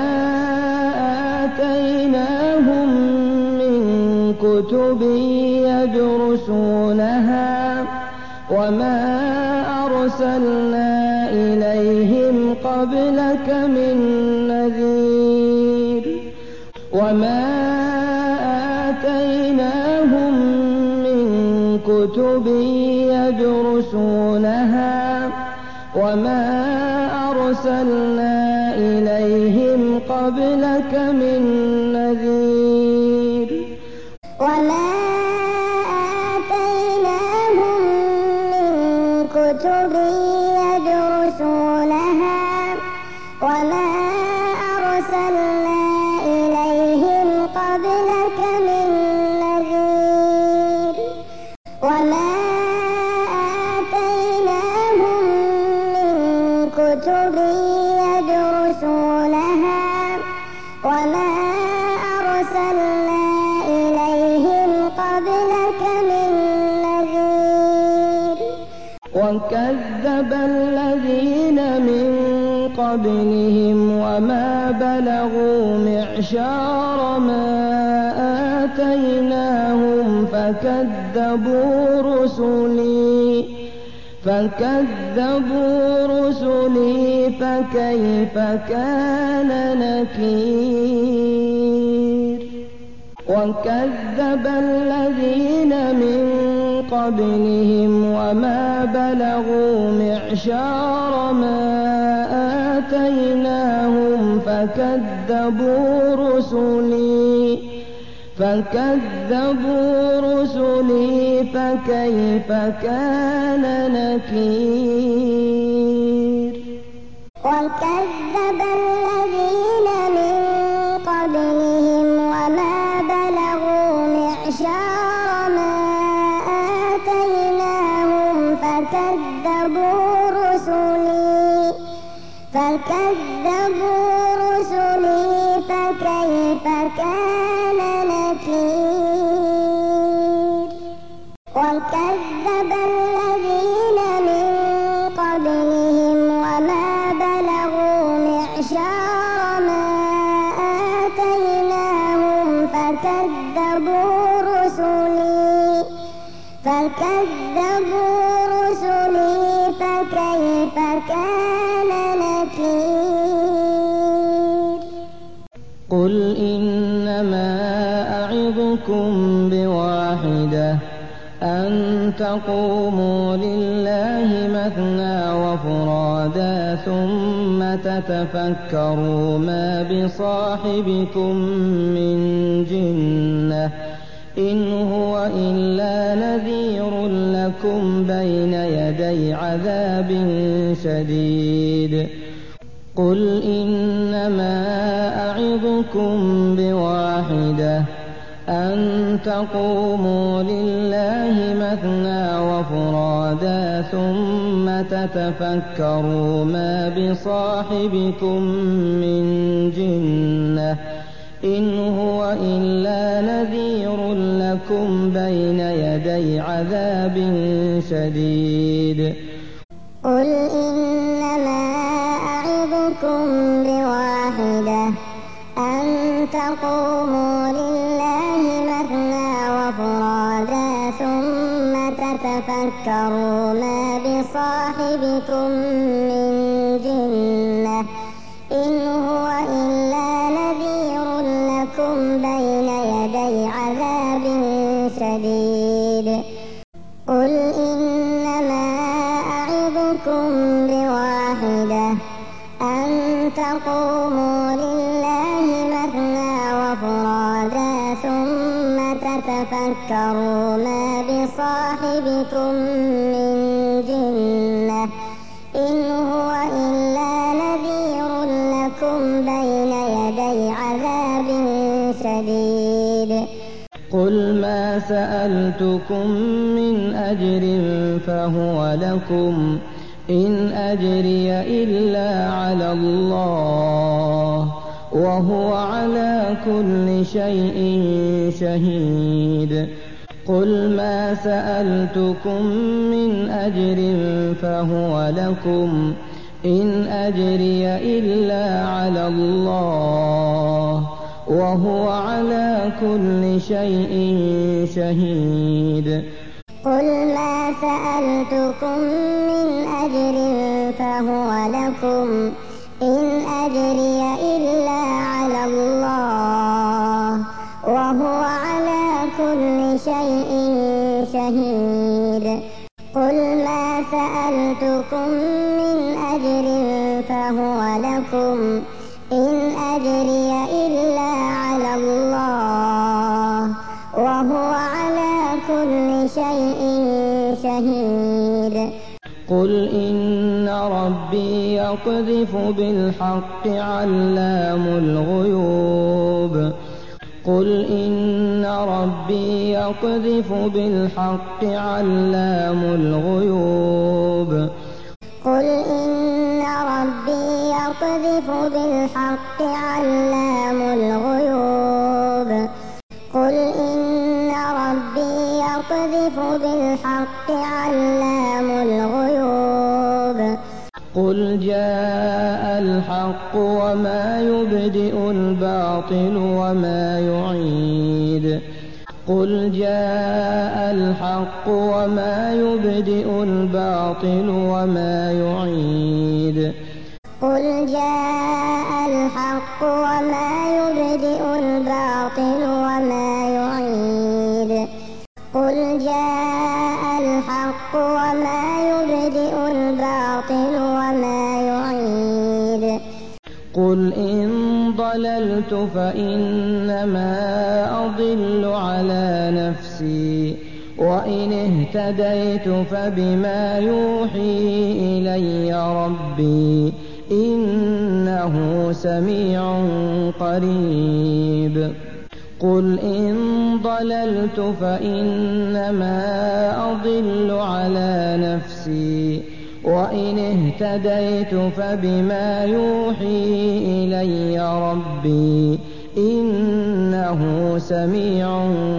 آتيناهم من كتب يدرسونها وما أرسلنا إليهم قبلك من نذير وما آتيناهم من كتب يدرسونها وما أرسلنا إليهم قبلك من نذير وما آتيناهم من كتب يدرسونها وما أرسلنا إليهم قبلك من نذير وما آتيناهم من كتب يدرسونها وما أرسلنا إليهم قبلك من نذير وكذب الذين من قبلهم وما بلغوا معشار ما آتيناهم فكذبوا رسلي فكذبوا رسلي فكيف كان نكير وكذب الذين من قبلهم وما بلغوا معشار ما آتيناهم فكذبوا رسلي فكذبوا رسلي فكيف كان نكير وكذب الذين من قبلهم وما بلغوا معشار ما آتيناهم فكذبوا رسلي فكذبوا رسلي فكيف كان نكير وكذب الذين من قبلهم وما بلغوا معشار ما آتيناهم فكذبوا رسلي فكذبوا رسلي فكيف كان نكير قل إنما أعظكم بواحدة أن تقوموا لله مثنى وفرادا ثم تتفكروا ما بصاحبكم من جنة إن هو إلا نذير لكم بين يدي عذاب شديد قل إنما أعظكم بواحدة أن تقوموا لله مثنى وفرادا ثم تتفكروا ما بصاحبكم من جنة إن هو إلا نذير لكم بين يدي عذاب شديد قل إنما أعظكم بواحدة أن تقوموا لله مثنى وفرادا ثم تتفكروا ما بصاحبكم من جنة إن هو إلا نذير لكم بين يدي عذاب شديد قل إنما أعظكم بواحدة أن تقوموا لله مثنى وفرادا ثم تتفكروا ما بصاحبكم من جنة إن هو إلا نذير لكم بين يدي عذاب شديد قل ما سألتكم من أجر فهو لكم إن أجري إلا على الله وهو على كل شيء شهيد قل ما سألتكم من أجر فهو لكم إن أجري إلا على الله وهو على كل شيء شهيد. قل ما سألتكم من أجر فهو لكم إن أجري إلا على الله وهو على كل شيء شهيد. قل ما سألتكم من أجر فهو لكم إن أجري إلا على الله وهو على كل شيء شهيد. قل إن ربي يقذف بالحق علام الغيوب. قل إن ربي يقذف بالحق علام الغيوب. قل إن ربي يقذف بالحق علام الغيوب. قل إن ربي يقذف بالحق علام الغيوب. قل جاء الحق وما يبدئ الباطل وما يعيد. قل جاء الحق وما يبدئ الباطل وما يعيد. قل جاء الحق وما يبدئ الباطل وما يعيد. قل جاء الحق وما يبدئ الباطل وما يعيد. قل إن ضللت فإنما أضل على نفسي وإن اهتديت فبما يوحي إلي ربي إنه سميع قريب. قل إن ضللت فإنما أضل على نفسي وإن اهتديت فبما يوحي إلي ربي إنه سميع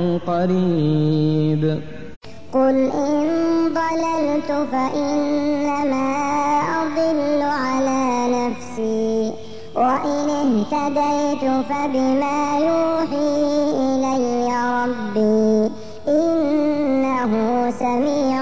قريب. قل إن ضللت فإنما أضل على نفسي وإن اهتديت فبما يوحي إلي ربي إنه سميع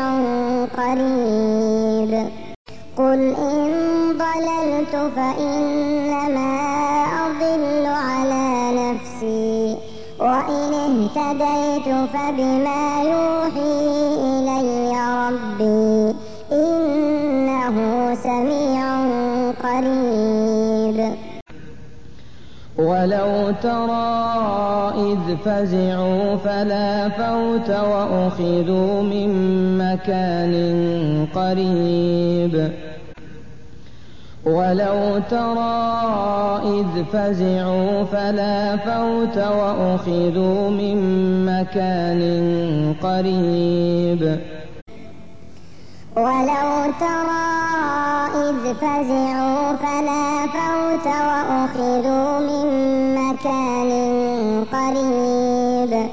قريب. قل إن ضللت فإنما أضل على نفسي وإن اهتديت فبما يوحي إلي ربي إنه سميع قريب. ولو ترى إذ فزعوا فلا فوت وأخذوا من مكان قريب. ولو ترى إذ فزعوا فلا فوت وأخذوا من مكان قريب. ولو ترى إذ فزعوا فلا فوت وأخذوا من مكان قريب.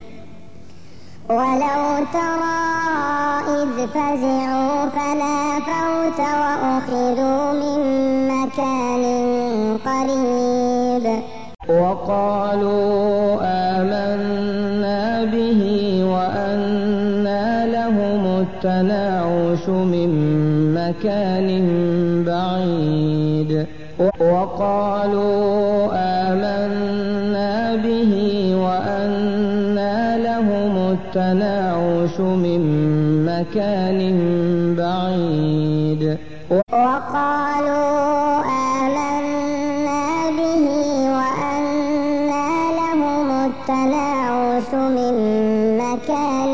ولو ترى إذ فزعوا فلا فوت وأخذوا من مكان قريب. وقالوا آمنا به وأنى لهم التناوش من مكان بعيد. وقالوا آمنا به وأنى لهم التناوش من مكان بعيد. وقالوا آمنا به وأنى لهم التناوش من مكان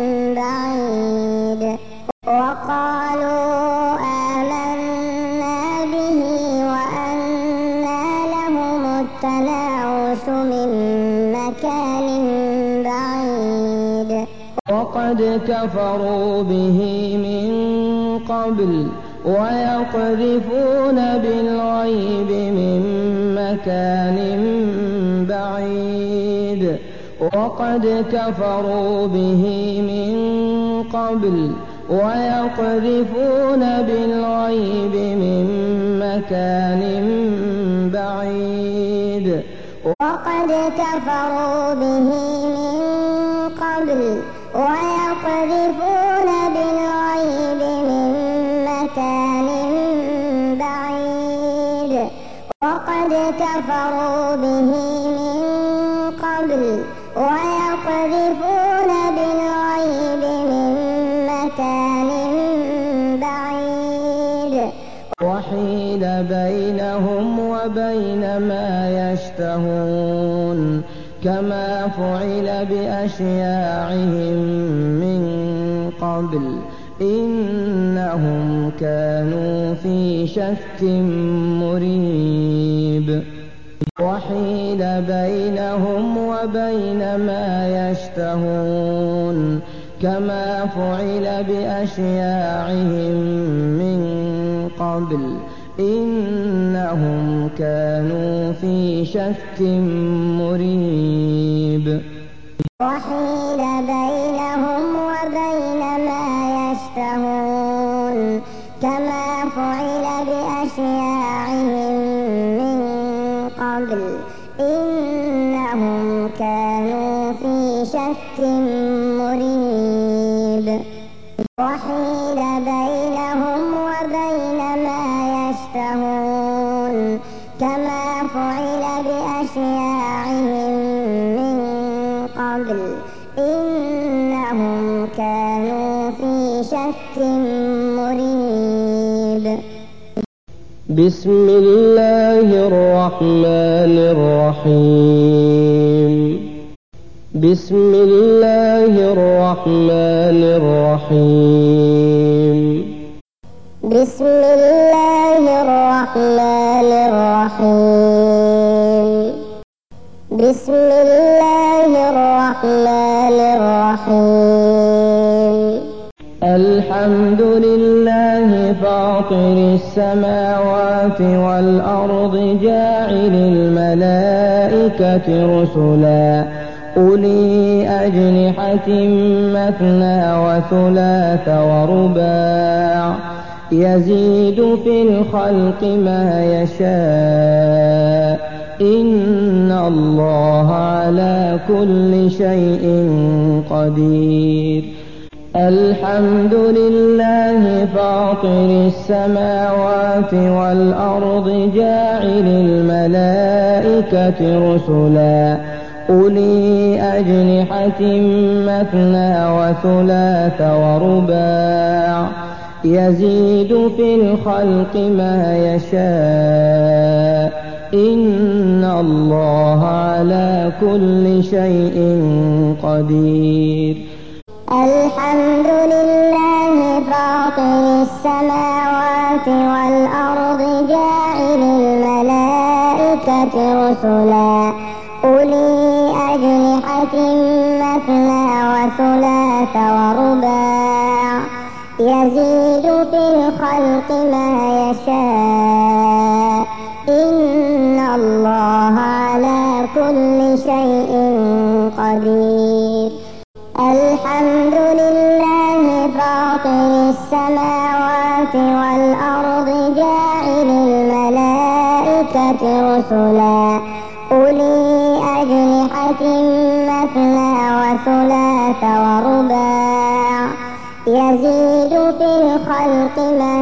بعيد. وقالوا آمنا به وأنى لهم التناوش من مكان بعيد. وقد كفروا به من قبل ويقذفون بالغيب من مكان بعيد. وقد كفروا به من قبل ويقذفون بالغيب من مكان بعيد وقد كفروا به من قبل ويقذفون بالغيب من مكان بعيد وقد كفروا به من قبل ويقذفون بالغيب من مكان بعيد وحيل بينهم وبين ما يشتهون كما فعل بأشياعهم من قبل إنهم كانوا في شك مريب وحيل بينهم وبين ما يشتهون كما فعل بأشياعهم من قبل إنهم كانوا في شك مريب وحيل بينهم وبين ما يشتهون كما فعل بأشياعهم من قبل إنهم كانوا في شك مريب وحيل بينهم وبين ما يشتهون كما فعل بأشياعهم من قبل إنهم كانوا في شك مريب بسم الله الرحمن الرحيم بسم الله الرحمن الرحيم بسم الله الرحمن الرحيم بسم الله الرحمن الرحيم الحمد لله فاطر السماوات والأرض جاعل الملائكة رسلا أولي أجنحة مثنى وثلاث ورباع يزيد في الخلق ما يشاء إن الله على كل شيء قدير الحمد لله فاطر السماوات والأرض جاعل الملائكة رسلا أولي أجنحة مثنى وثلاث ورباع يزيد في الخلق ما يشاء إن الله على كل شيء قدير الحمد لله فاطر السماوات والأرض جاعل الملائكة رسلا أولي أجنحة مثنى وثلاث ورباع يزيد في الخلق ما يشاء إن الله على كل شيء قدير الحمد لله فاطر السماوات والأرض جاعل الملائكة رسلا أولي أجنحة مثنى وثلاث ورباع يزيد في الخلق ما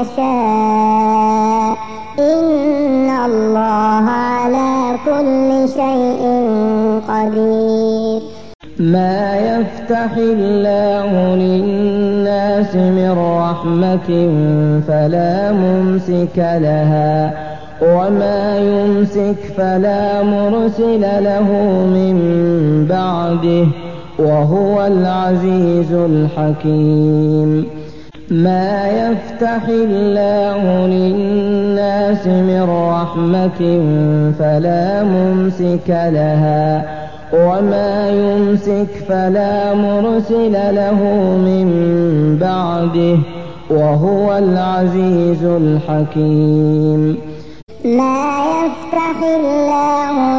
يشاء إن الله على كل شيء قدير ما يفتح الله للناس من رحمة فلا ممسك لها وما يمسك فلا مرسل له من بعده وهو العزيز الحكيم ما يفتح الله للناس من رحمة فلا ممسك لها وما يمسك فلا مرسل له من بعده وهو العزيز الحكيم ما يفتح الله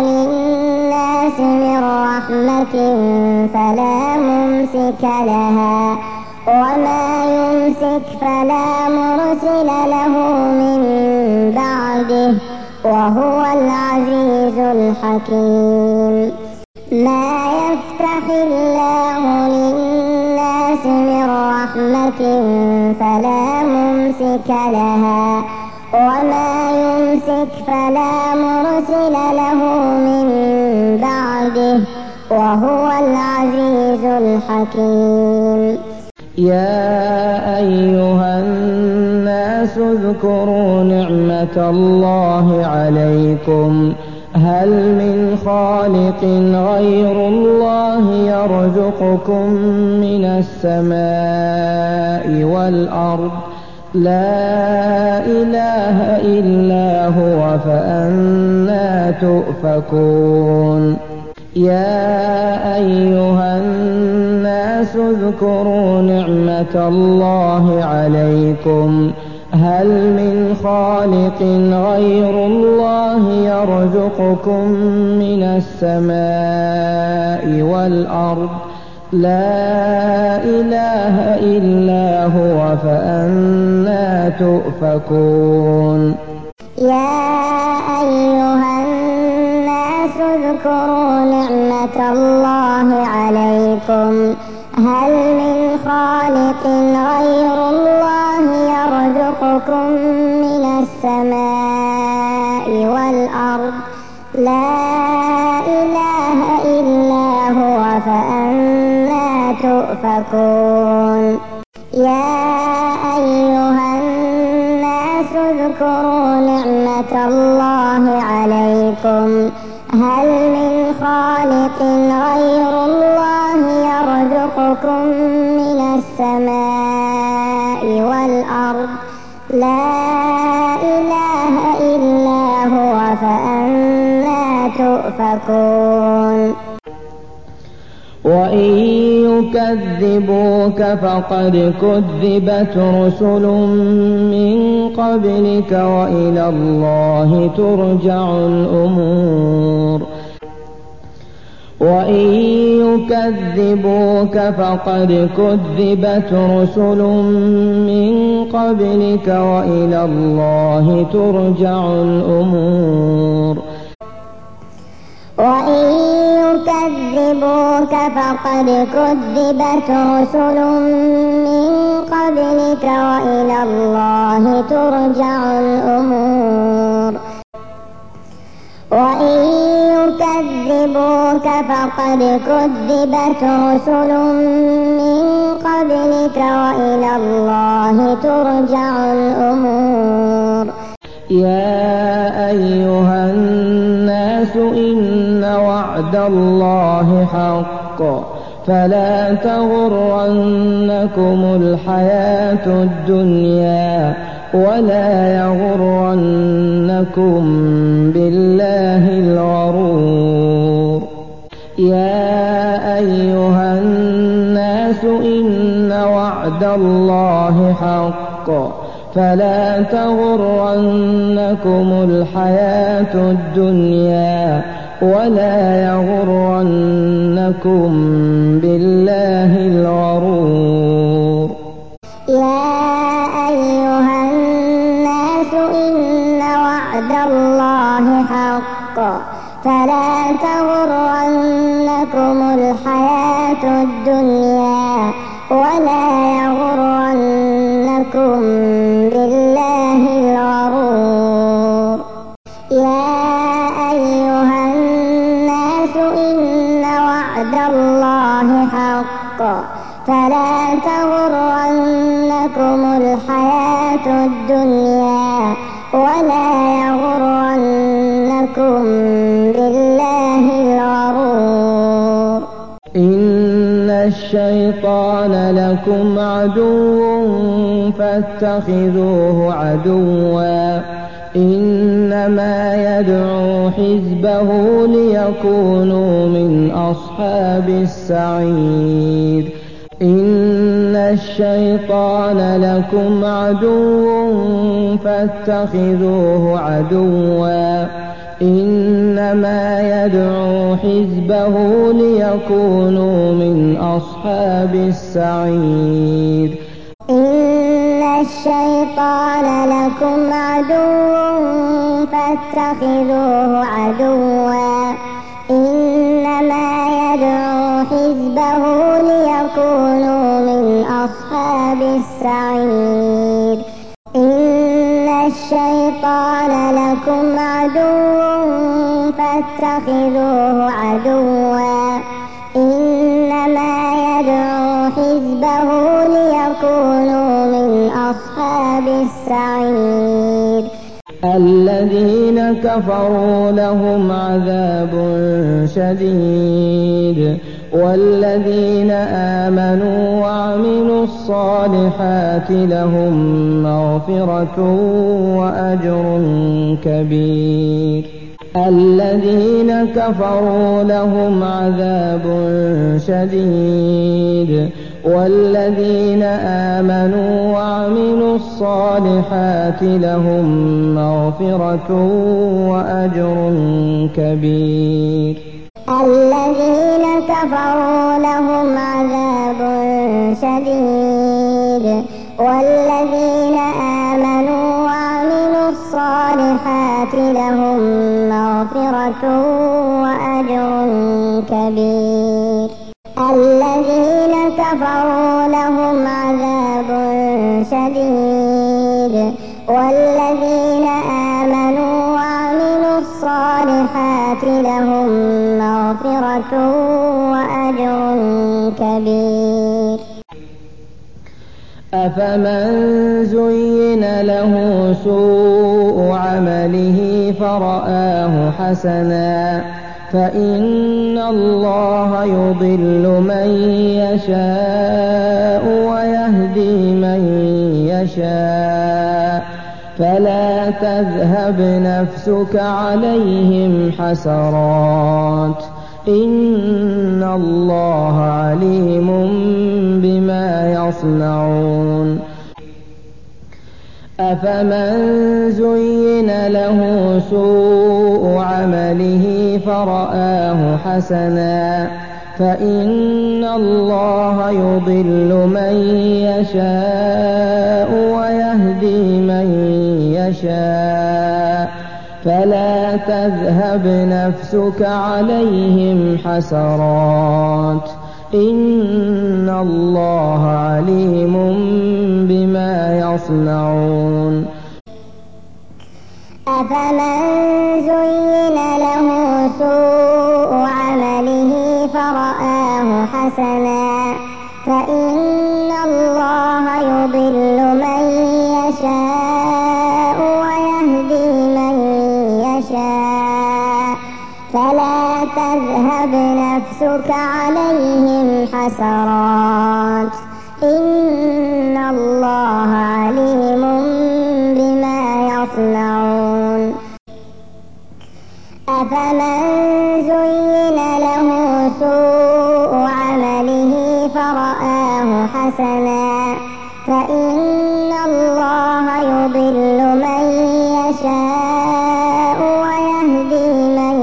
للناس من رحمة فلا ممسك لها وما يمسك فلا مرسل له من بعده وهو العزيز الحكيم. ما يفتح الله للناس من رحمة فلا ممسك لها وما يمسك فلا مرسل له من بعده وهو العزيز الحكيم. يا أيها الناس اذكروا نعمة الله عليكم هل من خالق غير الله يرزقكم من السماء والأرض لا إله إلا هو فأنى تؤفكون. يا أيها الناس اذكروا نعمة الله عليكم هل من خالق غير الله يرزقكم من السماء والأرض لا إله إلا هو فأنى تؤفكون. يا أيها الناس اذكروا نعمة الله عليكم هل من خالق غير الله يرزقكم من السماء والأرض لا إله إلا هو فأنى تؤفكون. يا أيها الناس اذكروا نعمة الله عليكم هل من خالق غير الله يرزقكم من السماء والأرض لا إله إلا هو فأنى تؤفكون. وإن يكذبوك فقد كذبت رسل من قبلك وإلى الله ترجع الأمور. وإن يكذبوك فقد كذبت رسل من قبلك وإلى الله ترجع الأمور. وإن يكذبوك فقد كذبت رسل من قبلك وإلى الله ترجع الأمور. وإن يكذبوك فقد كذبت رسل من قبلك وإلى الله ترجع الأمور. يا أيها الناس إن وعد الله حق فلا تغرنكم الحياة الدنيا ولا يغرنكم بالله الغرور. يا أيها الناس إن وعد الله حق فلا تغرنكم الحياة الدنيا ولا يغرنكم بالله الغرور. يا أيها الناس إن وعد الله حق فلا تغرنكم الحياة الدنيا ولا يغرنكم بالله الغرور. يا أيها الناس إن وعد الله حق فلا تغرنكم الحياة الدنيا ولا يغرنكم بالله الغرور. إن الشيطان لكم عدو فاتخذوه عدوا إنما يدعو حزبه ليكونوا من أصحاب السعير. إن الشيطان لكم عدو فاتخذوه عدوا إنما يدعو حزبه ليكونوا من أصحاب السعير إن الشيطان لكم عدو فاتخذوه عدوا إنما يدعو حزبه ليكونوا من أصحاب السعير إن الشيطان لكم عدو فاتخذوه عدوا إنما يدعو حزبه ليكونوا من أصحاب السعير الذين كفروا لهم عذاب شديد والذين آمنوا وعملوا الصالحات لهم مغفرة وأجر كبير الذين كفروا لهم عذاب شديد والذين آمنوا وعملوا الصالحات لهم مغفرة وأجر كبير الذين كفروا لهم عذاب شديد والذين آمنوا وعملوا الصالحات لهم مغفرة وأجر كبير الذين كفروا لهم عذاب شديد والذين آمنوا وعملوا الصالحات لهم مغفرة وأجر كبير أفمن زين له سوء عمله فرآه حسنا فإن الله يضل من يشاء ويهدي من يشاء فلا تذهب نفسك عليهم حسرات إن الله عليم بما يصنعون أفمن زين له سوء عمله فرآه حسنا فإن الله يضل من يشاء ويهدي من يشاء فلا تذهب نفسك عليهم حسرات إن الله عليم بما يصنعون أفمن زين له سوء عمله فرآه حسنا فإن الله يضل من يشاء ويهدي من يشاء فلا تذهب نفسك عليهم حسرات إن الله عليم بما يصنعون أفمن زين له سوء عمله فرآه حسنا فإن الله يضل من يشاء ويهدي من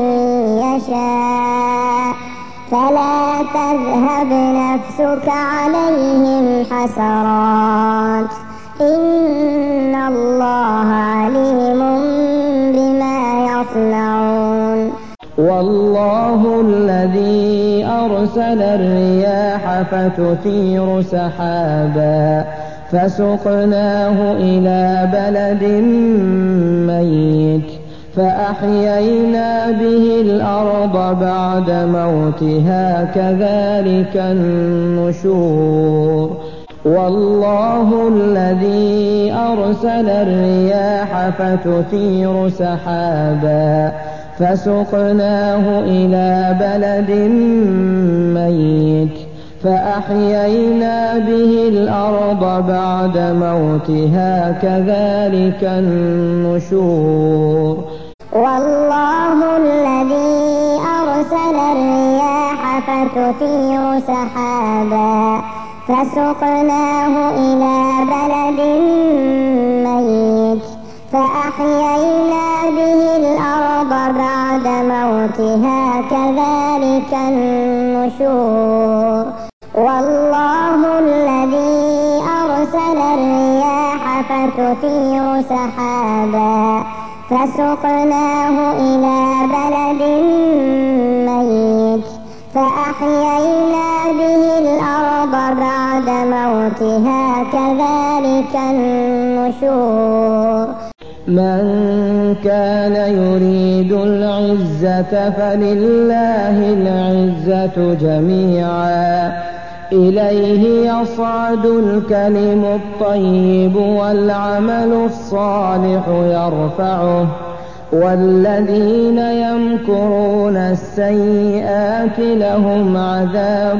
يشاء فلا تذهب نفسك عليهم حسرات إن الله عليم بما يصنعون والله الذي أرسل الرياح فتثير سحابا فسقناه إلى بلد ميت فأحيينا به الأرض بعد موتها كذلك النشور والله الذي أرسل الرياح فتثير سحابا فسقناه إلى بلد ميت فأحيينا به الأرض بعد موتها كذلك النشور والله الذي أرسل الرياح فتثير سحابا فسقناه إلى بلد ميت فأحيينا به الأرض بعد موتها كذلك النشور والله الذي أرسل الرياح فتثير سحابا فسقناه إلى بلد ميت فأحيينا به الأرض بعد موتها كذلك النشور من كان يريد العزة فلله العزة جميعا إليه يصعد الكلم الطيب والعمل الصالح يرفعه والذين يمكرون السيئات لهم عذاب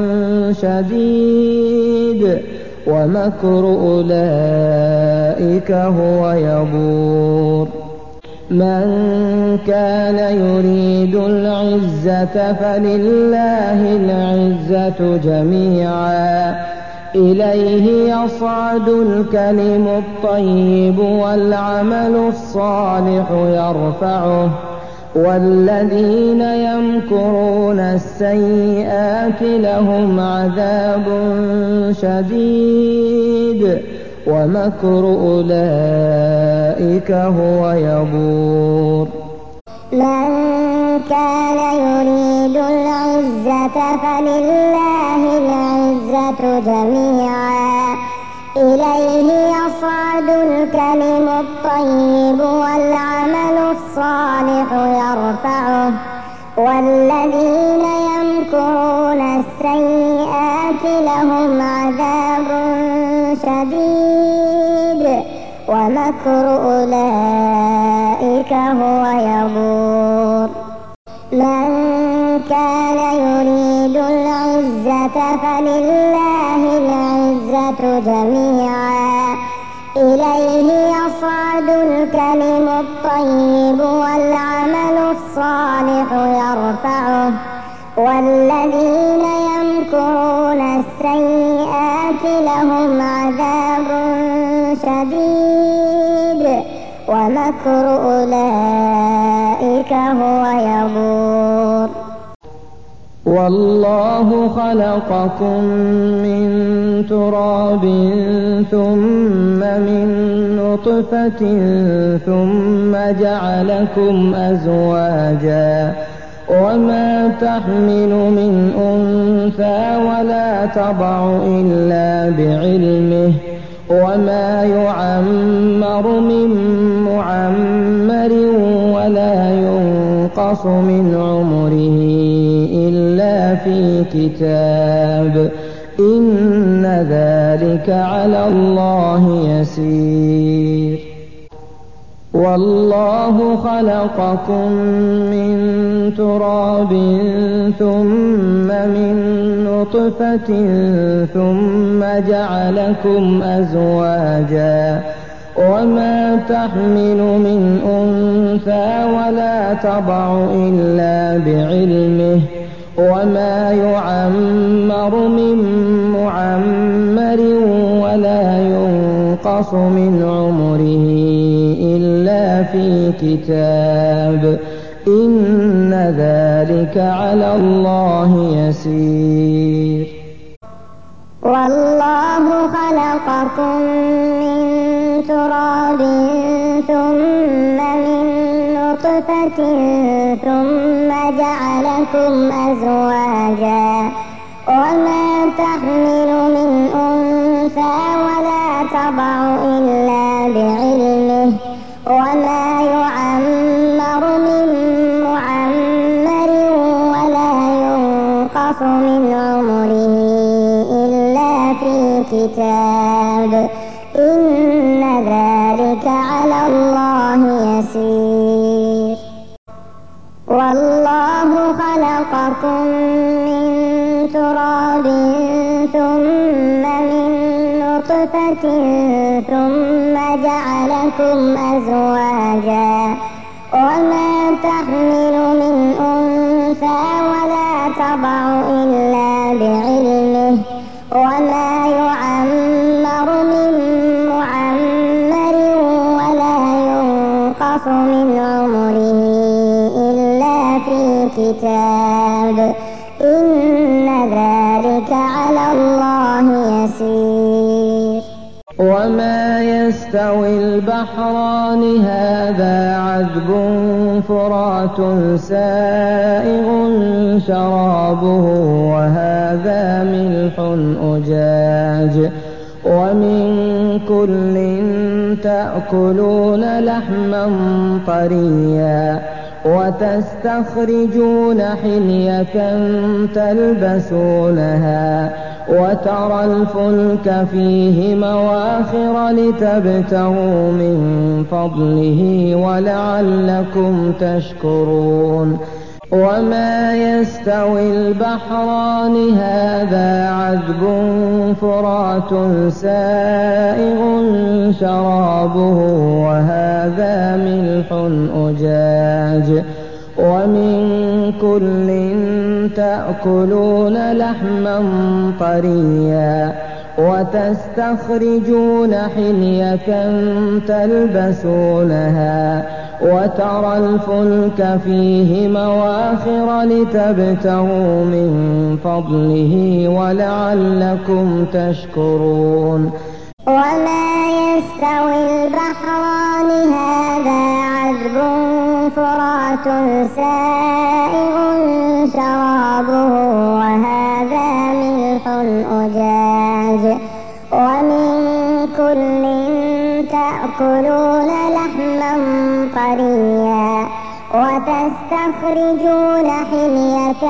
شديد ومكر أولئك هو يبور من كان يريد العزة فلله العزة جميعا إليه يصعد الكلم الطيب والعمل الصالح يرفعه والذين يمكرون السيئات لهم عذاب شديد ومكر أولئك هو يبور من كان يريد العزة فلله العزة جميعا إليه يصعد الكلم الطيب والعمل الصالح يرفعه والذين يمكرون السيئات لهم عذاب شديد ومكر أولئك هو يبور من كان يريد العزة فلله العزة جميعا إليه يصعد الكلم الطيب والعمل الصالح يرفعه والذين يمكرون السيئات لهم عذاب شديد ومكر أولئك هو يبور والله خلقكم من تراب ثم من نطفة ثم جعلكم أزواجا وما تحمل من أنثى ولا تضع إلا بعلمه وما يعمر من معمر ولا ينقص من عمره إلا في كتاب إن ذلك على الله يسير والله خلقكم من تراب ثم من نطفة ثم جعلكم أزواجا وما تحمل من أنثى ولا تضع إلا بعلمه وما يعمر من معمر ولا ينقص من عمره إلا في كتاب إن ذلك على الله يسير والله خلقكم من تراب ثم من نطفة ثم جعلكم أزواجا وما تحمل من أنثى ولا تضع إلا بعلمه وما يعمر من معمر ولا ينقص من عمره إلا في كتاب إن ذلك على الله يسير والله خلقكم من تراب ثم من نطفة ثم جعلكم أزواجا وما تحمل من أنثى ولا تضع إلا بعلمه وما يعمر من معمر ولا إن ذلك على الله يسير. وما يستوي البحران هذا عذب فرات سائغ شرابه وهذا ملح أجاج ومن كل تأكلون لحما طريا وتستخرجون حلية تلبسونها وترى الفلك فيه مواخر لتبتغوا من فضله ولعلكم تشكرون. وما يستوي البحران هذا عذب فرات سائغ شرابه وهذا ملح أجاج ومن كل تأكلون لحما طريا وتستخرجون حلية تلبسونها وترى الفلك فيه مواخر لتبتغوا من فضله ولعلكم تشكرون. وما يستوي البحران هذا عذب فرات سائغ شرابه وهذا ملح أجاج ومن كل تأكلون لحما طريا وتستخرجون حلية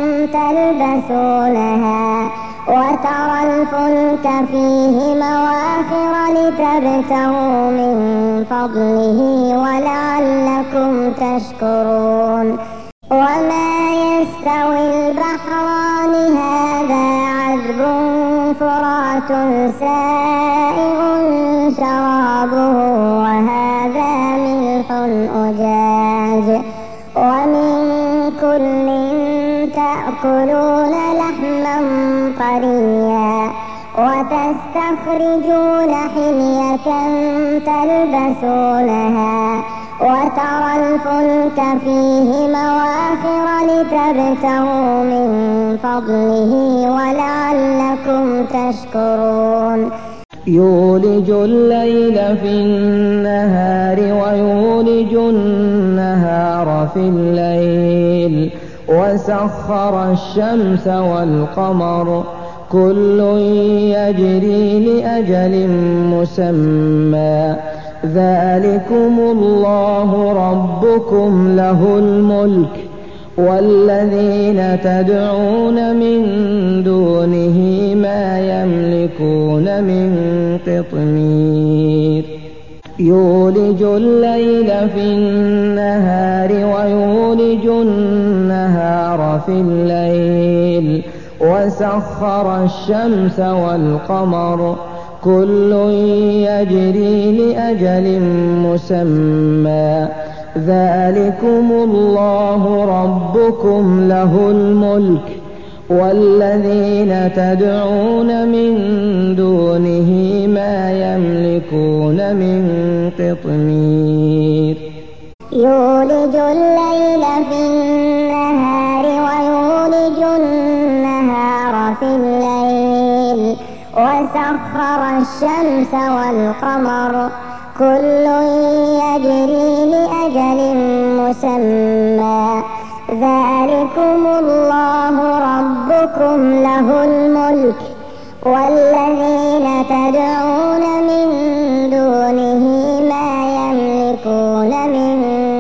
تلبسونها وترى الفلك فيه مواخر لتبتغوا من فضله ولعلكم تشكرون. وما يستوي البحران هذا عذب فرات سائغ شرابه وهذا ملح أجاج ومن كل تأكلون لحما طريا وتستخرجون حلية تلبسونها وترى الفلك فيه مواخر لتبتغوا من فضله ولعلكم تشكرون. يولج الليل في النهار ويولج النهار في الليل وسخر الشمس والقمر كل يجري لأجل مسمى ذلكم الله ربكم له الملك والذين تدعون من دونه ما يملكون من قطمير. يولج الليل في النهار ويولج النهار في الليل وسخر الشمس والقمر كل يجري لأجل مسمى ذلكم الله ربكم له الملك والذين تدعون من دونه ما يملكون من قطمير. يولج الليل في النهار ويولج النهار في الليل وسخر الشمس والقمر كل يجري لأجل مسمى ذلكم الله ربكم له الملك والذين تدعون من دونه ما يملكون من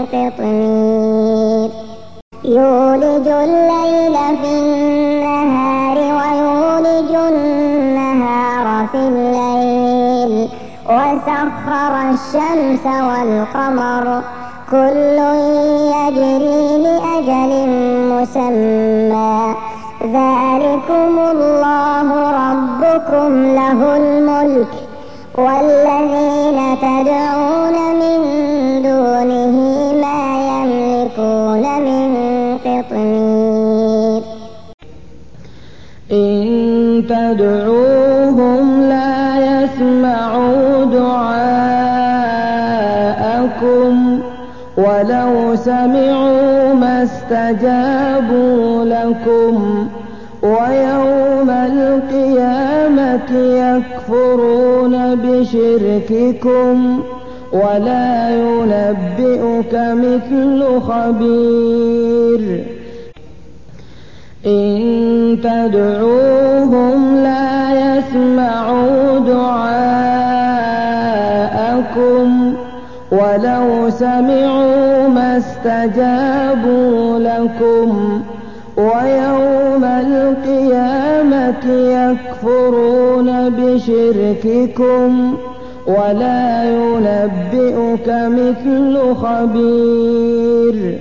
قطمير. يولج الليل في النهار ويولج النهار في الليل وسخر الشمس والقمر كل يجري لأجل مسمى ذلكم الله ربكم له الملك والذين تدعون من دونه ما يملكون من قطمير. إن تدعوهم لا يسمعوا دعاءكم ولو سمعوا ما استجابوا لكم ويوم القيامة يكفرون بشرككم ولا ينبئك مثل خبير إن تدعوهم لا يسمعوا دعاءكم ولو سمعوا ما استجابوا لكم ويوم القيامة يكفرون بشرككم ولا ينبئك مثل خبير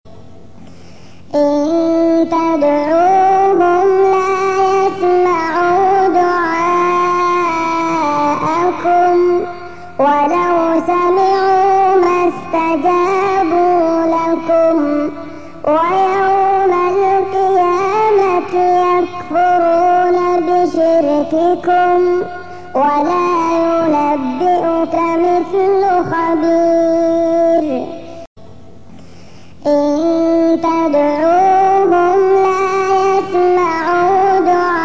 إن تدعوهم لا يسمعوا دعاءكم ولو سمعوا ما استجابوا لكم ويوم القيامة يكفرون بشرككم ولا ينبئك مثل خبير إن تدعوهم لا يسمعوا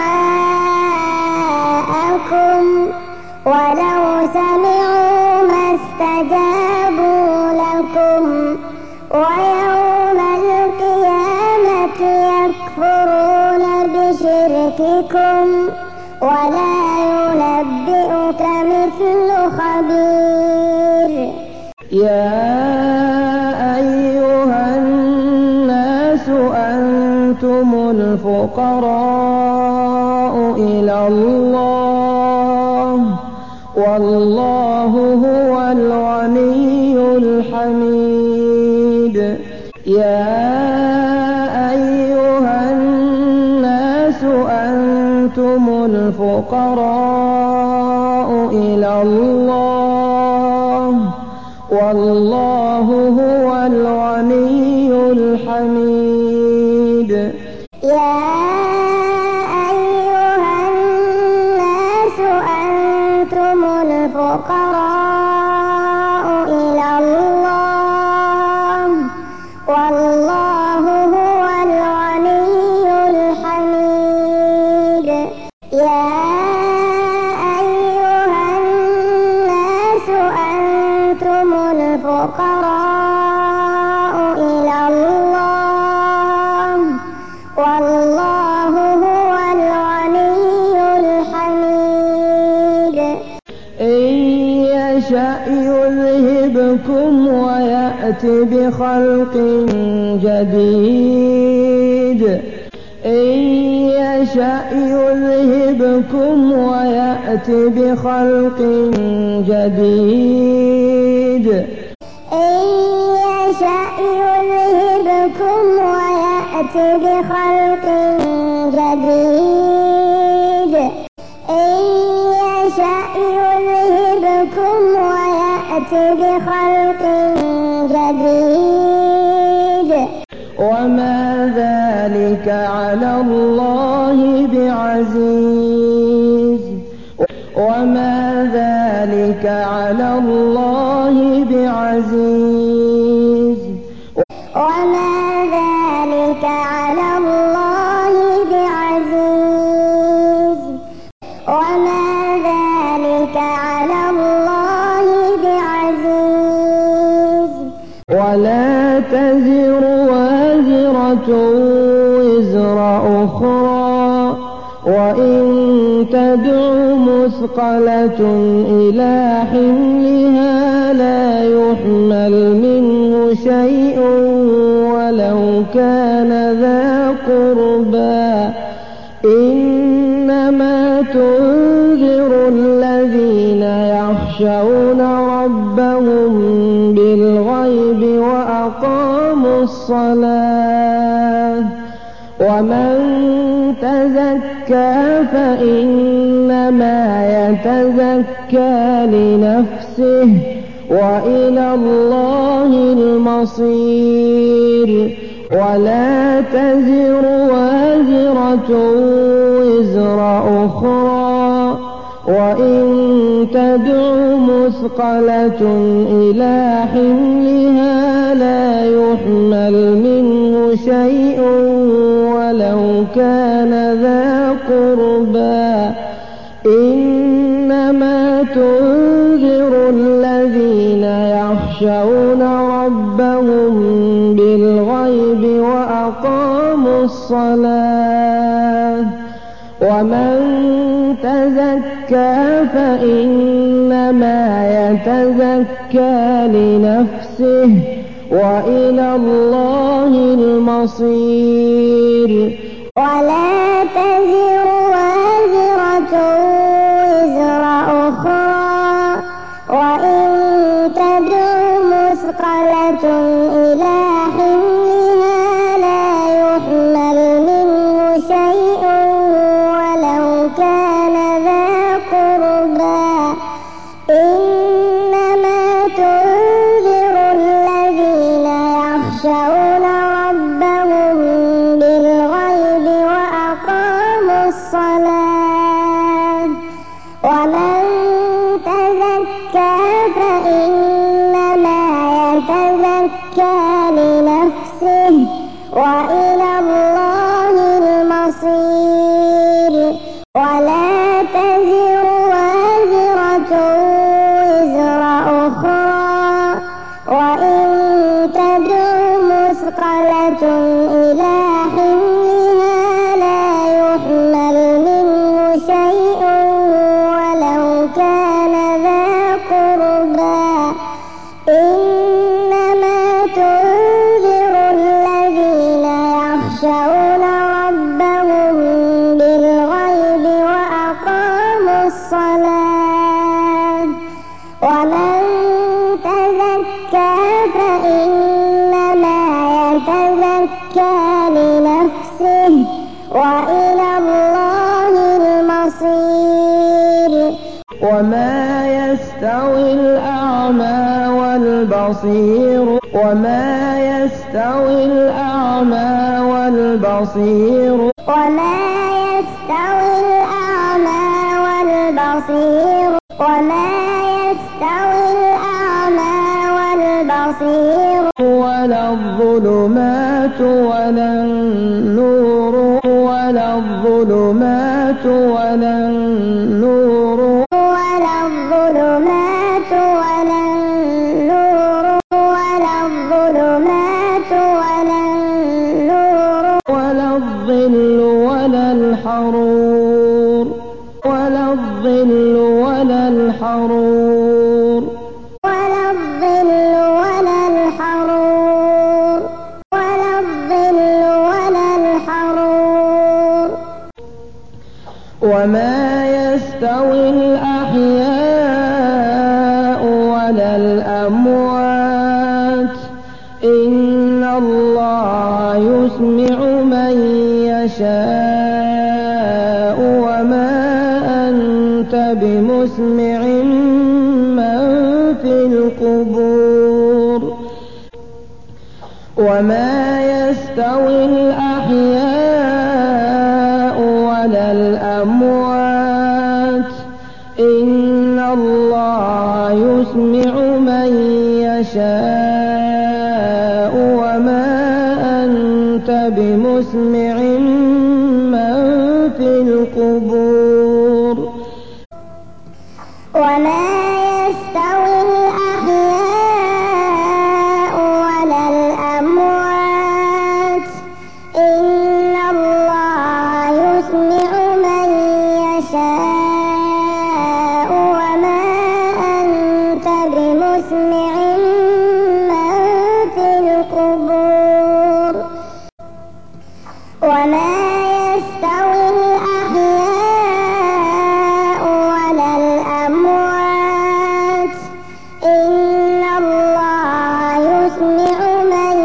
دعاءكم ولو سمعوا ما استجابوا لكم ويوم القيامة يكفرون بشرككم ولا ينبئك مثل خبير يا أيها الناس أنتم الفقراء إلى الله والله هو الغني الحميد يا أيها الناس أنتم الفقراء إلى الله والله هو الغني الحميد يا أيها الناس أنتم الفقراء إلى الله والله هو الغني الحميد يا أيها الناس أنتم الفقراء إلى الله والله هو الغني الحميد إن يشأ يذهبكم ويأت بخلق جديد إن يشأ يذهبكم ويأت بخلق جديد إن يشأ يذهبكم ويأت بخلق جديد إن يشأ يذهبكم ويأت بخلق جديد وما ذلك على الله بعزيز وما ذلك على الله بعزيز وما ذلك على الله بعزيز وما ذلك على الله بعزيز ولا تزر وازرة وزر أخرى وإن تدع مثقلة إلى حملها لا يحمل منه شيء ولو كان ذا قربى إنما تنذر الذين يخشون ربهم بالغيب وأقاموا الصلاة ومن تزكى فإنما يتزكى لنفسه وإلى الله المصير ولا تزر وازرة وزر أخرى وإن تدع مثقلة إلى حملها لا يحمل منه شيء ولو كان ذا قربى إنما تنذر الذين يخشون ربهم بالغيب وأقاموا الصلاة ومن تزكى فإنما يتزكى لنفسه وإلى الله المصير ولا تزر وازرة وزر أخرى وإن تدع مثقلة إلى حملها لا يحمل منه شيء ولو كان ذا قربى إنما تنذر الذين يخشون ربهم بالغيب وأقاموا الصلاة ومن تزكى فإنما يتزكى لنفسه وإلى الله المصير ولا تزر وازرة وزر أخرى وإن تدع مثقلة إلى حملها لا يحمل منه شيء ولو كان ذا قربى إنما تنذر الذين يخشون ربهم بالغيب وأقاموا الصلاة ومن تزكى فإنما يتزكى لنفسه وإلى الله المصير وما يستوي الأعمى والبصير وما يستوي الأعمى والبصير وما يستوي الأعمى والبصير وما يستوي الأعمى والبصير ولا الظلمات ولا النور ولا الظلمات ولا النور ولا الظلمات ولا النور ولا الظلمات ولا النور ولا الظل ولا الحرور ولا الظل ولا الحرور ولا الظل ولا الحرور ولا الظل ولا الحرور وما يستوي الأحياء ولا الأموات إن الله يسمع من يشاء وما أنت بمسمع من في القبور وما يستوي الأحياء ولا الأموات إن الله يسمع من يشاء وما أنت بمسمع من في القبور وما يستوي الأحياء ولا الأموات إن الله يسمع من يشاء وما أنت بمسمع من في القبور وما يستوي الأحياء ولا الأموات إن الله يسمع من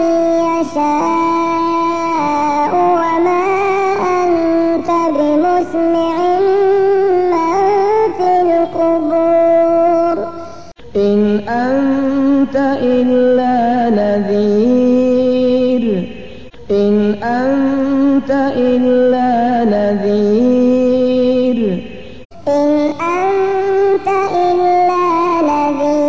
يشاء وما أنت بمسمع من في القبور إن أنت إلا نذير إن أنت إلا نذير إن أنت إلا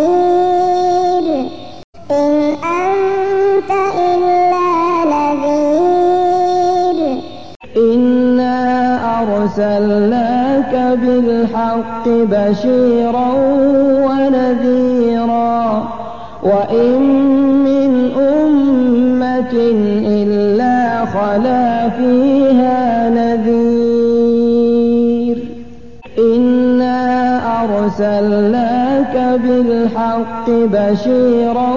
نذير إن أنت إلا نذير أرسلناك بالحق بشيرا ونذيرا وإن من أمة إلا خلا فيها نذير إنا أرسلناك بالحق بشيرا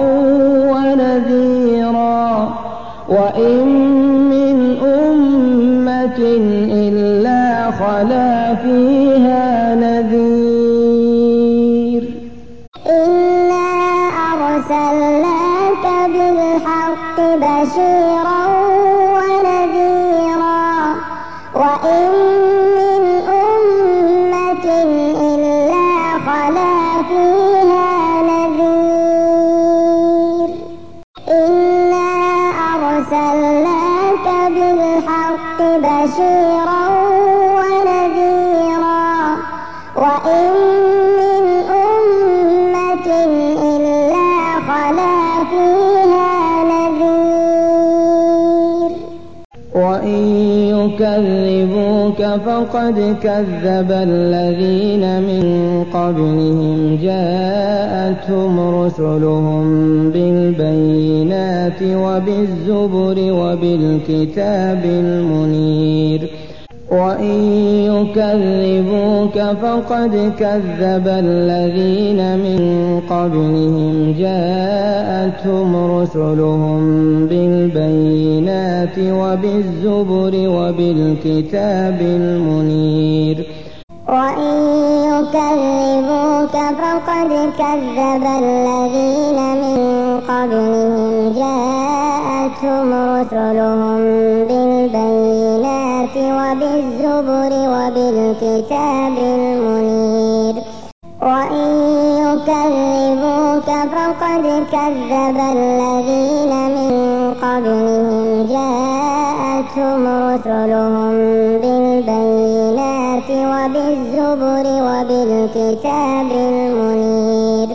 ونذيرا وإن من أمة إلا خلا فيها نذير إنا أرسلناك بالحق بشيرا ونذيرا وإن من أمة إلا خلا فيها نذير إنا أرسلناك بالحق بشيرا ونذيرا وإن من أمة إلا خلا فيها نذير وإن يكذبوك فقد كذب الذين من قبلهم جاءتهم رسلهم بالبينات وبالزبر وبالكتاب المنير وإن يكذبوك فقد كذب الذين من قبلهم جاءتهم رسلهم بالبينات وبالزبر وبالكتاب المنير وإن يكذبوك فقد كذب الذين من قبلهم جاءتهم رسلهم بالبينات وبالزبر وبالكتاب المنير وإن يكذبوك فقد كذب الذين من قبلهم جاءتهم رسلهم بالبينات وبالزبر وبالكتاب المنير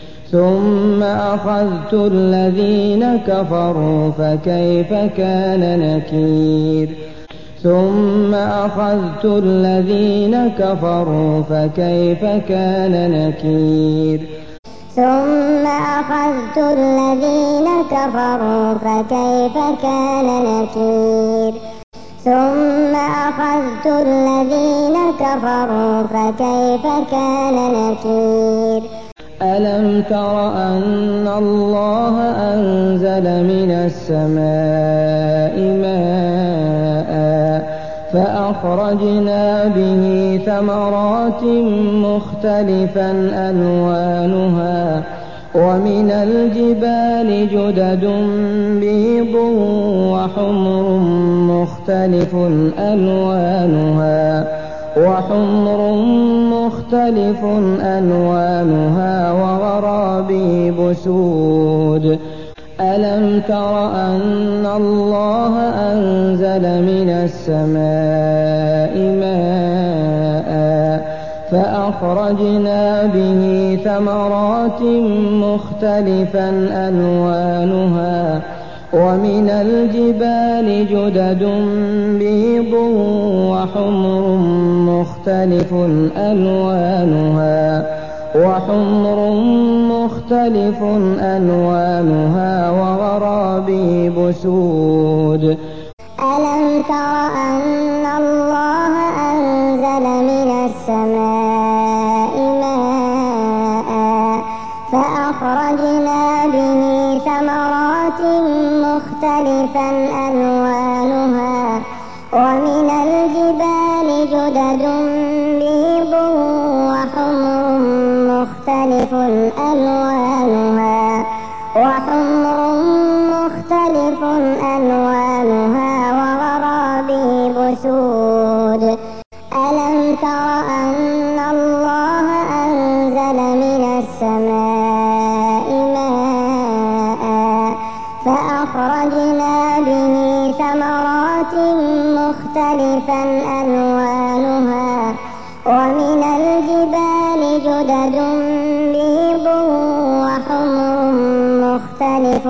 ثم أخذت الذين كفروا فكيف كان نكير ثم أخذت الذين كفروا فكيف كان نكير ثم أخذت الذين كفروا فكيف كان نكير ثم أخذت الذين كفروا فكيف كان نكير ألم تر أن الله أنزل من السماء ماء فأخرجنا به ثمرات مختلفا ألوانها ومن الجبال جدد بيض وحمر مختلف ألوانها وحمر مختلف ألوانها وغرابيب سود ألم تر أن الله أنزل من السماء ماء فأخرجنا به ثمرات مختلفا ألوانها ومن الجبال جدد بيض وحمر مختلف ألوانها وحمر مختلف ألوانها وغرابيب سود ألم تر أن الله أنزل من السماء ماء فأخرجنا به ثمرات مختلفا ألوانها ومن الجبال جدد بيض وحمر مختلف ألوانها وحمر مختلف ألوانها وغرابيب سود ألم تر أن الله أنزل من السماء ماء فأخرجنا به ثمرات مختلفا ألوانها ومن الجبال جدد بيض وحمر مختلف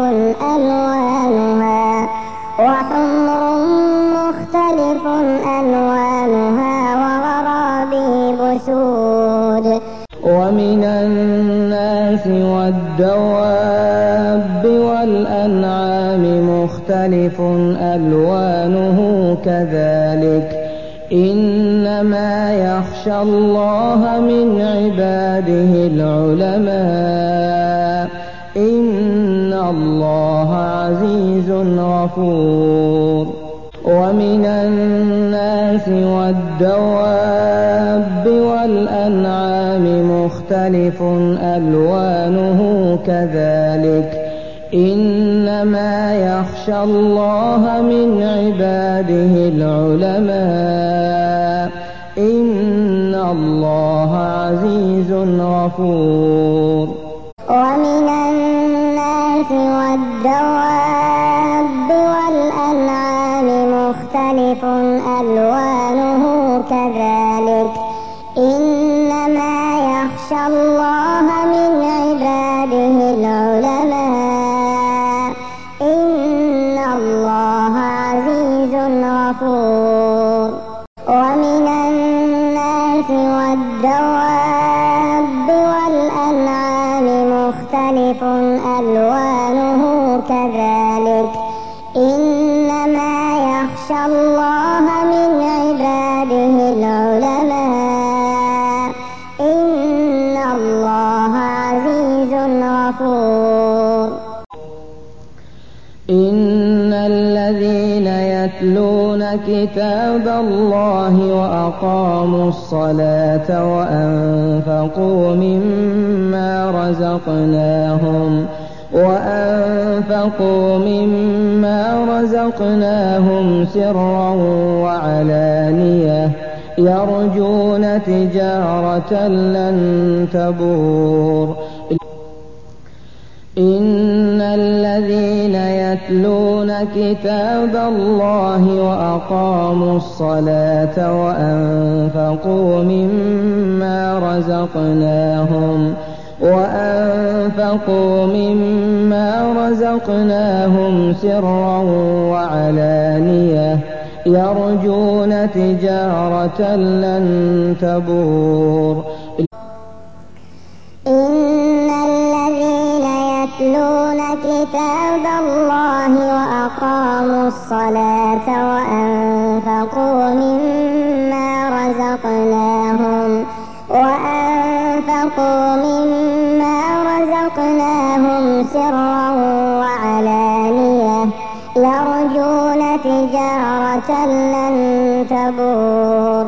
ألوانها وحمر مختلف ألوانها الناس والدواب والأنعام مختلف ألوانه كذلك إنما يخشى الله من عباده العلماء إن الله عزيز غفور ومن الناس والدواب والأنعام مختلف ألوانه كذلك إنما يخشى الله من عباده العلماء إن الله عزيز غفور ومن الناس والدواب والأنعام مختلف ألوانه كذلك إنما يخشى الله من عباده العلماء إن الله عزيز غفور ومن الناس والدواب والأنعام مختلف ألوانه كذلك إنما يخشى الله من عباده العلماء إن الله عزيز غفور إن الذين يتلون كتاب الله وأقاموا الصلاة وأنفقوا مما رزقناهم وأنفقوا مما رزقناهم سرا وعلانية يرجون تجارة لن تبور إن الذين يتلون كتاب الله وأقاموا الصلاة وأنفقوا مما رزقناهم وأنفقوا مما رزقناهم سرا وعلانية يرجون تجارة لن تبور إن الذين يتلون كتاب الله وأقاموا الصلاة وأنفقوا مما رزقناهم وأنفقوا مما رزقناهم سرا وعلانية يرجون تجارة لن تبور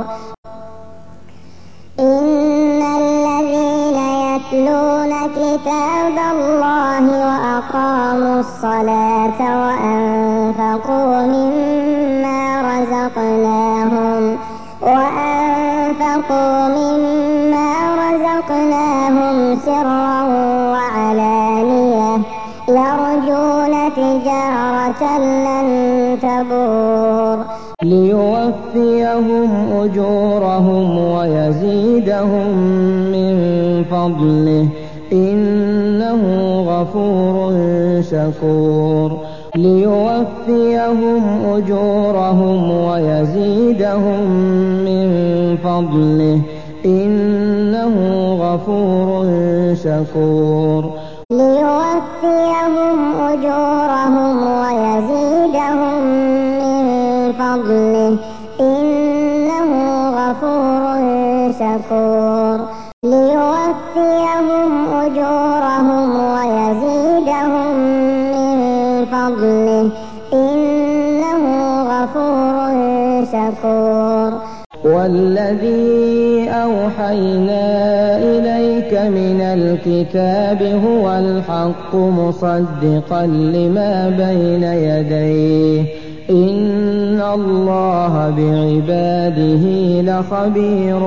إن الذين يتلون كتاب الله وأقاموا الصلاة وأنفقوا مما رزقناهم وأنفقوا مما رزقناهم سرا وعلانية يرجون تجارة لن تبور ليوفيهم أجورهم ويزيدهم من فضله إنه غفور شكور ليوفيهم أجورهم ويزيدهم من فضله إنه غفور شكور ليوفيهم أجورهم ويزيدهم من فضله إنه غفور شكور ليوفيهم أجورهم ويزيدهم من فضله إنه غفور شكور والذي أوحينا إليك من الكتاب هو الحق مصدقا لما بين يديه إن الله بعباده لخبير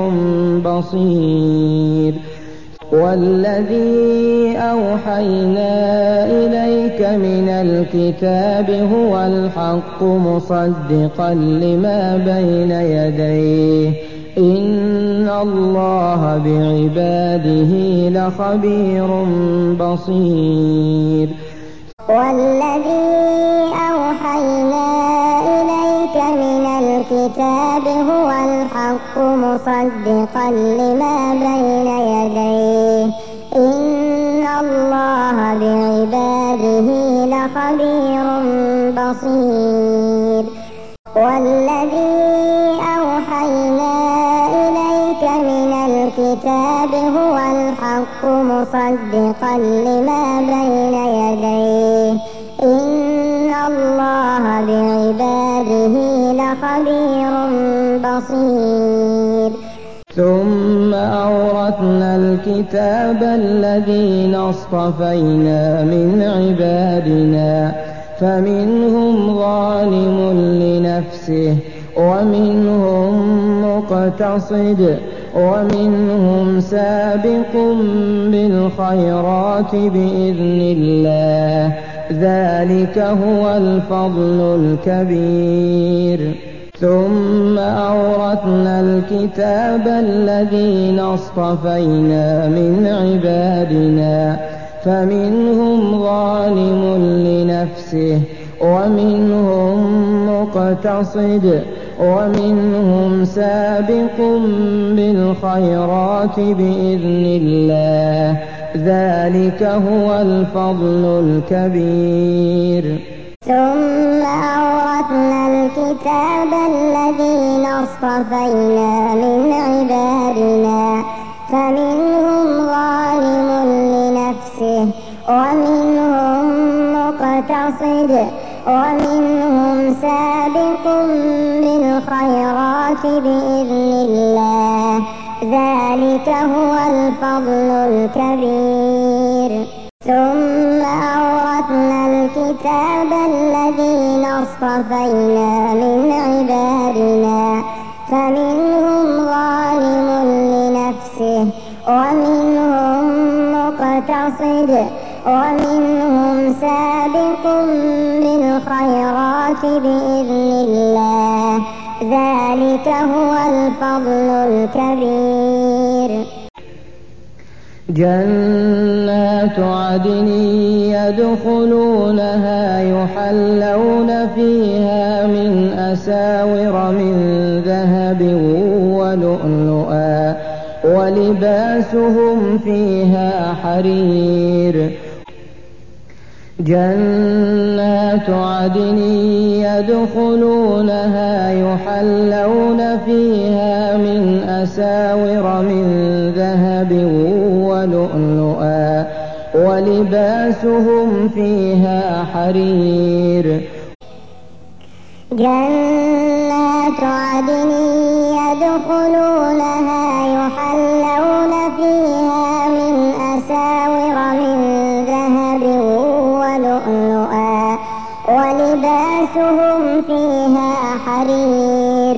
بصير والذي أوحينا إليك من الكتاب هو الحق مصدقا لما بين يديه إن الله بعباده لخبير بصير والذي أوحينا إليك من الكتاب هو الحق مصدقا لما بين يديه إن الله بعباده لخبير بصير. والذي أوحينا إليك من الكتاب هو الحق مصدقا لما بين يديه إن الله بعباده لخبير بصير. ثم أورثنا الكتاب الذين اصطفينا من عبادنا فمنهم ظالم لنفسه ومنهم مقتصد ومنهم سابق بالخيرات بإذن الله ذلك هو الفضل الكبير. ثم أورثنا الكتاب الذين اصطفينا من عبادنا فمنهم ظالم لنفسه ومنهم مقتصد ومنهم سابق بالخيرات بإذن الله ذلك هو الفضل الكبير. ثم أورثنا الكتاب الذين اصطفينا من عبادنا فمنهم ظالم لنفسه ومنهم مقتصد ومنهم سابق بالخيرات بإذن الله ذلك هو الفضل الكبير. ثم أورثنا الكتاب الذين اصطفينا من عبادنا فمنهم ظالم لنفسه ومنهم مقتصد ومنهم سابق بالخيرات بإذن الله ذلك هو الفضل الكبير. جنات عدن يدخلونها يحلون فيها من أساور من ذهب ولؤلؤا ولباسهم فيها حرير. جنات عدن يدخلونها يحلون فيها من أساور من ذهب ولؤلؤا ولباسهم فيها حرير. جنات عدن يدخلونها يحلون فيها من أساور من ذهب ولؤلؤا ولباسهم فيها حرير.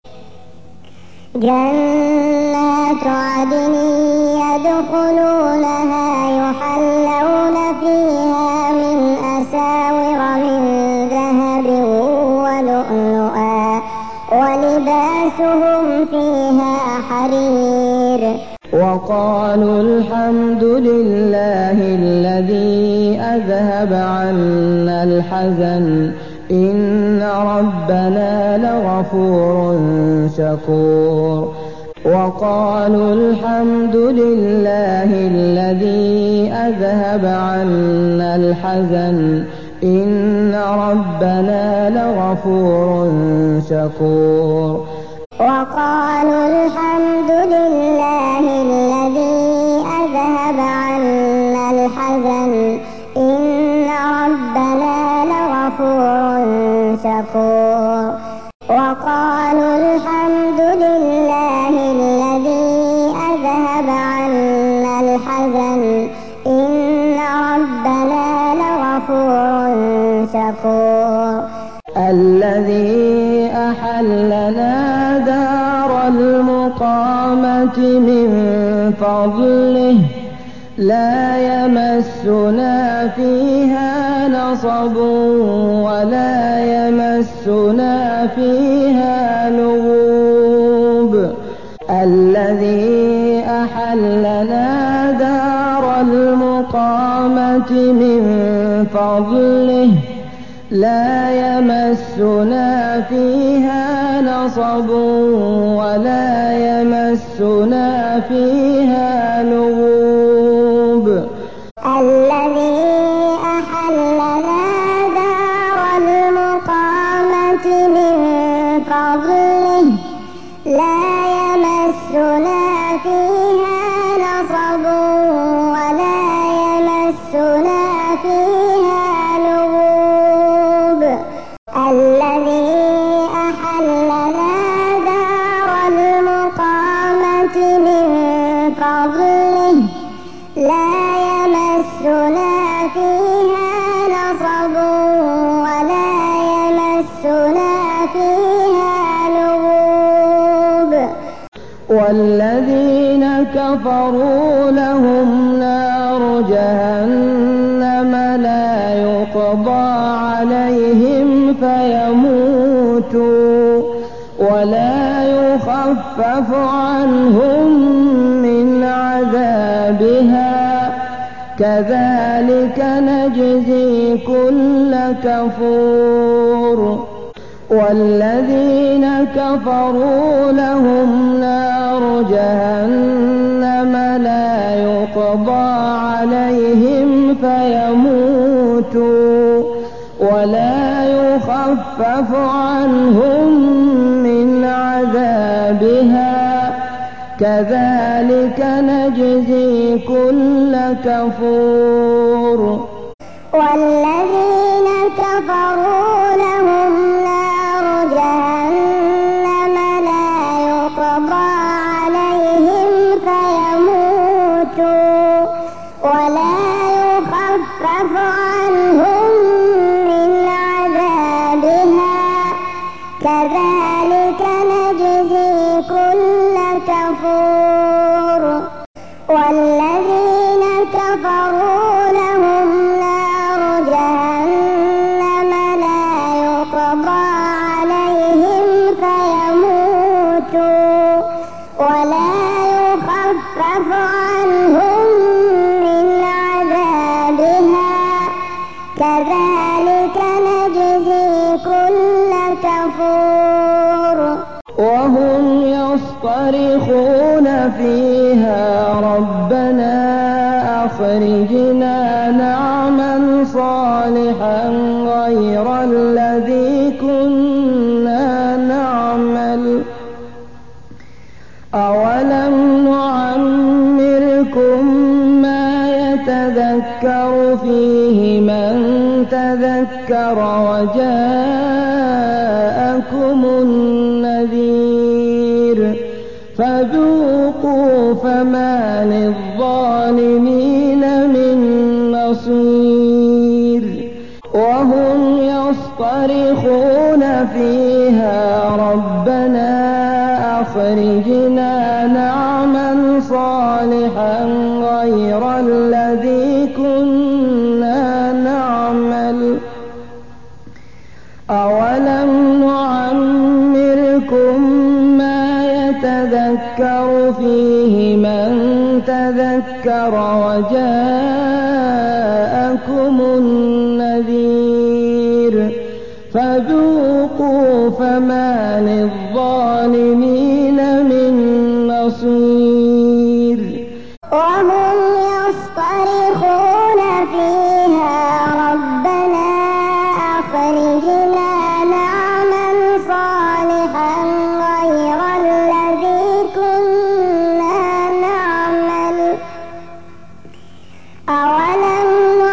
جنات عدن يدخلونها يحلون فيها من أساور من ذهب ولؤلؤا ولباسهم فيها حرير. وقالوا الحمد لله الذي أذهب عنا الحزن إن ربنا لغفور شكور. وقالوا الحمد لله الذي أذهب عنا الحزن إن ربنا لغفور شكور. وقالوا الحمد لله الذي أذهب عنا الحزن إن ربنا لغفور شكور. وقالوا الحمد لله الذي أذهب عنا الحزن إن ربنا لغفور شكور. الذي أحلنا دار المقامة من فضله لا يمسنا فيها نصب ولا يمسنا فيها لغوب. الذي أحلنا دار المقامة من فضله لا يمسنا فيها نصب ولا يمسنا فيها لغوب. فضله لا يمسنا فيها نصب ولا يمسنا فيها لغوب الذي أحلنا دار المقامة من فضله لا يمسنا فيها نصب ولا يمسنا فيها لغوب والذين كفروا لهم نار جهنم لا يقضى عليهم فيموتوا ولا يخفف عنهم من عذابها كذلك نجزي كل كفور والذين كفروا لهم نار جهنم لا يقضى عليهم فيموتوا ولا يخفف عنهم من عذابها كذلك نجزي كل كفور والذين كفروا لهم نار جهنم لا يقضى عليهم فيموتوا ولا يخفف عنهم من عذابها كذلك نجزي كل كفور والذين كفروا لهم نار جهنم لا يقضى عليهم فيموتوا ولا يخفف عنهم من عذابها كذلك نجزي كل كفور وهم يصطرخون فيها ربنا أخرجنا نعمل صالحا غير الذي كنا نعمل أولم نعمركم ما يتذكر فيه من تذكر وجاءكم النذير فذوقوا فما للظالمين من نصير وهم يصطرخون فيها ربنا أخرجنا نعمل صالحا غير الذي كنا نعمل أولم نعمركم ما يتذكر فيه من تذكر وجاءكم النذير فذوقوا فما للظالمين من نصير وهم يصطرخون فيها ربنا أخرجنا نعمل صالحا غير الذي كنا نعمل أولم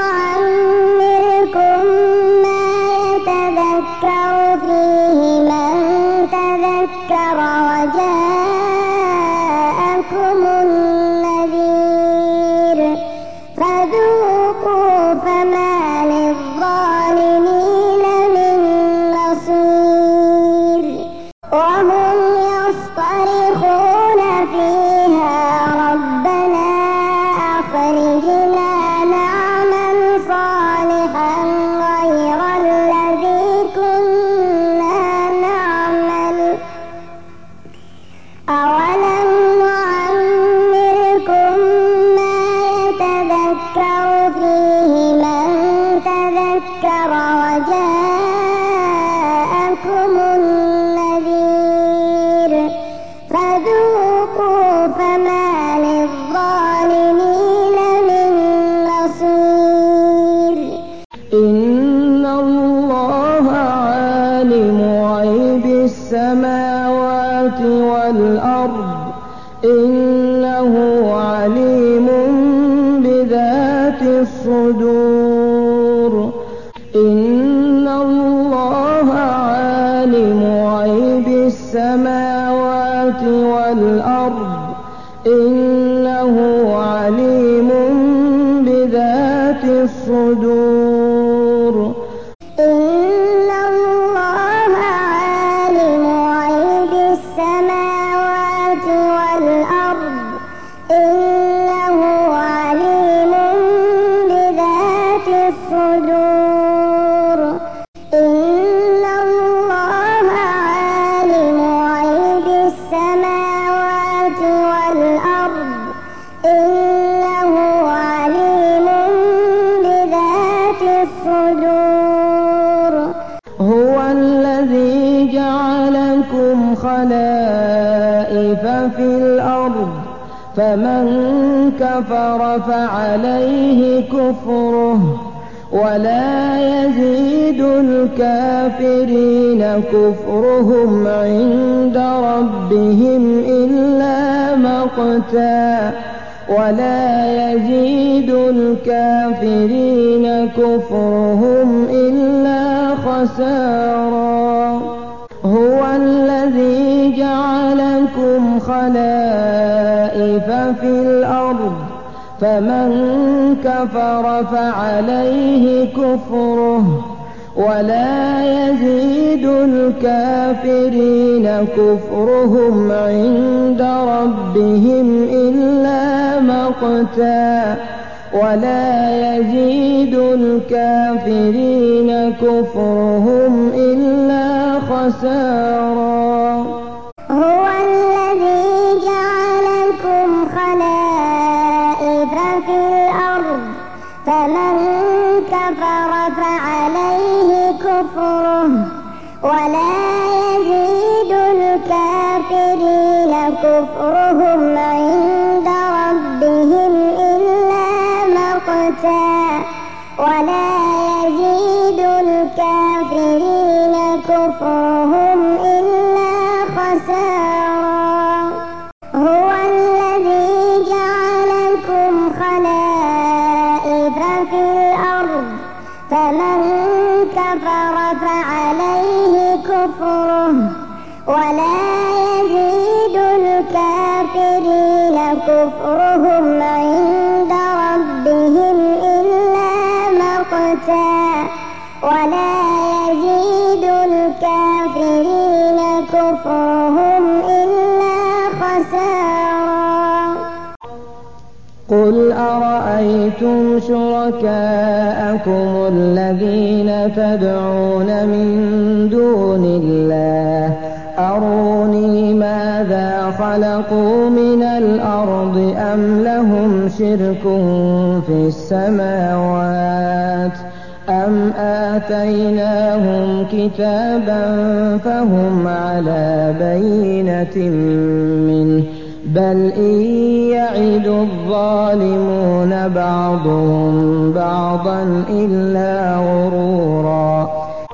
نعمركم ما يتذكر فيه من تذكر وجاءكم النذير فذوقوا فما للظالمين من نصير وهم يصطرخون فيها ربنا أخرجنا نعمل صالحا غير الذي كنا نعمل أولم نعمركم ما يتذكر فيه من تذكر وجاءكم النذير فذوقوا فما للظالمين من نصير إن الله عالم غيب السماوات السماوات والأرض إنه عليم بذات الصدور إن الله عالم غيب السماوات والأرض إنه عليم بذات الصدور إن الله عالم غيب السماوات والأرض إنه عليم بذات الصدور إن الله عالم غيب السماوات والأرض إنه عليم بذات الصدور هو الذي جعلكم خلائف في الأرض فمن كفر فعليه كفره ولا يزيد الكافرين كفرهم عند ربهم إلا مقتا ولا يزيد الكافرين كفرهم إلا خسارا هو الذي جعلكم خلائف في الأرض فمن كفر فعليه كفره ولا يزيد الكافرين كفرهم عند ربهم إلا مقتا ولا يزيد الكافرين كفرهم إلا خسارا هو الذي جعلكم خلائف في الأرض فمن كفر فعليه كفره ولا يزيد الكافرين كفرهم عند ربهم إلا مقتا ولا يزيد الكافرين كفرهم إلا خسارا هو الذي جعلكم خلائف في الأرض فمن كفر فعليه كفره ولا يزيد الكافرين كفرهم عند ربهم إلا مقتا ولا يزيد الكافرين كفرهم إلا خسارا قل أرأيتم شركاءكم الذين تدعون من دون الله أروني ماذا خلقوا من الأرض أم لهم شرك في السماوات أم آتيناهم كتابا فهم على بينة منه بل إن يعد الظالمون بعضهم بعضا إلا غرورا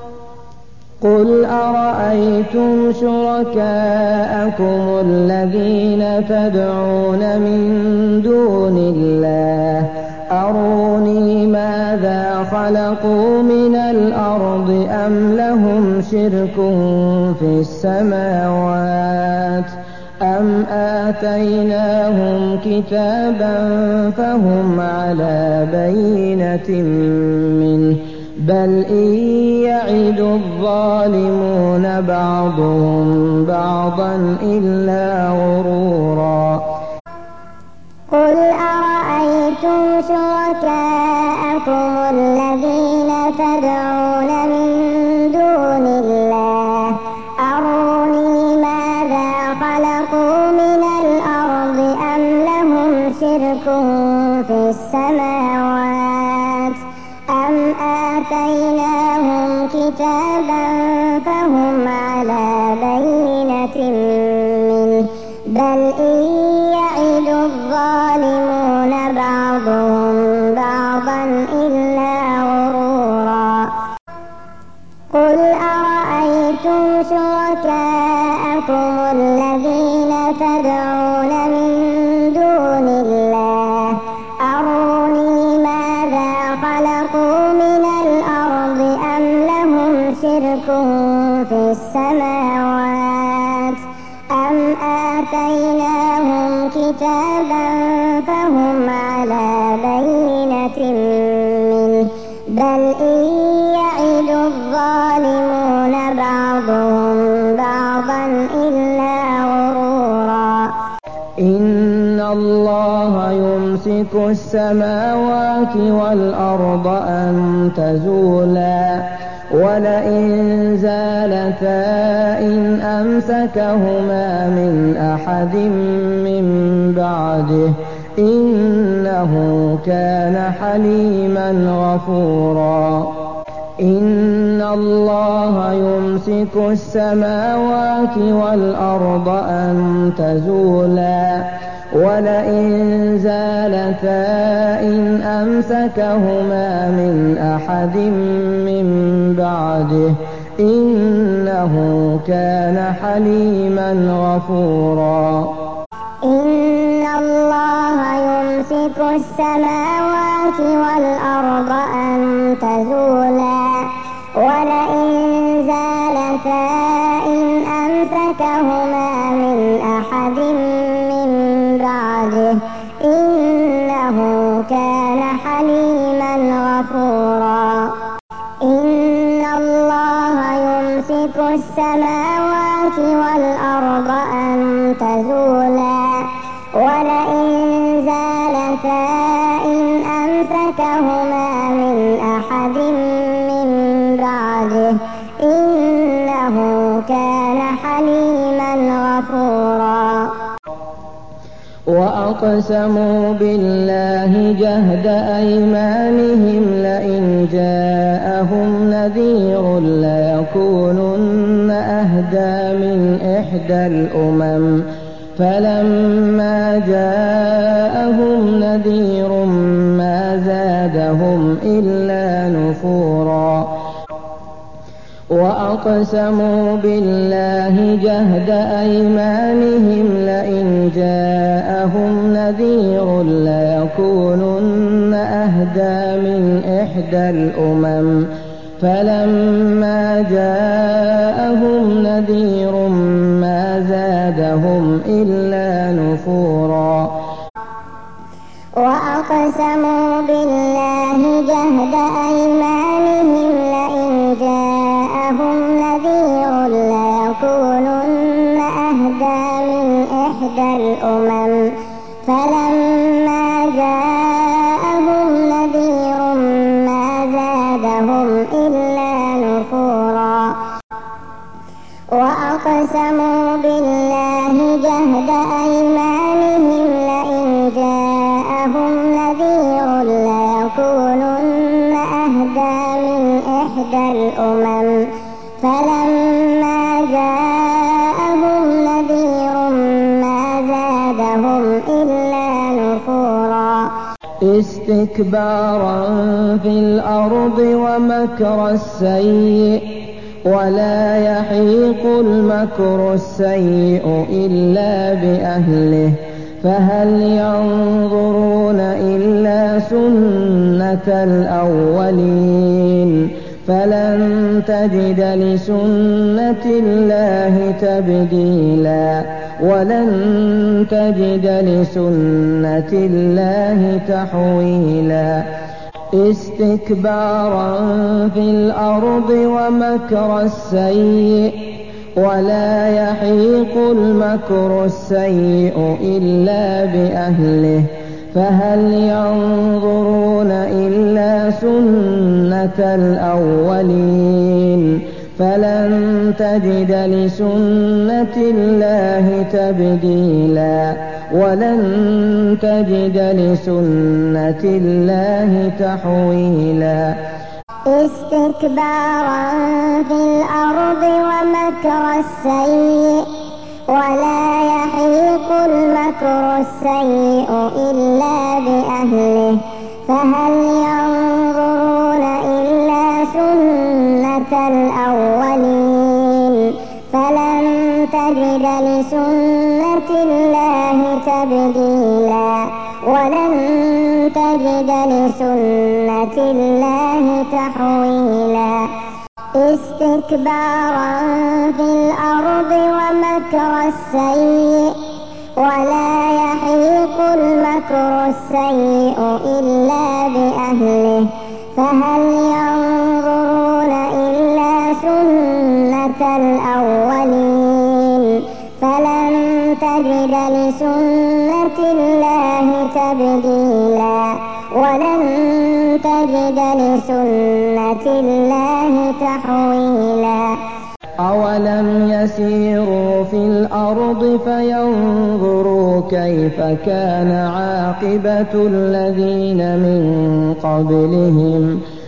قل أرأيتم شركاءكم الذين تدعون من دون الله أروني ماذا خلقوا من الأرض أم لهم شرك في السماوات أم آتيناهم كتابا فهم على بينة منه بل إن يعد الظالمون بعضهم بعضا إلا غرورا قل أرأيتم شركاءكم الذين تدعون من دون الله أروني ماذا خلقوا من الأرض أم لهم شرك في السماوات أم آتيناهم كتابا فهم على بينة منه بل إن يعد الظالمون بعضهم بعضا إلا غرورا قل أرأيتم شركاءكم الذين تدعون من دون الله أروني ماذا خلقوا من الأرض أم لهم شرك في السماوات أم آتيناهم كتابا فهم على بينة منه بل إن يعد الظالمون بعضهم بعضا إلا غرورا إن الله يمسك السماوات والأرض أن تزولا ولئن زالتا إن أمسكهما من أحد من بعده إنه كان حليما غفورا إن الله يمسك السماوات والأرض أن تزولا ولئن زالتا إن أمسكهما من أحد من بعده إنه كان حليما غفورا إن الله يمسك السماوات والأرض أن تزولا ولئن زالتا إن أمسكهما من أحد من بعده إنه كان حليما غفورا إن الله يمسك السماوات والأرض أن تزولا ولئن زالتا إن أمسكهما من أحد من بعده إنه كان حليما غفورا وأقسموا بالله جهد أيمانهم لئن جاءهم نذير ليكونن أهدى من إحدى الأمم فلما جاءهم نذير ما زادهم إلا نفورا وأقسموا بالله جهد أيمانهم لئن جاءهم نذير ليكونن أهدى من إحدى الأمم فلما جاءهم نذير ما زادهم إلا نفورا وأقسموا بالله جهد أيمانهم لئن جاءهم نذير ليكونن أهدى من إحدى الأمم فلما جاءهم نذير ما زادهم إلا نفورا وأقسموا بالله جهد أيمانهم لئن جاءهم نذير ليكونن أهدى من إحدى الأمم فلما جاءهم نذير ما زادهم إلا نفورا استكبارا في الأرض ومكر السيء ولا يحيق المكر السيء إلا بأهله فهل ينظرون إلا سنة الأولين فلن تجد لسنة الله تبديلا ولن تجد لسنة الله تحويلا استكبارا في الأرض ومكر السيء ولا يحيق المكر السيء إلا بأهله فهل ينظرون إلا سنة الأولين فلن تجد لسنة الله تبديلا ولن تجد لسنة الله تحويلا استكبارا في الأرض ومكر السيء ولا يحيق المكر السيء إلا بأهله فهل ينظرون إلا سنة الأولين فلن تجد لسنة لسنة الله تبديلا ولن تجد لسنة الله تحويلا استكبارا في الأرض ومكر السيء ولا يحيق المكر السيء إلا بأهله فهل ينظرون إلا سنة الأولين فلن تجد لسنة الله تبديلا ولن تجد لسنة الله تحويلا أولم يسيروا في الأرض فينظروا كيف كان عاقبة الذين من قبلهم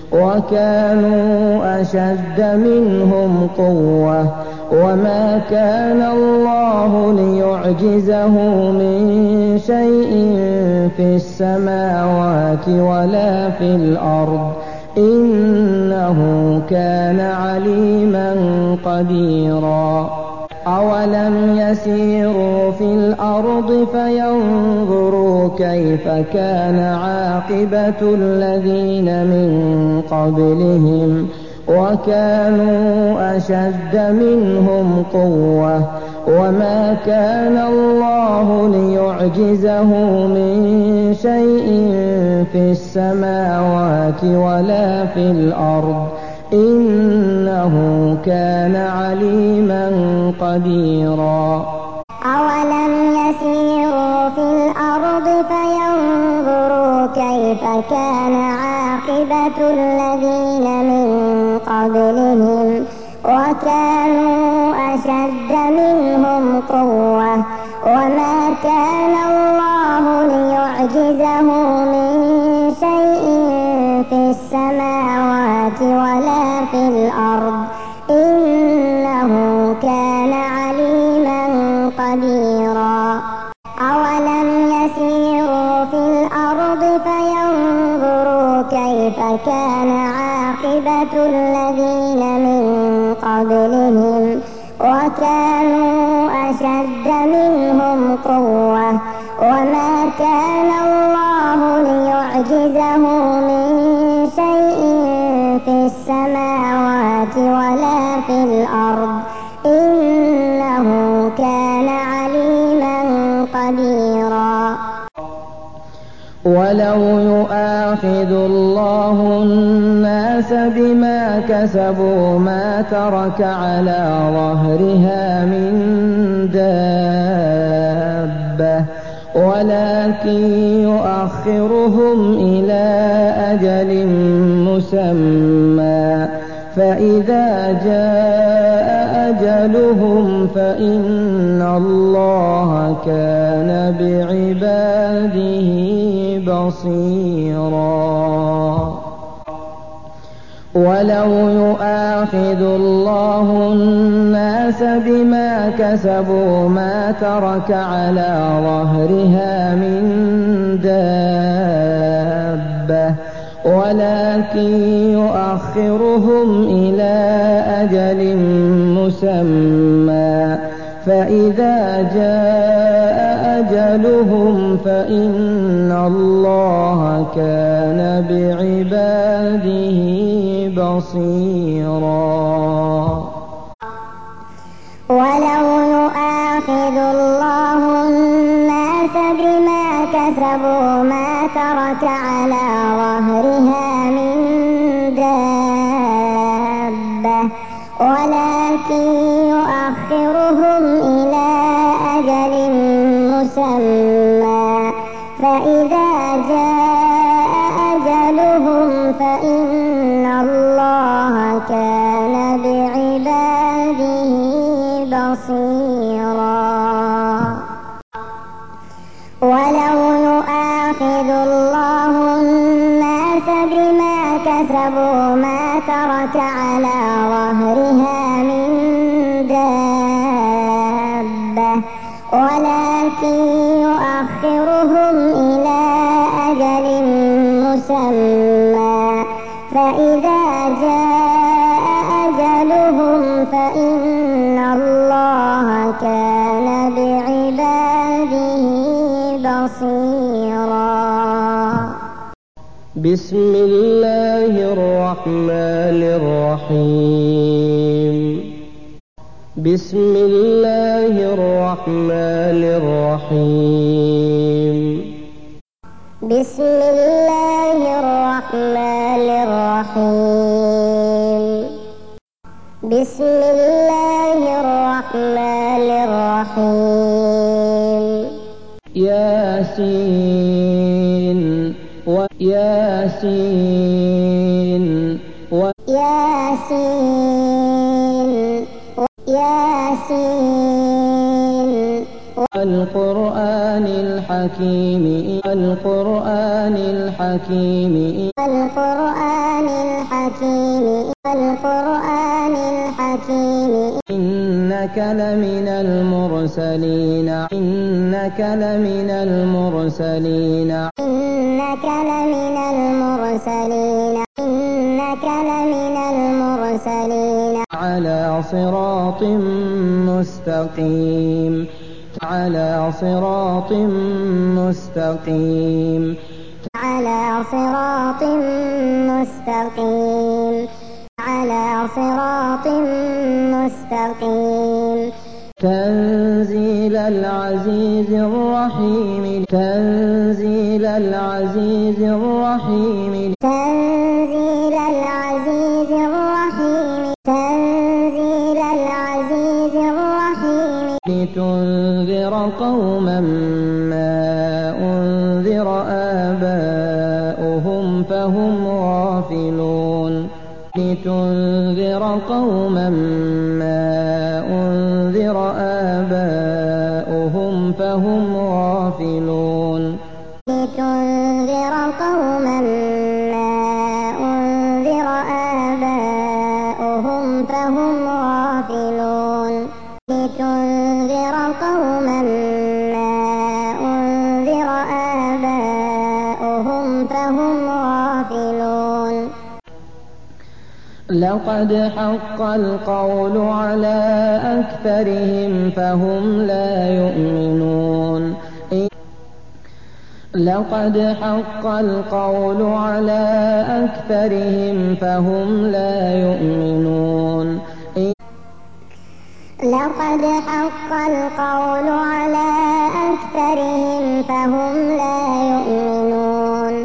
وكانوا أشد منهم قوة وما كان الله ليعجزه من شيء في السماوات ولا في الأرض إنه كان عليما قديرا أولم يسيروا في الأرض فينظروا كيف كان عاقبة الذين من قبلهم وكانوا أشد منهم قوة وما كان الله ليعجزه من شيء في السماوات ولا في الأرض إنه كان عليما قديرا أولم يسيروا في الأرض فينظروا كيف كان عاقبة الذين من قبلهم وكانوا أشد منهم قوة وما كان الله ليعجزه من شيء في السماوات ولا في الأرض إنه كان عليما قديرا أولم يسيروا في الأرض فينظروا كيف كان عاقبة الذين من قبلهم وكانوا أشد منهم قوة وما كان الله ليعجزه من شيء في السماوات ولا في الأرض إنه كان عليما قديرا ولو يؤاخذ الله الناس بما كسبوا ما ترك على ظهرها من دابة ولكن يؤخرهم إلى أجل مسمى فإذا جاء أجلهم فإن الله كان بعباده بصيرا ولو يؤاخذ الله الناس بما كسبوا ما ترك على ظهرها من دابة ولكن يؤخرهم إلى أجل مسمى فإذا جاء أجلهم فإن الله كان بعباده بصيرا ولو يؤاخذ الله الناس بما كسبوا ما ترك على ظهرها من دابة ولكن يؤخرهم إلى أجل مسمى فإذا جاء أجلهم فإن الله كان بعباده بصيرا ولو يؤاخذ الله الناس بما كسبوا ما ترك على ظهرها من دابة ولكن يؤخرهم إلى أجل مسمى فإذا جاء أجلهم فإن الله كان بعباده بصيرا. بسم الله الرحمن الرحيم. بسم الله الرحمن الرحيم. بسم الله الرحمن الرحيم. بسم الله الرحمن الرحيم. ياسين وياسين وياسين ياسين والقرآن الحكيم القرآن الحكيم القرآن الحكيم القرآن الحكيم إنك لمن المرسلين إنك لمن المرسلين إنك لمن المرسلين إنك لمن المرسلين على صراط مستقيم على صراط مستقيم على صراط مستقيم على صراط مستقيم. تنزيل العزيز الرحيم تنزيل العزيز الرحيم تنزيل العزيز الرحيم تنزيل العزيز الرحيم. لتنذر قوما ما أنذر آباؤهم فهم غافلون لتنذر قوما ما أنذر آباؤهم فهم غافلون لتنذر قوما ما أنذر آباؤهم فهم غافلون لتنذر قوما ما أنذر آباؤهم فهم غافلون. لقد حق القول على أكثرهم فهم لا يؤمنون لقد حق القول على أكثرهم فهم لا يؤمنون لقد حق القول على أكثرهم فهم لا يؤمنون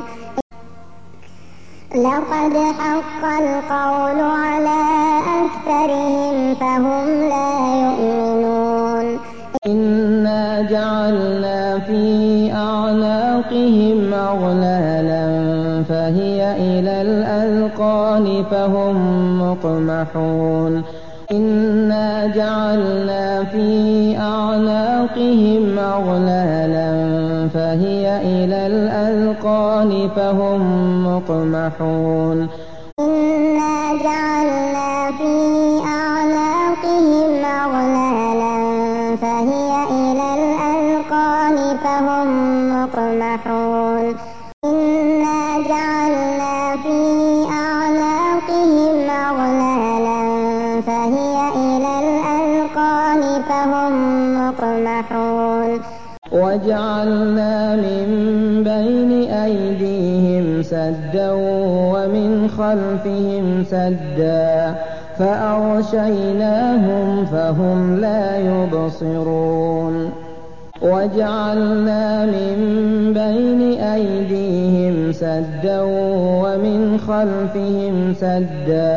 لقد حق القول على أكثرهم فهم لا يؤمنون. إنا جعلنا في أعناقهم أغلالا فهي إلى الأذقان فهم مقمحون إنا جعلنا في أعناقهم أغلالا فهي إلى الأذقان فهم مقمحون إنا جعلنا في أعناقهم أغلالا فهي إلى الأذقان فهم مقمحون إنا جعلنا في أعناقهم أغلالا فهي إلى الأذقان فهم مقمحون. وجعلنا من بين أيديهم سدا ومن خلفهم سدا فأغشيناهم فهم لا يبصرون وجعلنا من بين أيديهم سدا ومن خلفهم سدا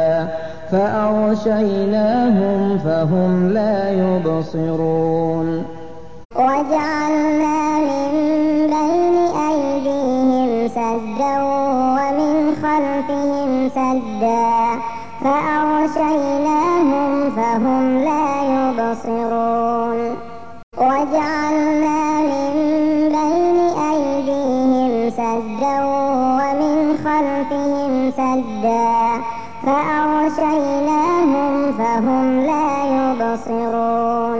فأغشيناهم فهم لا يبصرون وجعلنا من بين أيديهم سدا ومن خلفهم سدا فأغشيناهم فهم لا يبصرون وجعلنا من بين أيديهم سدا ومن خلفهم سدا فأغشيناهم فهم لا يبصرون.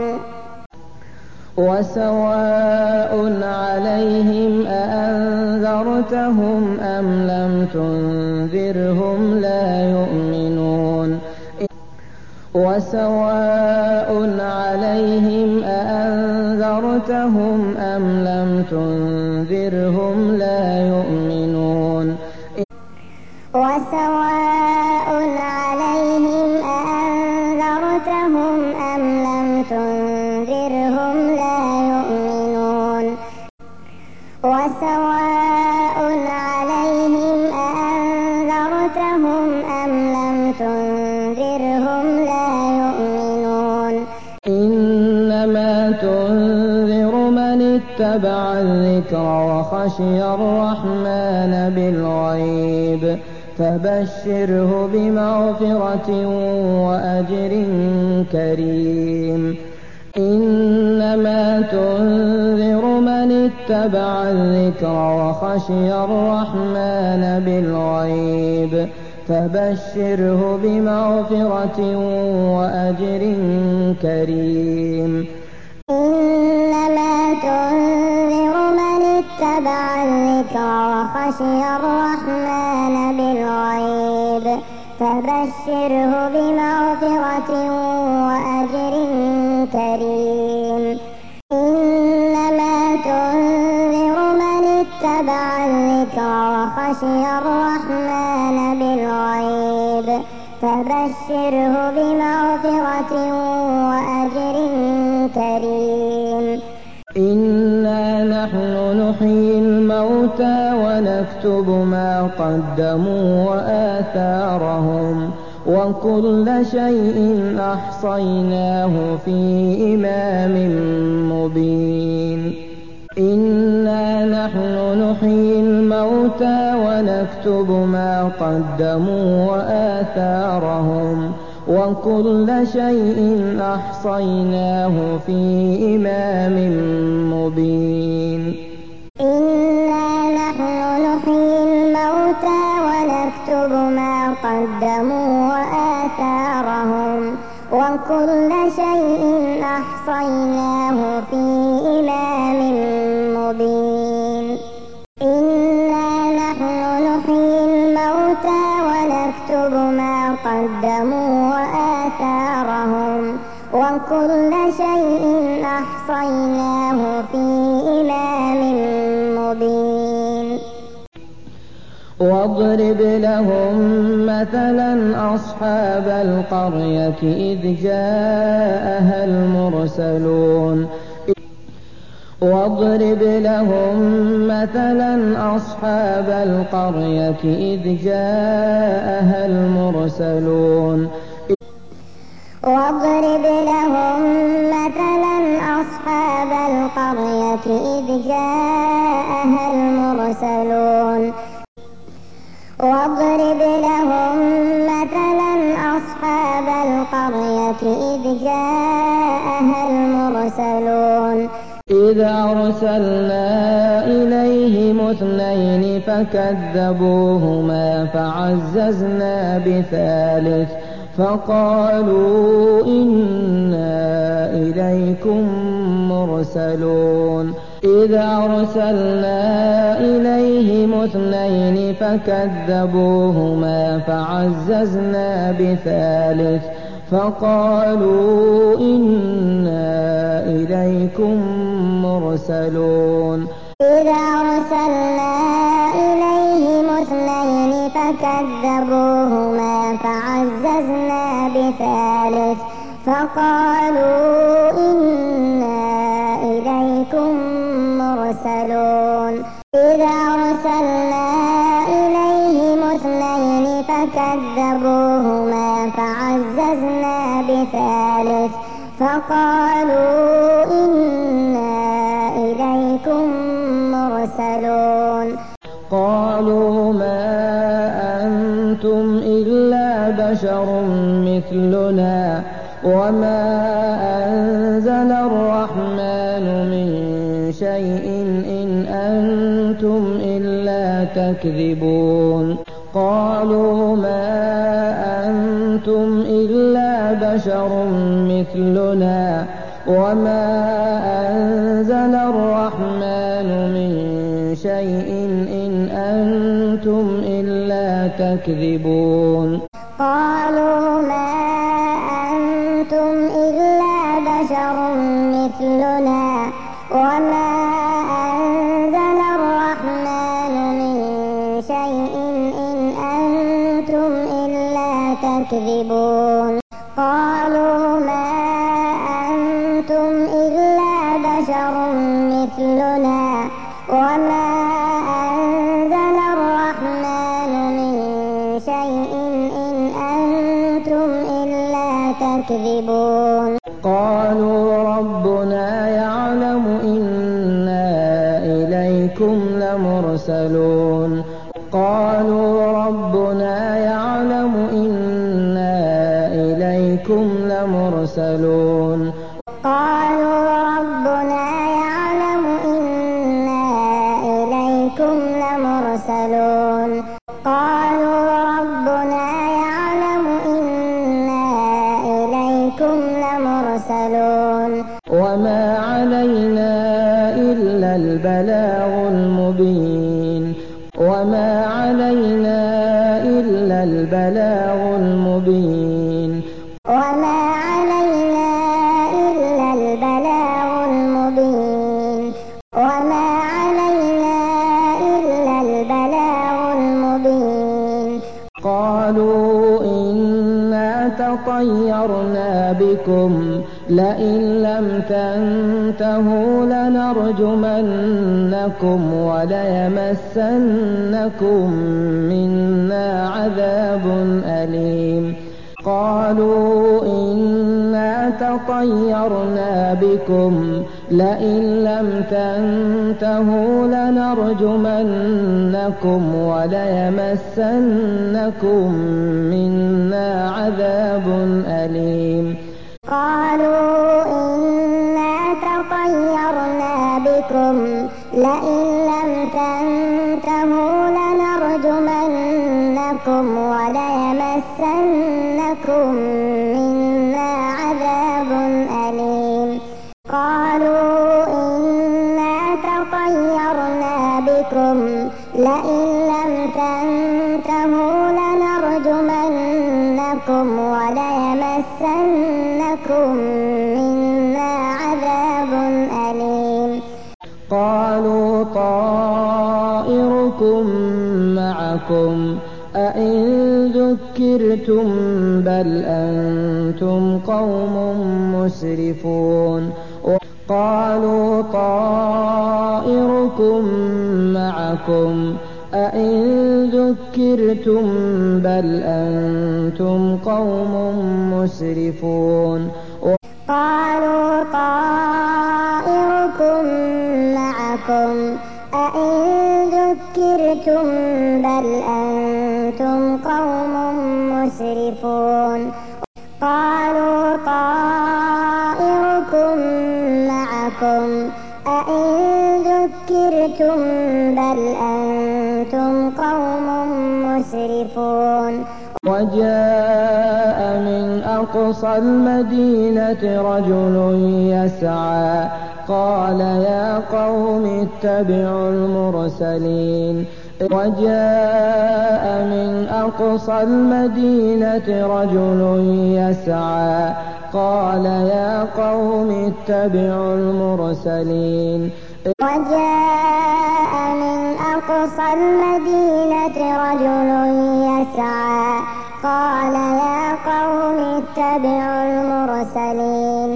وسواء عليهم أأنذرتهم أم لم تنذرهم لا يؤمنون وسواء عليهم أأنذرتهم أنذرتهم أم لم تنذرهم لا يؤمنون وسواء عليهم أأنذرتهم أم لم تنذرهم لا يؤمنون وسواء عليهم أأنذرتهم أم لم تنذرهم لا يؤمنون إنما تنذر من اتبع الذكر وخشي الرحمن بالغيب فبشره بمغفرة وأجر كريم إنما تنذر من اتبع الذكر وخشي الرحمن بالغيب فبشره بمغفرة وأجر كريم إنما تنذر من اتبع الذكر وخشي الرحمن بالغيب فبشره بمغفرة وأجر كريم إنما تنذر من اتبع الذكر وخشي الرحمن بالغيب فبشره بمغفرة وأجر كريم إنا نحن نحيي الموتى ونكتب ما قدموا وآثارهم وكل شيء أحصيناه في إمام مبين إنا نحن نحيي الموتى ونكتب ما قدموا وآثارهم وكل شيء أحصيناه في إمام مبين إنا نحن نحيي الموتى ونكتب ما قدموا وآثارهم وكل شيء أحصيناه في إمام مبين إنا نحن نحيي الموتى ونكتب ما قدموا وآثارهم وكل شيء أحصيناه في إمام مبين واضرب لهم مثلا أصحاب القرية إذ جاءها المرسلون واضرب لهم مثلا أصحاب القرية إذ جاءها المرسلون واضرب لهم مثلا أصحاب القرية إذ جاءها المرسلون واضرب لهم مثلا أصحاب القرية إذ جاءها المرسلون إذ أرسلنا إليهم اثنين فكذبوهما فعززنا بثالث فقالوا إنا إليكم مرسلون إذ أرسلنا إليهم اثنين فكذبوهما فعززنا بثالث فقالوا إنا إليكم مرسلون إذ أرسلنا إليهم اثنين فكذبوهما فعززنا بثالث فقالوا إنا إليكم مرسلون إذ أرسلنا إليهم اثنين فكذبوهما فعززنا بثالث فقالوا إنا إليكم مرسلون قالوا ما أنتم إلا بشر مثلنا وما أنزل الرحمن من شيء إن أنتم إلا تكذبون قالوا ما أنتم إلا بشر مثلنا وما أنزل الرحمن من شيء إن أنتم إلا تكذبون قالوا ما أنتم إلا بشر مثلنا وما أنزل الرحمن من شيء إن أنتم إلا تكذبون قالوا ما أنتم إلا بشر مثلنا وما أنزل الرحمن من شيء إن أنتم إلا تكذبون قالوا ربنا يعلم إنا إليكم لمرسلون قالوا ربنا يعلم إنا إليكم لمرسلون قالوا ربنا يعلم إنا إليكم لمرسلون قالوا ربنا يعلم إنا إليكم لمرسلون وما علينا إلا البلاغ المبين وما علينا إلا البلاغ المبين وما علينا إلا البلاغ المبين وما علينا إلا البلاغ المبين قالوا إنا تطيرنا بكم لئن لم تنتهوا لنرجمنكم وليمسنكم منا عذاب أليم قالوا إنا تطيرنا بكم لئن لم تنتهوا لنرجمنكم وليمسنكم منا عذاب أليم قالوا إنا تطيرنا بكم لئن لم تنتهوا لنرجمنكم وليمسنكم منا عذاب أليم قالوا إنا تطيرنا بكم لئن لم تنتهوا لنرجمنكم وليمسنكم منا عذاب أليم قالوا طائركم معكم أئن ذكرتم بل أنتم قوم مسرفون قالوا طائركم معكم أئن ذكرتم بل أنتم قوم مسرفون قالوا طائركم معكم أئن ذكرتم بل أنتم قوم مسرفون قالوا طائركم معكم أئن ذكرتم بل أنتم قوم مسرفون وجاء من أقصى المدينة رجل يسعى قال يا قوم اتبعوا المرسلين وجاء من أقصى المدينة رجل يسعى قال يا قوم اتبعوا المرسلين وجاء من أقصى المدينة رجل يسعى قال يا قوم اتبعوا المرسلين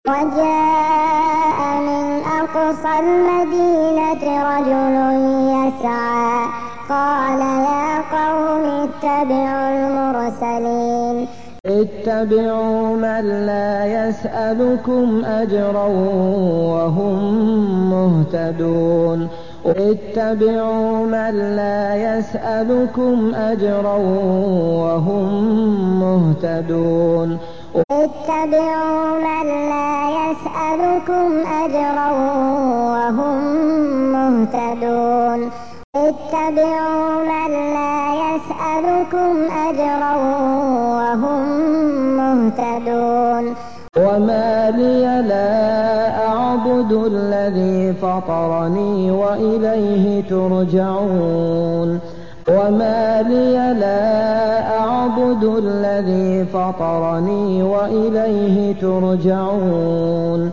وجاء من أقصى المدينة رجل يسعى قال يا قوم اتبعوا المرسلين اتبعوا من لا يسألكم أجرا وهم مهتدون اتبعوا من لا يسألكم أجرا وهم مهتدون اتبعوا من لا يسألكم أجرا وهم مهتدون اتبعوا من لا يسألكم أجرا وهم مهتدون وما لي لا أعبد الذي فطرني وإليه ترجعون وما لي لا أعبد الذي فطرني وإليه ترجعون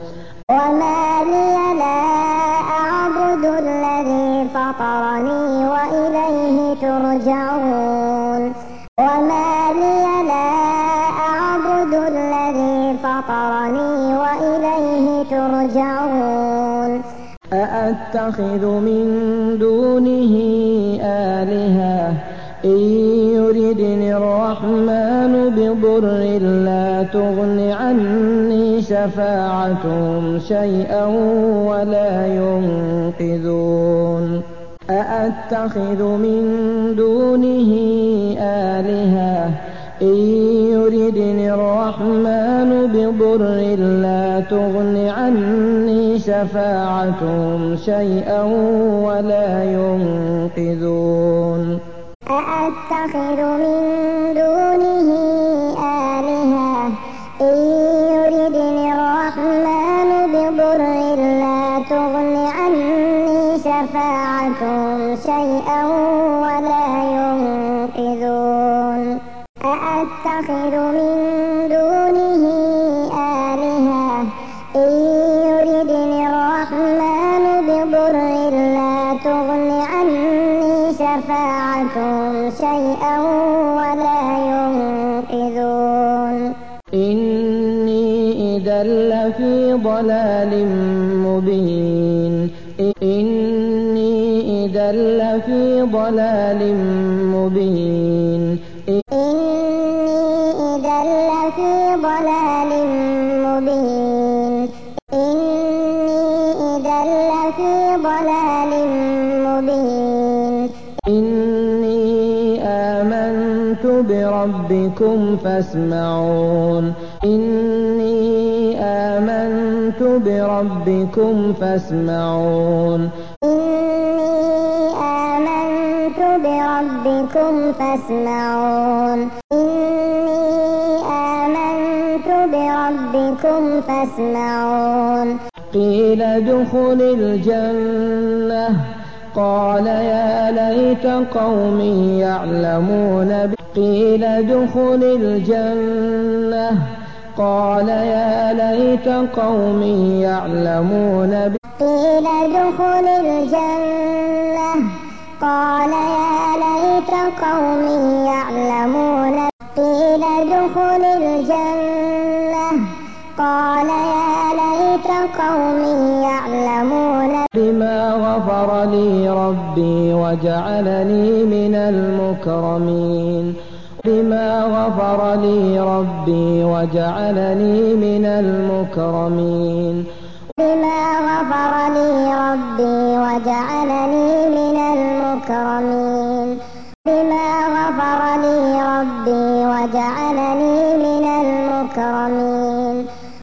وما لي لا أعبد الذي فطرني وإليه ترجعون وما لي لا أعبد الذي فطرني وإليه ترجعون أأتخذ من دونه آلهة إن يردني الرحمن بضر لا تغن عني شفاعتهم شيئا ولا ينقذون أأتخذ من دونه آلهة إن يردني الرحمن بضر لا تغن عني شفاعتهم شيئا ولا ينقذون أأتخذ من دونه آلهة إن يردني الرحمن بضر لا تغن عني شفاعتهم شيئا ولا ينقذون أأتخذ من دونه آلهة إن يردني الرحمن بضر لا تغن عني شفاعتهم شيئا ولا ينقذون إني إذا لفي ضلال مبين إني إذا لفي ضلال مبين إني إذا لفي ضلال مبين إني إذا لفي ضلال مبين إني آمنت بربكم فاسمعون إني آمنت بربكم فاسمعون إني آمنت بربكم فاسمعون إني آمنت بربكم فاسمعون قيل ادخل الجنة قال يا ليت قومي يعلمون قيل ادخل الجنة قال يا ليت قومي يعلمون قيل ادخل الجنة قال يا ليت قومي يعلمون قيل ادخل الجنة قال يا ليت قومي يعلمون بما غفر لي ربي وجعلني من المكرمين بما غفر لي ربي وجعلني من المكرمين بما غفر لي ربي وجعلني من المكرمين